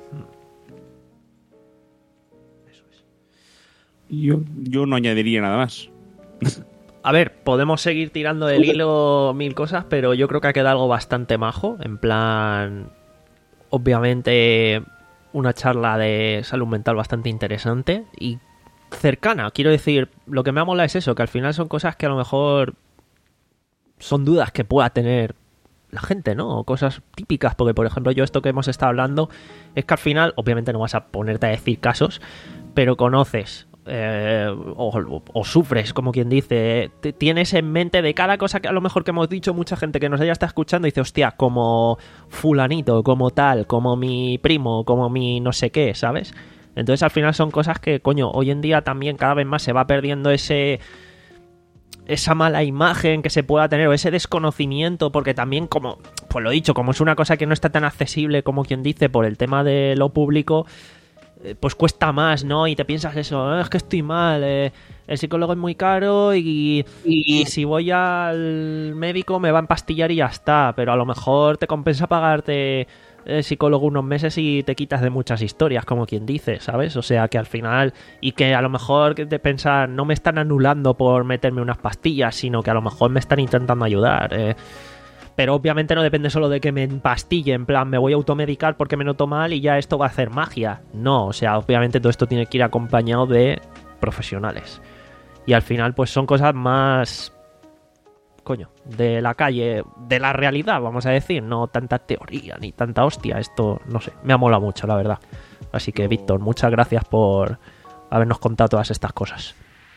Yo, yo no añadiría nada más. A ver, podemos seguir tirando del hilo mil cosas, pero yo creo que ha quedado algo bastante majo. En plan, obviamente, una charla de salud mental bastante interesante y cercana. Quiero decir, lo que me ha molado es eso, que al final son cosas que a lo mejor son dudas que pueda tener la gente, ¿no? O cosas típicas, porque por ejemplo yo esto que hemos estado hablando es que al final, obviamente no vas a ponerte a decir casos, pero conoces eh, o, o sufres, como quien dice, te, tienes en mente de cada cosa que a lo mejor que hemos dicho, mucha gente que nos haya estado escuchando dice, hostia, como fulanito, como tal, como mi primo, como mi no sé qué, ¿sabes? Entonces al final son cosas que, coño, hoy en día también cada vez más se va perdiendo ese esa mala imagen que se pueda tener o ese desconocimiento, porque también, como pues lo he dicho, como es una cosa que no está tan accesible como quien dice por el tema de lo público, pues cuesta más, ¿no? Y te piensas eso, eh, es que estoy mal, eh, el psicólogo es muy caro y, y, y si voy al médico me va a empastillar y ya está, pero a lo mejor te compensa pagarte el psicólogo unos meses y te quitas de muchas historias, como quien dice, ¿sabes? O sea, que al final, y que a lo mejor de pensar, no me están anulando por meterme unas pastillas, sino que a lo mejor me están intentando ayudar, eh. Pero obviamente no depende solo de que me empastille, en plan, me voy a automedicar porque me noto mal y ya esto va a hacer magia. No, o sea, obviamente todo esto tiene que ir acompañado de profesionales. Y al final, pues son cosas más, coño, de la calle, de la realidad, vamos a decir. No tanta teoría ni tanta hostia. Esto, no sé, me ha molado mucho, la verdad. Así que, Víctor, muchas gracias por habernos contado todas estas cosas.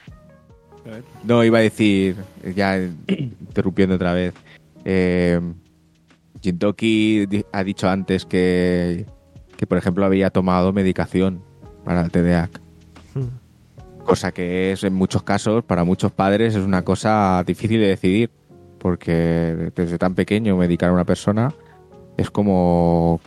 No, iba a decir, ya interrumpiendo otra vez, Eh, Jintoki ha dicho antes que, que, por ejemplo, había tomado medicación para el T D A H. Hmm. Cosa que es, en muchos casos, para muchos padres, es una cosa difícil de decidir. Porque desde tan pequeño medicar a una persona es como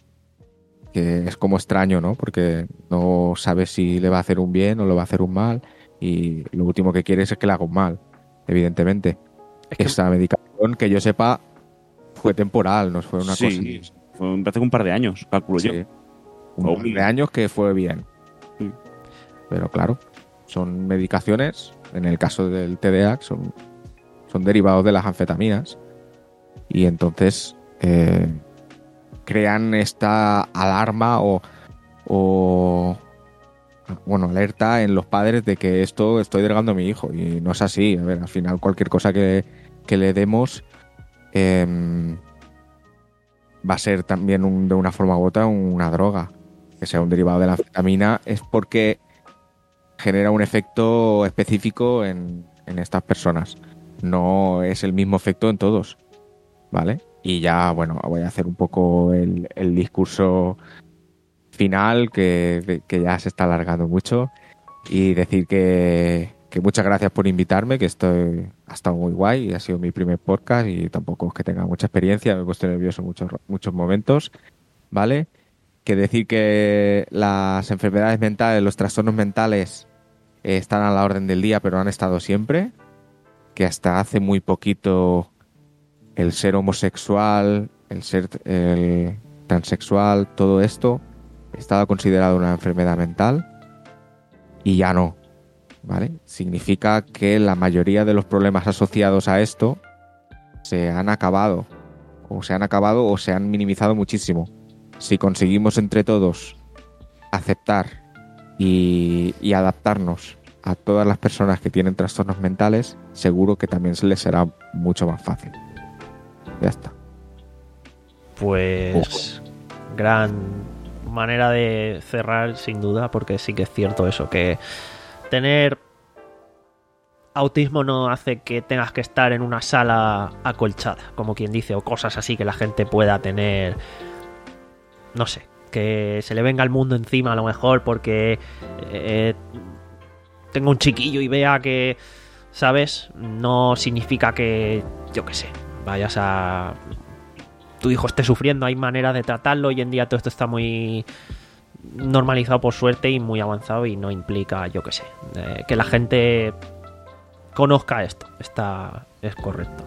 que es como extraño, ¿no? Porque no sabes si le va a hacer un bien o le va a hacer un mal. Y lo último que quieres es que le haga un mal, evidentemente. Es que esa medicación, que yo sepa, fue temporal, no fue una sí, cosa. Sí, fue hace un par de años, calculo sí, yo. Un oh, par de años que fue bien. Sí. Pero claro, son medicaciones, en el caso del T D A H, son, son derivados de las anfetaminas. Y entonces eh, crean esta alarma o, o bueno, alerta en los padres de que esto estoy drogando a mi hijo, y no es así. A ver, al final cualquier cosa que, que le demos eh, va a ser también un, de una forma u otra una droga, que sea un derivado de la anfetamina, es porque genera un efecto específico en, en estas personas. No es el mismo efecto en todos, ¿vale? Y ya, bueno, voy a hacer un poco el, el discurso final, que, que ya se está alargando mucho, y decir que, que muchas gracias por invitarme, que estoy, ha estado muy guay, ha sido mi primer podcast y tampoco es que tenga mucha experiencia, me he puesto nervioso en muchos, muchos momentos, ¿vale? Que decir que las enfermedades mentales, los trastornos mentales eh, están a la orden del día, pero han estado siempre, que hasta hace muy poquito el ser homosexual, el ser el transexual, todo esto estaba considerado una enfermedad mental y ya no, ¿vale? Significa que la mayoría de los problemas asociados a esto se han acabado, o se han acabado o se han minimizado muchísimo. Si conseguimos entre todos aceptar y, y adaptarnos a todas las personas que tienen trastornos mentales, seguro que también se les será mucho más fácil. Ya está. Pues gran manera de cerrar, sin duda, porque sí que es cierto eso, que tener autismo no hace que tengas que estar en una sala acolchada, como quien dice, o cosas así que la gente pueda tener, no sé, que se le venga el mundo encima a lo mejor porque eh, tengo un chiquillo y vea que, ¿sabes? No significa que, yo qué sé, vayas a... tu hijo esté sufriendo, hay maneras de tratarlo. Hoy en día todo esto está muy normalizado por suerte y muy avanzado y no implica, yo qué sé, eh, que la gente conozca esto. Está, es correcto.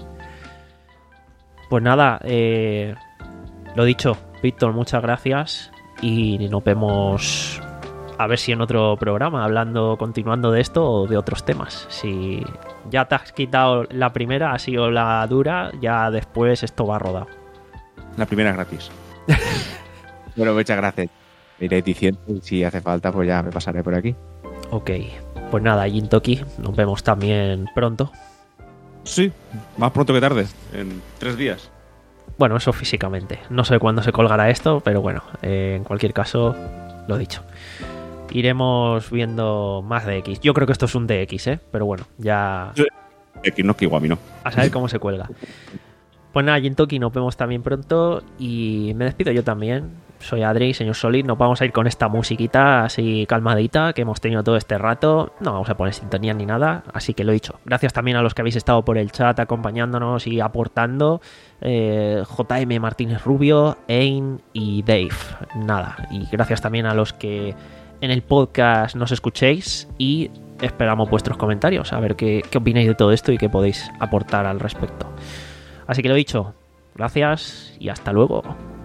Pues nada, eh, lo dicho, Víctor, muchas gracias y nos vemos a ver si en otro programa, hablando, continuando de esto o de otros temas. Si ya te has quitado la primera, ha sido la dura, ya después esto va rodado. La primera es gratis. Bueno, muchas gracias. Me iré diciendo y si hace falta, pues ya me pasaré por aquí. Ok, pues nada, Jintoki, nos vemos también pronto. Sí, más pronto que tarde, en tres días. Bueno, eso físicamente. No sé cuándo se colgará esto, pero bueno, eh, en cualquier caso, lo dicho. Iremos viendo más de X. Yo creo que esto es un D X, ¿eh? Pero bueno, ya... X no, que igual no. A saber cómo se cuelga. Pues nada, Jintoki, nos vemos también pronto y me despido yo también. Soy Adri, señor Solid. Nos vamos a ir con esta musiquita así calmadita que hemos tenido todo este rato. No vamos a poner sintonía ni nada, así que lo dicho. Gracias también a los que habéis estado por el chat acompañándonos y aportando. Eh, J M Martínez Rubio, Ain y Dave. Nada, y gracias también a los que en el podcast nos escuchéis y esperamos vuestros comentarios, a ver qué, qué opináis de todo esto y qué podéis aportar al respecto. Así que lo dicho, gracias y hasta luego.